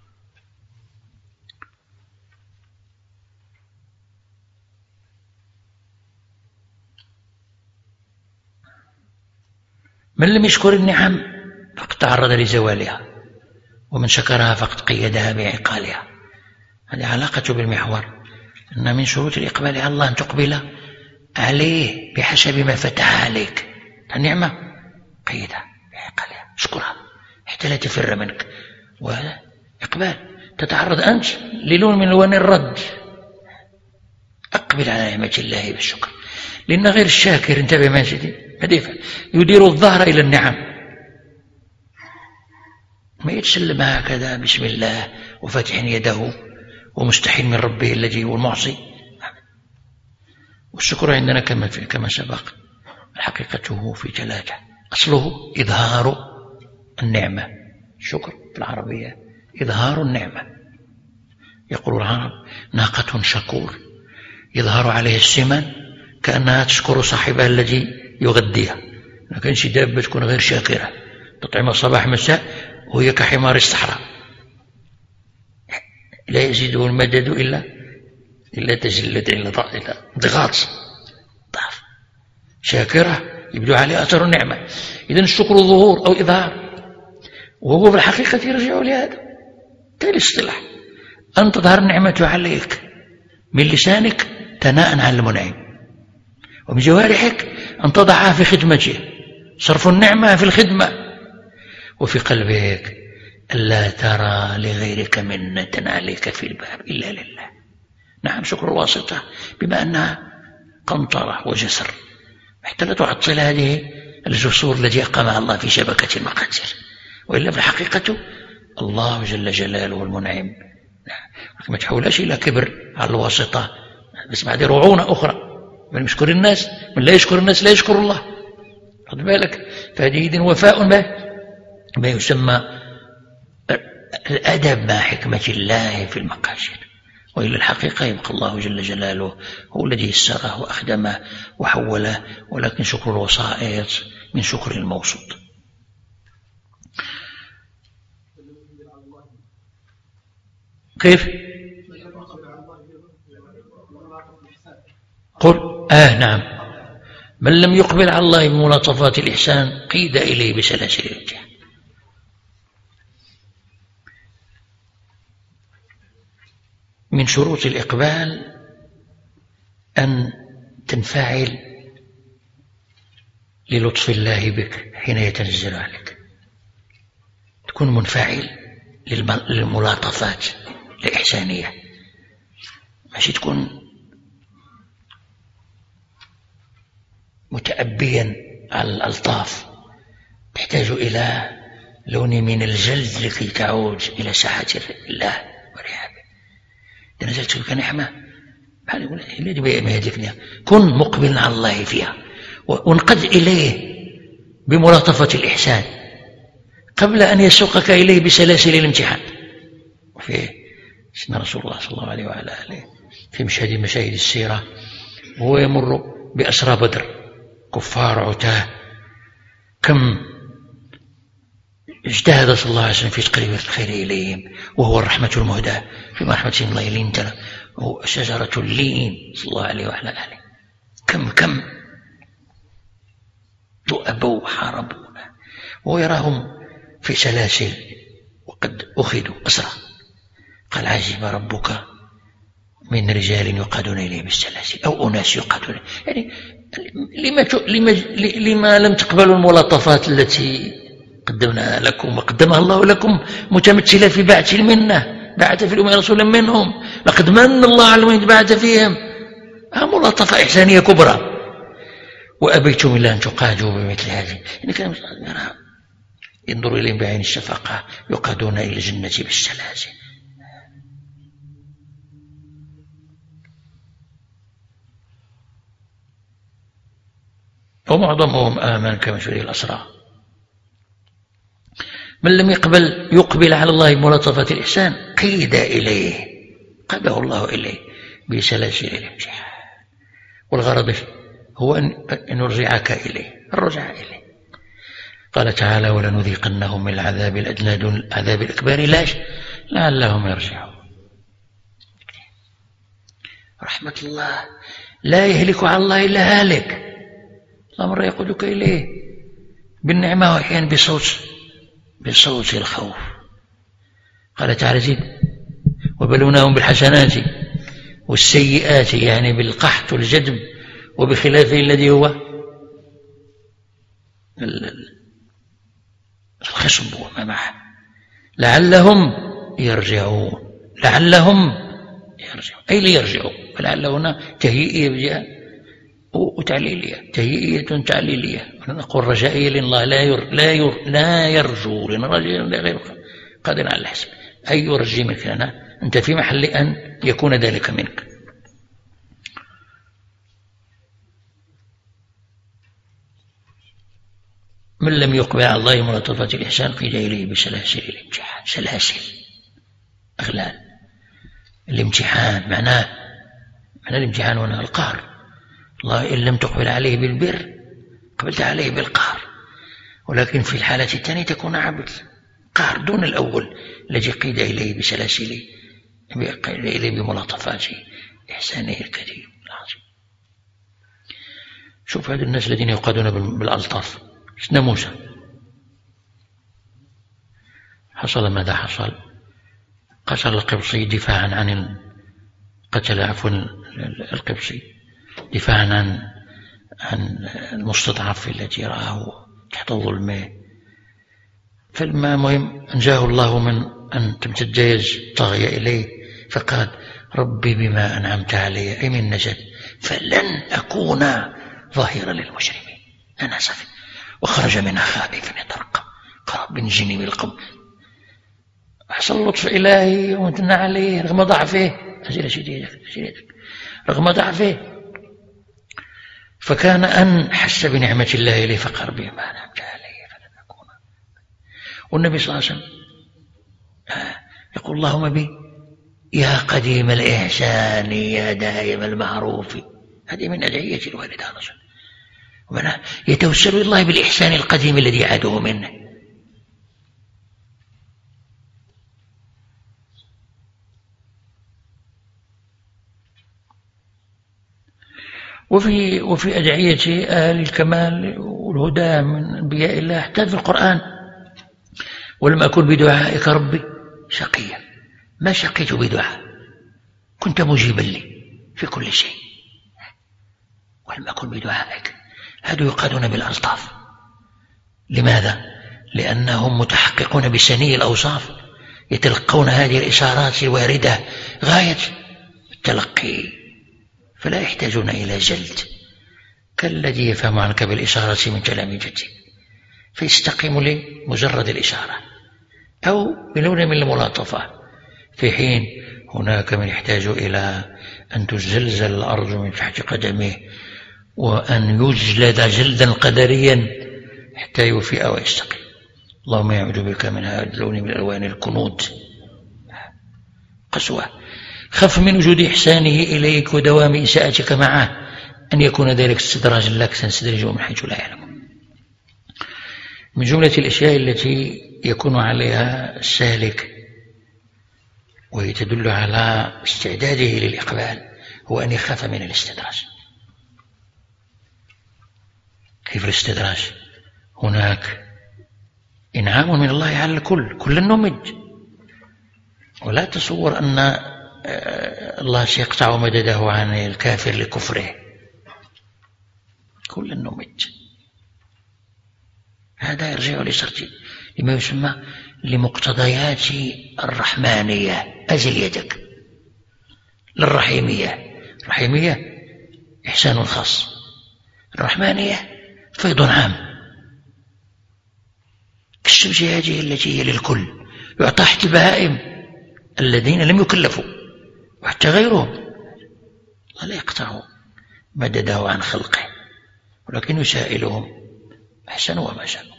من لم يشكر النعم فقد تعرض لزوالها، ومن شكرها فقد قيدها بعقالها. هذه علاقة بالمحور، أن من شروط الإقبال على الله أن تقبل عليه بحسب ما فتح عليك. النعمة قيدها بعقالها، اشكرها حتى لا تفر منك. وهذا إقبال. تتعرض أنت للون من لون الرد. أقبل على نعمة الله بالشكر، لأن غير الشاكر، انتبه ما سيدي، يدير الظهر إلى النعم، ما يتسلم هكذا بسم الله وفاتح يده ومستحيل من ربه الذي هو المعصي. والشكر عندنا كما كما سبق حقيقته في ثلاثة. أصله إظهار النعمة. الشكر في العربية إظهار النعمة. يقول العرب ناقة شكور يظهر عليه السمن كأنها تشكر صاحبها الذي يغذيها. ما كانش دابة تكون غير شاكرة، تطعمها صباح مساء وهي كحمار الصحراء، لا يزيده المدد إلا إلا تجلد إلا ضغاط ضعف. شاكرة يبدو عليه أثر النعمة. إذن الشكر ظهور أو إظهار، وهو في الحقيقة يرجع لهذا تالي الاصطلاح، أن تظهر النعمة عليك من لسانك ثناء على المنعم، ومن جوارحك أن تضعها في خدمته، صرف النعمة في الخدمة، وفي قلبك ألا ترى لغيرك منة عليك في الباب إلا لله. نعم، شكر الواسطة بما أنها قنطرة وجسر، حتى لا تعطل هذه الجسور التي أقامها الله في شبكة المقادير، وإلا في الحقيقة الله جل جلاله المنعم. ما تحولش إلى كبر على الواسطة، بس بعد رعونة أخرى. من يشكر الناس، من لا يشكر الناس لا يشكر الله. خذ بالك، فهذه إذن وفاء ما يسمى الأدب مع حكمة الله في المقادير. وإلى الحقيقة يبقى الله جل جلاله هو الذي يسره وأخدمه وحوله، ولكن شكر الوسائط من شكر الموسوط. كيف؟ قل آه نعم، من لم يقبل على الله بملاطفات الإحسان قيد إليه بسلاسل الامتحان. من شروط الإقبال أن تنفعل للطف الله بك حين يتنزل عليك، تكون منفعل للملاطفات الإحسانية، ماشي تكون متأبيا على الألطاف، تحتاج إلى لون من الجلد لكي تعود إلى ساحة الله ورحابه. إذا نزلت لك نعمة كن مقبلا على الله فيها، وانقد إليه بملاطفة الإحسان قبل أن يسوقك إليه بسلاسل الامتحان. وفي سيدنا رسول الله صلى الله عليه وعلى آله في مشهد مشاهد السيرة وهو يمر بأسرى بدر، كفار عتاه، كم اجتهد صلى الله عليه وسلم في تقريب الخير إليهم، وهو الرحمة المهداة في رحمة الله لين وهو شجرة اللين صلى الله عليه وعلى آله. كم كم ذؤبوا وحاربوا وهو يراهم في سلاسل وقد أخذوا أسرى. قال عجب ربك من رجال يقادون إليه بالسلاسل أو أناس يقادون. يعني لما, لما, لما لم تقبلوا الملاطفات التي قدمناها لكم وقدمها الله لكم متمثلة في بعث المنة؟ بعث في الأمم رسولا منهم، لقد من الله على من بعث فيهم. ملاطفة إحسانية كبرى. وأبيتم إلا أن تقادوا بمثل هذه. يعني كان ينظر إليهم بعين الشفقة، يقادون إلى الجنة بالسلاسل. ومعظمهم آمن كمشوري الأسرى. من لم يقبل يقبل على الله بملاطفة الإحسان قيد إليه، قاده الله إليه بسلاسل الامتحان. والغرض هو أن نرجعك إليه، الرجع إليه. قال تعالى ولنذيقنهم من العذاب الأدنى دون العذاب الأكبر لاش لعلهم يرجعون. رحمة الله لا يهلك على الله إلا هالك. الله مرة يقودك إليه بالنعمة وأحيانا بصوت بصوت الخوف. قال تعالى زيد وبلوناهم بالحسنات والسيئات، يعني بالقحط والجدب وبخلافه الذي هو الخصب وما معه لعلهم يرجعون. لعلهم يرجعون أي ليرجعوا. فلعل هنا تهيئية بجهة وتعليلية، تهيئية تعليلية. نقول رجائية لأن الله لا ير لا ير لا يرجو، لأن الرجاء غير قادر على الحسب. أي يرجي منك لنا أنت في محل أن يكون ذلك منك. من لم يقبل على الله ملاطفة الإحسان قيل إليه بسلاسل الامتحان. سلاسل أغلال الامتحان معناه معناه الامتحان هنا القهر. الله إن لم تقبل عليه بالبر قبلت عليه بالقهر، ولكن في الحالة الثانية تكون عبد قهر دون الأول الذي قيد إليه بسلاسل قيد إليه بملاطفات إحسانه الكريم العظيم. شوف هذا الناس الذين يقادون بالألطاف. سيدنا موسى حصل ماذا حصل؟ قتل القبطي دفاعا عن قتل عفوا القبطي دفاعا عن عن المستضعف الذي رآه تحت ظلمه. فلما مهم أنجاه الله من أن تمتد يد طاغية إليه، فقال ربي بما أنعمت علي أي من نجد فلن أكون ظاهرا للمجرمين. أنا سفي وخرج منها خائفا يترقب قال رب انجني من القوم. حصل لطف إلهي وامتن عليه رغم ضعفه. أزيل شديدك رغم ضعفه، فكان أن حس بنعمة الله إليه فقال ربي ما أنعمت عليه فلن أكون. والنبي صلى الله عليه وسلم يقول اللهم بي يا قديم الإحسان يا دائم المعروف. هذه من أدعية الوالد هذا ومنها يتوسل الله بالإحسان القديم الذي عاده منه. وفي وفي أدعية أهل الكمال والهدى من أنبياء الله حتى في القرآن ولم أكن بدعائك ربي شقيا. ما شقيت بدعاء، كنت مجيبا لي في كل شيء. ولم أكن بدعائك. هذا يقادون بالألطاف. لماذا؟ لأنهم متحققون بسني الأوصاف، يتلقون هذه الإشارات الواردة غاية التلقي، فلا يحتاجون إلى جلد كالذي يفهم عنك بالإشارة من تلاميذته فيستقيم لمجرد الإشارة أو بلون من الملاطفة، في حين هناك من يحتاج إلى أن تزلزل الأرض من تحت قدمه وأن يجلد جلدا قدريا حتى يوفئ ويستقيم. اللهم يعوذ بك من هذا اللون من الألوان الكنود قسوة. خف من وجود إحسانه إليك ودوام إساءتك معه أن يكون ذلك استدراجا لك سنستدرجه من حيث لا يعلم. من جملة الأشياء التي يكون عليها السالك وهي تدل على استعداده للإقبال هو أن يخاف من الاستدراج. كيف الاستدراج؟ هناك إنعام من الله على الكل، كل نمج، ولا تصور أن الله سيقطع مدده عن الكافر لكفره، كل نمت. هذا يرجع لسرتي لما يسمى لمقتضيات الرحمانية. أزل يدك للرحيمية. الرحيمية إحسان خاص، الرحمانية فيض عام. كالشمس هذه التي هي للكل، يعطى حتى البهائم الذين لم يكلفوا وحتى غيرهم. الله لا يقطع مدده عن خلقه، ولكن يسائلهم أحسنوا وما شاءوا.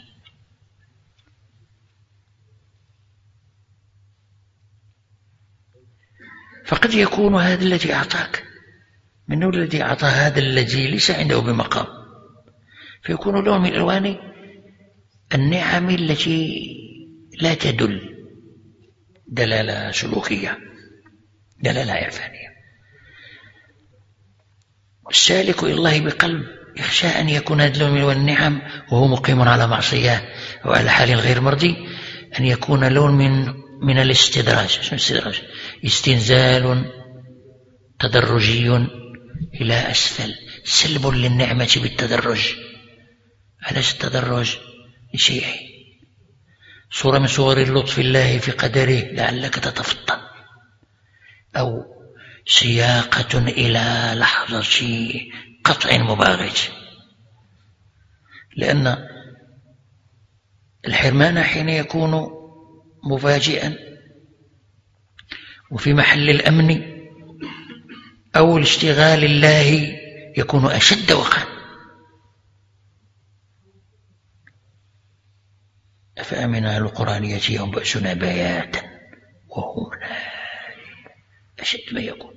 فقد يكون هذا الذي أعطاك منه الذي أعطى هذا الذي ليس عنده بمقام، فيكون له من ألوان النعم التي لا تدل دلالة سلوكية، دلالة عرفانية. السالك إلى الله بقلب يخشى أن يكون هذا من ألوان النعم وهو مقيم على معصية أو على حال غير مرضي، أن يكون لون من من الاستدراج. شنو الاستدراج؟ استنزال تدرجي إلى أسفل، سلب للنعمة بالتدرج. علاش التدرج؟ لشيء صورة من صور اللطف الله في قدره لعلك تتفطن، أو سياقة إلى لحظة قطع مباغت. لأن الحرمان حين يكون مفاجئا وفي محل الأمن أو الاشتغال الله يكون أشد وقعا. أفأمن أهل القرآن يأتيهم بأسنا بياتا وهم نائمون، أشد ما يكون.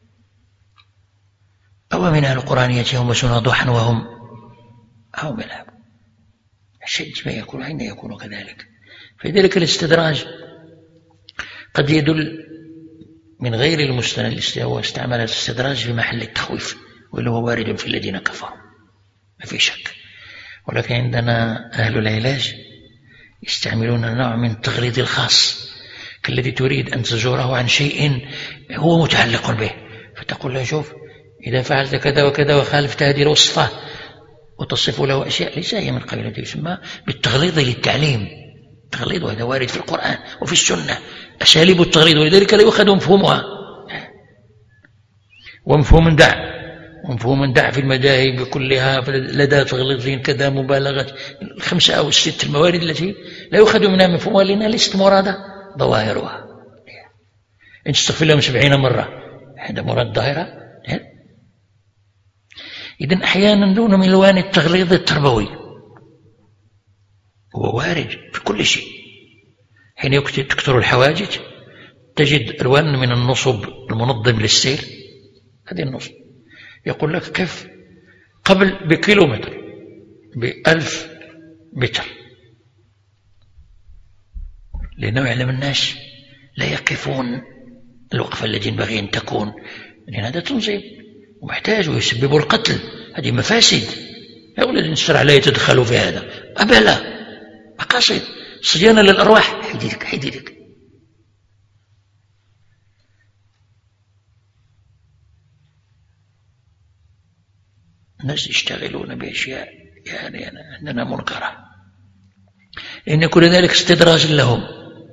أو من أهل القرآن يأتيهم بأسنا ضحى وهم هم يلعبون، أشد ما يكون حين يكون كذلك. فلذلك الاستدراج قد يدل من غير المستند هو استعمل الاستدراج في محل التخويف، واللي هو وارد في الذين كفروا ما في شك. ولكن عندنا أهل العلاج يستعملون نوع من التغليظ الخاص، كالذي تريد أن تزوره عن شيء هو متعلق به، فتقول له شوف إذا فعلت كذا وكذا وخالفت هذه الوصفة، وتصف له أشياء ليس هي من قبيل يسمى بالتغليظ للتعليم. التغليظ وهذا وارد في القرآن وفي السنة، أساليب التغليظ، ولذلك لا يؤخذ مفهومها. ومفهوم دع ومفهوم دع في المذاهب كلها لدى تغليظين كذا مبالغة، الخمسة أو الست الموارد التي لا يؤخذ منها مفهومها لأنها ليست مرادة ظواهرها. إن تستغفر لهم سبعين مرة هذا مراد ظاهرة. إذن أحيانا دون من ألوان التغليظ التربوي هو وارد في كل شيء. حين تكثر الحواجز تجد ألوان من النصب المنظم للسير. هذه النصب يقول لك كيف قبل بكيلومتر بألف متر، لأنه يعلم الناس لا يقفون الوقفة التي ينبغي أن تكون، لأن هذا تنظيم ومحتاج ويسبب القتل. هذه مفاسد، لا يقول الذين الشرع لا يتدخلوا في هذا أبدا. مقاصد صيانة للأرواح، حيديك حيديك. الناس يشتغلون بأشياء يعني عندنا منكرة، لأن كل ذلك استدراج لهم.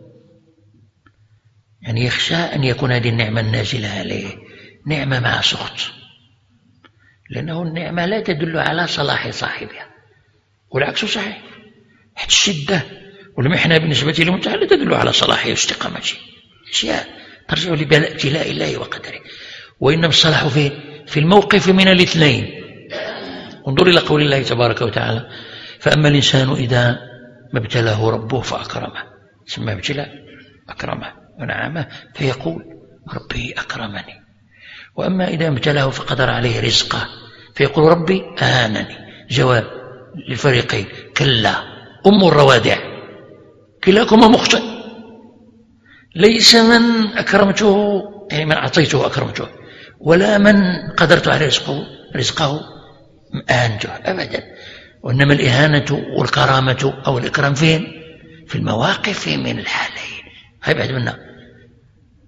يعني يخشى أن يكون هذه النعمة النازلة عليه نعمة مع سخط، لأنه النعمة لا تدل على صلاح صاحبها، والعكس صحيح. حتى الشدة والمحنة بالنسبة لهم لا تدل على صلاحه واستقامته، أشياء ترجع لابتلاء الله وقدره. وإنما الصلاح في في الموقف من الاثنين. انظر إلى قول الله تبارك وتعالى: فأما الإنسان إذا ما ابتلاه ربه فأكرمه، ثم ابتلاه أكرمه ونعمه فيقول ربي أكرمني. وأما إذا ابتلاه فقدر عليه رزقه فيقول ربي أهانني. جواب للفريقين: كلا أم الروادع، كلاكما مخطئ. ليس من أكرمته يعني من أعطيته أكرمته، ولا من قدرت على رزقه رزقه أهانته أبدا. وإنما الإهانة والكرامة أو الإكرام فين؟ في المواقف من الحالين. هاي بعد منا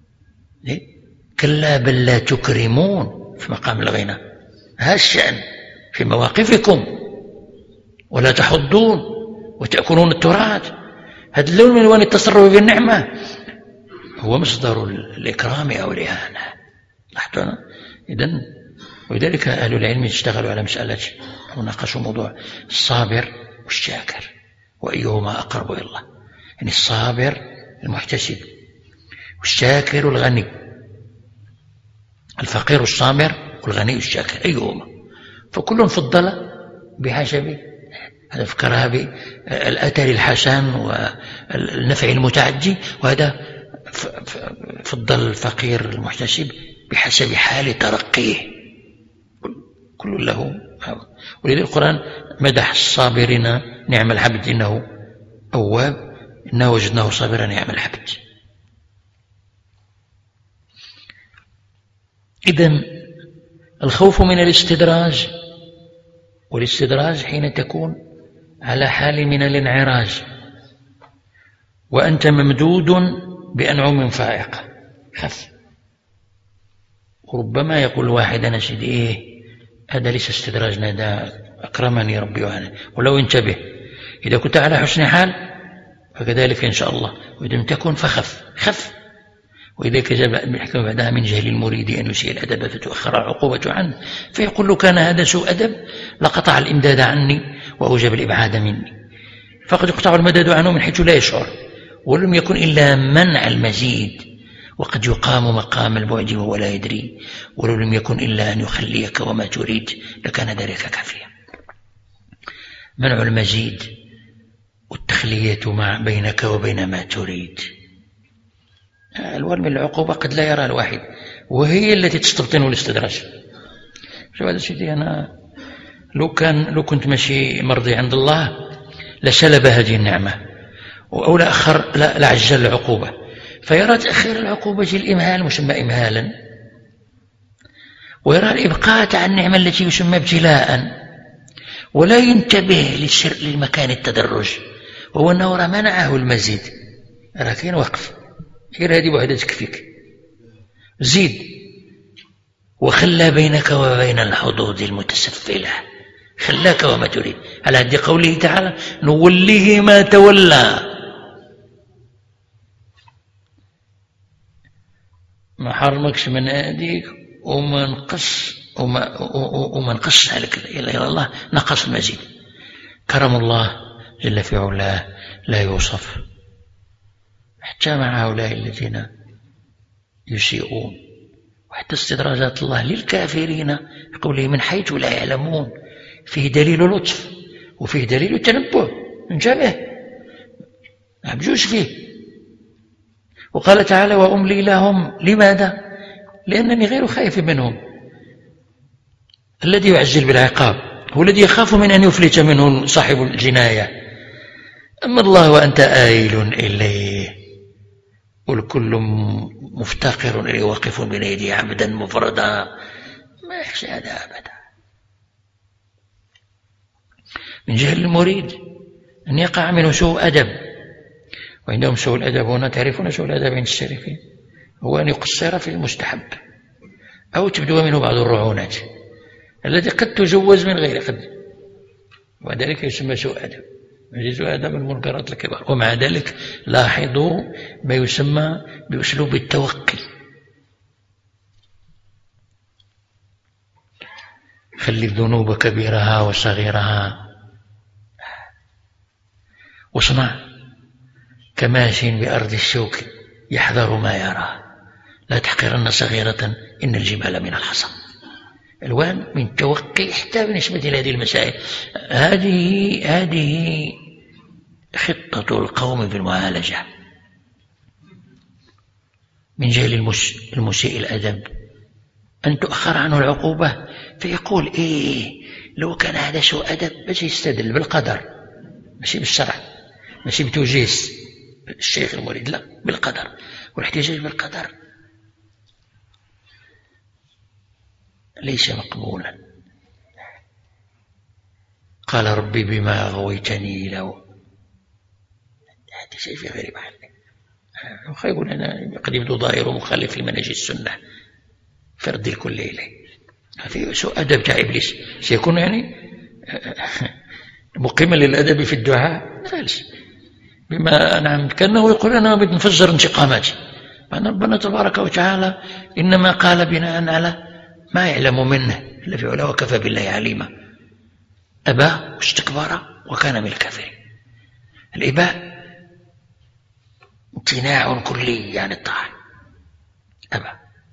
كلا بل لا تكرمون في مقام الغنى، هذا الشأن في مواقفكم، ولا تحضون وتأكلون التراث. هذا اللون من ألوان التصرف بالنعمة هو مصدر الإكرام أو الإهانة. لاحظتوا إذن، ولذلك أهل العلم اشتغلوا على مسألة وناقشوا موضوع الصابر والشاكر وأيهما أقرب إلى الله. يعني الصابر المحتسب، والشاكر الغني، الفقير الصابر والغني الشاكر، أيهما؟ فكل فضل بحسب هذا فكرها بالأثر الحسن والنفع المتعدي، وهذا فضل الفقير المحتسب بحسب حال ترقيه، كل له. ولذلك القرآن مدح الصابرين، نعم العبد إنه أواب، إنه وجدناه صابرا نعم العبد. إذن الخوف من الاستدراج، والاستدراج حين تكون على حال من الانعراج وأنت ممدود بأنعم فائقة، خف. وربما يقول واحد أنا سيدي إيه هذا ليس استدراجنا، هذا أكرمني ربي وأنا. ولو انتبه، إذا كنت على حسن حال فكذلك إن شاء الله، وإذا لم تكن فخف خف. وإذا كجب الحكمة بعدها من جهل المريد أن يسيء الأدب فتؤخر العقوبة عنه، فيقول له كان هذا سوء أدب لقطع الإمداد عني وأوجب الإبعاد مني، فقد يقطع المدد عنه من حيث لا يشعر، ولم يكن إلا منع المزيد، وقد يقام مقام البعد وهو لا يدري، ولو لم يكن إلا أن يخليك وما تريد لكان ذلك كافيا. منع المزيد والتخلية مع بينك وبين ما تريد. الوان من العقوبة قد لا يرى الواحد، وهي التي تستبطنه الاستدراج. شو هذا سيدي، أنا لو كان لو كنت ماشي مرضي عند الله لسلب هذه النعمة، أو لا أخر لا, لا عجل العقوبة، فيرى تأخير العقوبة الإمهال مسمى إمهالا، ويرى الإبقاء عن النعمة التي يسمى ابتلاء، ولا ينتبه للسر للمكان التدرج، وهو أنه منعه المزيد. لكن وقف غير هذه وحدة تكفيك، زيد. وخلى بينك وبين الحدود المتسفلة، خلاك وما تريد، على هذه قوله تعالى نوله ما تولى. ما حرمكش من أيديك وما نقص وما, وما نقص عليك إلا الله، نقص المزيد. كرم الله جل في علاه لا يوصف، حتى مع هؤلاء الذين يسيئون، وحتى استدراجات الله للكافرين بقوله من حيث لا يعلمون، فيه دليل لطف وفيه دليل تنبه، انتبه بجوز فيه. وقال تعالى وأملي لهم، لماذا؟ لأنني غير خايف منهم. الذي يعجل بالعقاب هو الذي يخاف من أن يفلت منه صاحب الجناية، أما الله وأنت آيل إليه، والكل مفتقر إليه واقف بين يديه عبدا مفردا، ما يخشى هذا أبدا. من جهل المريد أن يقع منه سوء أدب، وعندهم سوء الأدب هنا تعرفون سوء الأدب عند الشريفين هو أن يقصر في المستحب أو تبدو منه بعض الرعونات التي قد تجوز من غير قد، وذلك يسمى سوء أدب. سوء أدب المنكرات الكبار. ومع ذلك لاحظوا ما يسمى بأسلوب التوقي، خلي الذنوب كبيرها وصغيرها، واصنع كماش بأرض الشوك يحذر ما يرى، لا تحقرن صغيرة إن الجبال من الحصى. الوان من التوقي حتى بالنسبة لهذه المسائل. هذه هذه خطة القوم في المعالجة. من جهل المسيء الأدب أن تؤخر عنه العقوبة، فيقول إيه لو كان هذا سوء أدب بس يستدل بالقدر، ماشي بالشرع، ماشي بتوجيس الشيخ المريد، لا بالقدر، والاحتجاج بالقدر ليس مقبولا. قال ربي بما أغويتني لو، هذا شيء في غير محله، يقول أنا قد يبدو ظاهر ومخالف لمنهج السنة فرد الكل إليه. هذه سوء أدب تاع إبليس، سيكون يعني مقيما للأدب في الدعاء ثالث بما نعم كأنه يقول أنا بنفجر انتقاماتي، مع ربنا تبارك وتعالى إنما قال بناء على ما يعلم منه إلا في علاه وكفى بالله عليما. أبى واستكبر وكان من الكافرين. الإباء امتناع كلي عن الطاعة، أبى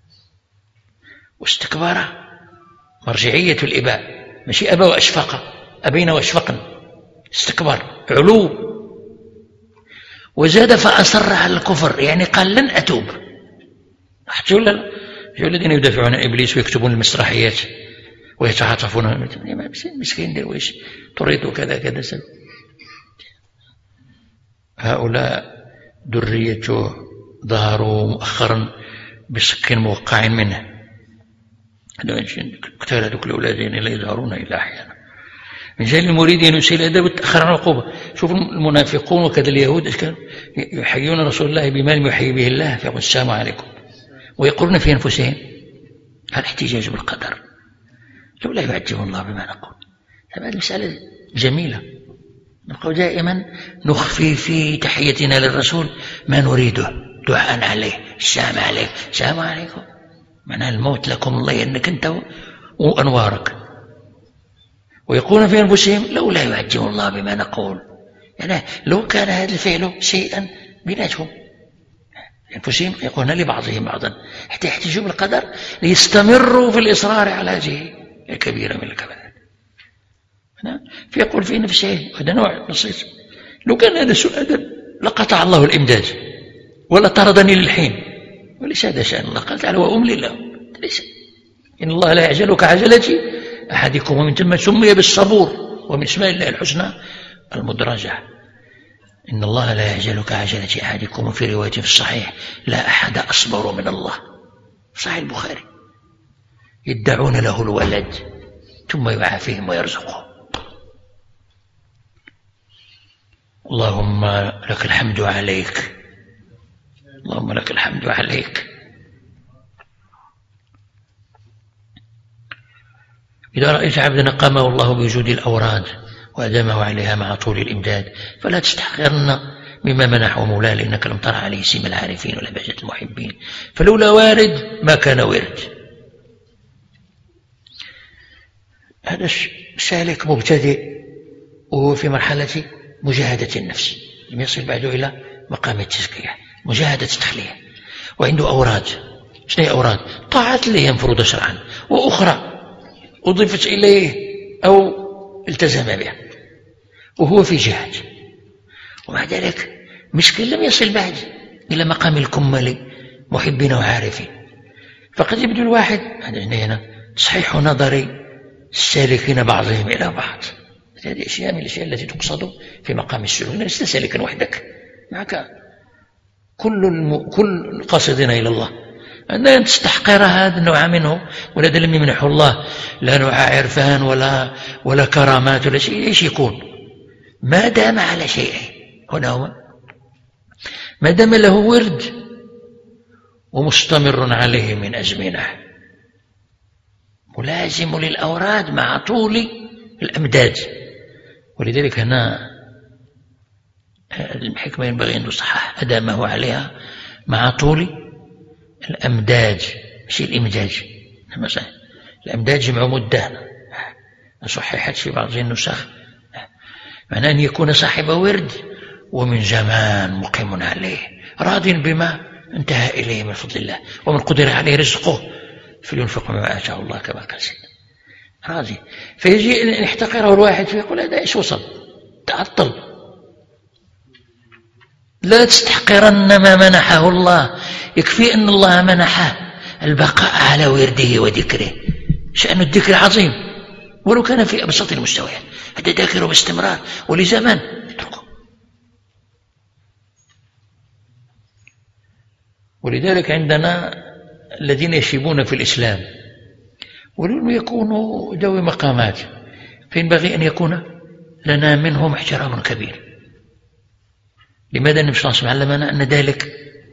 واستكبر مرجعية الإباء، ماشي أبى وأشفق، أبينا وأشفقنا، استكبر علو، وزاد فأصر على الكفر، يعني قال لن أتوب. حتى الذين يدافعون عن إبليس ويكتبون المسرحيات ويتعاطفون، مسكين درويش تريد كذا كذا سبب. هؤلاء ذريته ظهروا مؤخرا بسك موقع منه، قتال هذوك الأولادين لا يظهرون إلا أحيانا. من جهل المريد أن يسيل الأدب وتأخر عن العقوبة. شوف المنافقون وكذا اليهود يحيون رسول الله بما لم يحيي به الله، فيقول السلام عليكم، ويقولون في أنفسهم هذا احتجاج بالقدر، لولا يعجب الله بما نقول. هذه المسألة جميلة، نقول دائما نخفي في تحيتنا للرسول ما نريده، دعاء عليه، السلام عليكم، السلام عليكم، معنى الموت لكم الله أنك أنت وأنوارك. ويقولون في أنفسهم لولا يعجب الله بما نقول، يعني لو كان هذا الفعل شيئا بيناتهم أنفسهم يقولون لبعضهم بعضا حتى يحتجوا بالقدر ليستمروا في الإصرار على هذه الكبيرة من الكبائر. فيقول في نفسه هذا نوع بسيط، لو كان هذا سوء أدب لقطع الله الإمداد ولا طردني للحين، وليس هذا شأن الله. قال تعالى وأملي له، ليس إن الله لا يعجل كعجلة أحدكم، ومن ثم سمي بالصبور، ومن اسماء الله الحسنى المدرجة. إن الله لا يعجل كعجلة أحدكم، وفي رواية في الصحيح لا أحد أصبر من الله، صحيح البخاري. يدعون له الولد ثم يعافيهم ويرزقهم. اللهم لك الحمد عليك، اللهم لك الحمد عليك. إذا رأيت عبدا قامه الله بوجود الأوراد وأدامه عليها مع طول الإمداد فلا تستحقرن مما منحه مولاه، لأنك لم ترى عليه سيم العارفين ولا بهجة المحبين، فلولا وارد ما كان ورد. هذا سالك مبتدئ وهو في مرحلة مجاهدة النفس، لم يصل بعده إلى مقام التزكية، مجاهدة التخلية، وعنده أوراد. شنو هي أوراد؟ طاعات اللي هي مفروضة شرعا، وأخرى أضيفت إليه أو التزم بها، وهو في جهاد، ومع ذلك مسكين لم يصل بعد إلى مقام الكمل محبين وعارفين. فقد يبدو الواحد هنا تصحيح نظري السالكين بعضهم إلى بعض، هذه أشياء من الأشياء التي تقصد في مقام السلوك. لست سالكا وحدك، معك كل الم... كل القاصدين إلى الله، أن تستحقر هذا النوع منه، ولذا لم يمنحه الله لا نوع عرفان ولا ولا كرامات ولا شيء. ايش يكون؟ ما دام على شيء، هنا هو ما دام له ورد ومستمر عليه من أزمنة، ملازم للأوراد مع طول الأمداد. ولذلك هنا الحكمة ينبغي أن تصحح، أدامه عليها مع طول الأمداج، مش الإمداج. مثلا الأمداج جمع مدة، صححت في بعض النسخ، معناه أن يكون صاحب ورد ومن زمان مقيم عليه، راض بما انتهى إليه من فضل الله، ومن قدر عليه رزقه فلينفق مما آتاه الله كما قال سيدنا، راضي. فيجي أن يحتقره الواحد فيقول هذا إيش وصل، تعطل. لا تستحقرن ما منحه الله، يكفي أن الله منحه البقاء على ورده وذكره. شأن الذكر عظيم ولو كان في أبسط المستويات، هذا ذاكره باستمرار ولزمان اتركه. ولذلك عندنا الذين يشيبون في الإسلام ولم يكونوا ذوي مقامات، فينبغي أن يكون لنا منهم احترام كبير. لماذا النبي صلى الله عليه وسلم علمنا أن ذلك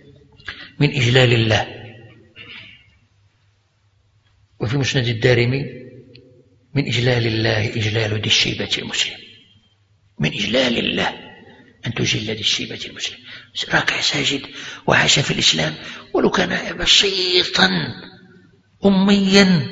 من إجلال الله. وفي مسند الدارمي من إجلال الله إجلال ذي الشيبة المسلم، من إجلال الله أن تجل ذي الشيبة المسلم، راكع ساجد وعاش في الإسلام ولو كان بسيطا أميا،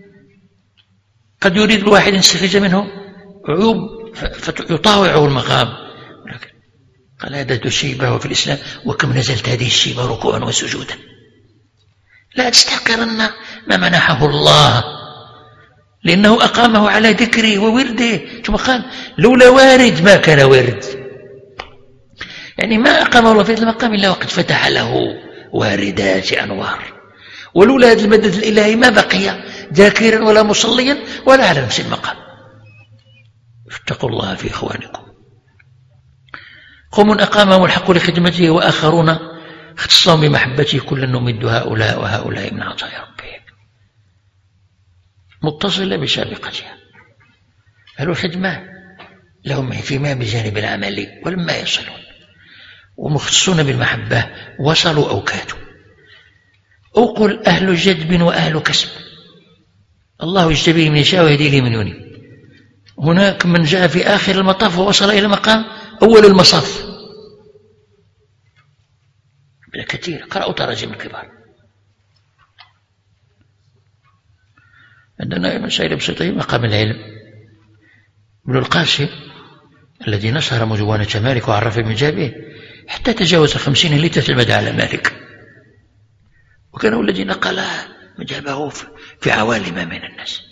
قد يريد الواحد أن يستخرج منه عيوب فيطاوعه المقام، قال هذا ذو الشيبة وفي الإسلام، وكم نزلت هذه الشيبة ركوعا وسجودا. لا تستحقرن ما منحه الله، لأنه أقامه على ذكره وورده، ثم قال لولا وارد ما كان ورد، يعني ما أقامه الله في هذا المقام إلا وقد فتح له واردات أنوار، ولولا هذا المدد الإلهي ما بقي ذاكرا ولا مصليا ولا على نفس المقام. اتقوا الله في إخوانكم. قوم أقامهم الحق لخدمته وآخرون اختصهم بمحبته، كلا نمد هؤلاء وهؤلاء من عطايا ربهم، متصلة بسابقتها. أهل الخدمة لهم اهتمام بجانب العملي ولما يصلون، ومختصون بالمحبة وصلوا أو كادوا. أقول أهل جدب وأهل كسب، الله يجتبيه من يشاء ويهديه من ينيب. هناك من جاء في آخر المطاف ووصل إلى مقام أول المصاف، كثير قرأوا تراجم الكبار. عندنا مسائل بسيطة، مقام العلم. ابن القاسم الذي نشر مدونة مالك وعرف ابن جابه حتى تجاوز خمسين لتة المدى على مالك، وكان هو الذي نقل مذهبه في عوالم من الناس.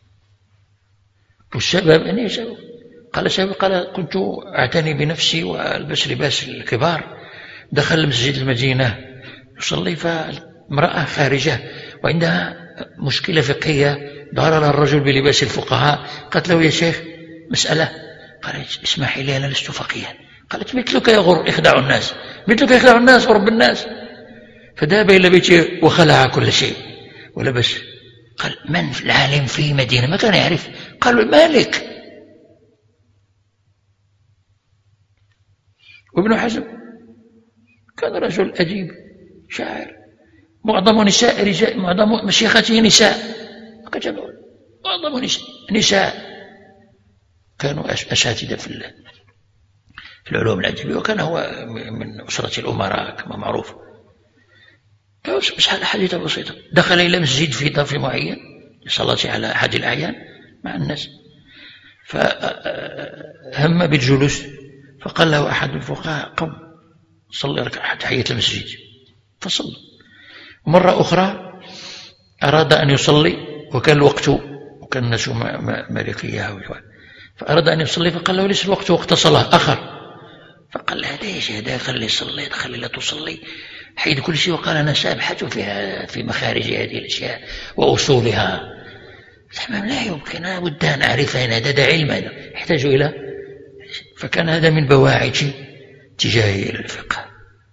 والشباب أن يشاءوا، قال شباب قال كنت أعتني بنفسي وألبس لباس الكبار، دخل مسجد المدينة يصلي فامرأة خارجة وعندها مشكلة فقهية ظهر لها الرجل بلباس الفقهاء، قالت له يا شيخ مسألة، قال اسمحي لي أنا لست فقيها، قالت مثلك يغر يخدع الناس، مثلك يخدع الناس ورب الناس. فذهب إلى بيته وخلع كل شيء ولبس. قال من العالم في المدينة؟ ما كان يعرف. قالوا مالك. وابن حزم كان رجل أديب شاعر، معظم نساء رجال، معظم مشيخته نساء، معظم نساء كانوا أساتذة في في العلوم الأدبية، وكان هو من أسرة الأمراء كما معروف. بس هذا حديثة بسيطة. دخل إلى مسجد في ظرف معين لصلاة على أحد الأعيان مع الناس، فهم بالجلوس، فقال له أحد الفقهاء قم صلي ركعة تحية المسجد، فصلى. مرة أخرى أراد أن يصلي وكان الوقت، وكان الناس مالكية، فأراد أن يصلي فقال له ليس الوقت وقت صلاة آخر، فقال له ليش هذا خلي يصلي، خلي لا تصلي، حيد كل شيء. وقال أنا سأبحث فيها في مخارج هذه الأشياء وأصولها، لا يمكن، لا بد أن أعرفها، هذا علم، هذا يحتاج إلى. فكان هذا من بواعث اتجاهه إلى الفقه.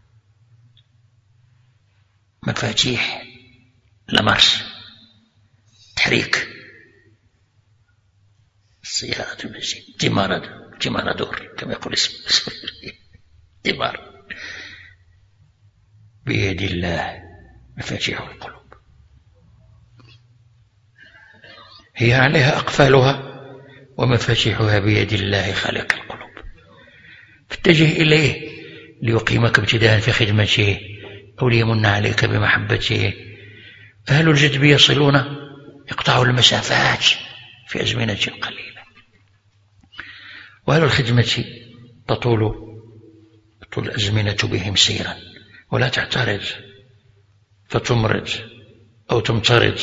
مفاتيح لمارس، تحريك السيارة المسجد، تيمارادور كما يقول اسم تيمار. بيد الله مفاتيح القلوب، هي عليها أقفالها ومفاتيحها بيد الله خالق القلوب. فاتجه إليه ليقيمك ابتداء في خدمته أو ليمن عليك بمحبته. أهل الجدب يصلون يقطعوا المسافات في أزمنة قليلة، وأهل الخدمة تطول تطول الأزمنة بهم سيرا، ولا تعترض فتمرض أو تمترض.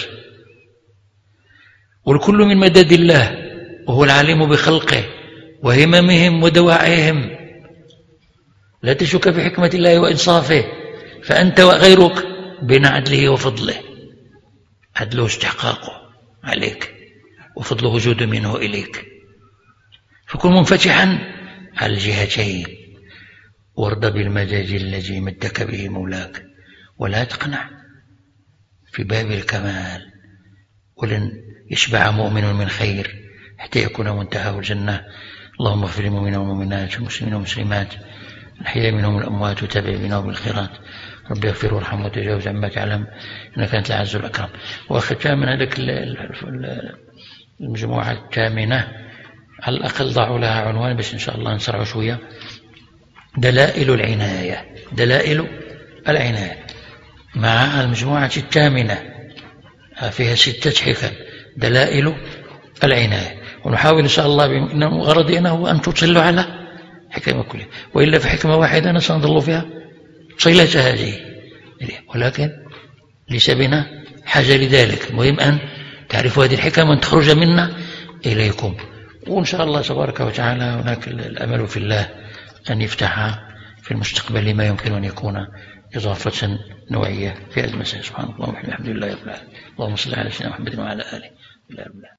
والكل من مدد الله، وهو العليم بخلقه وهممهم ودواعيهم. لا تشك في حكمة الله وإنصافه، فأنت وغيرك بين عدله وفضله. عدله استحقاقه عليك، وفضله وجود منه إليك، فكن منفتحا على الجهتين، وارض بالمدد الذي مدك به مولاك، ولا تقنع في باب الكمال. ولن يشبع مؤمن من خير حتى يكون منتهى الجنة. اللهم اغفر للمؤمنين والمؤمنات والمسلمين والمسلمات الأحياء منهم الأموات، وتابع بينهم بالخيرات. ربي يغفر ويرحمه وتجاوز عما تعلم إنك أنت الأعز الأكرم. وختام من هذيك المجموعة الثامنة على الأقل ضعوا لها عنوان بس إن شاء الله نسرع شوية: دلائل العناية. دلائل العناية مع المجموعة الثامنة فيها ستة حكم. دلائل العناية، ونحاول إن شاء الله غرضنا هو أن تطلوا على حكمة كلها، وإلا في حكمة واحدة سنظل فيها صلة هذه، ولكن ليس بنا حاجة لذلك. المهم أن تعرفوا هذه الحكم وأن تخرج منا إليكم، وإن شاء الله تبارك وتعالى هناك الأمل في الله أن يفتح في المستقبل ما يمكن أن يكون إضافة نوعية في هذه المسائل. سبحان الله والحمد لله رب العالمين. اللهم صل على سيدنا محمد وعلى آله.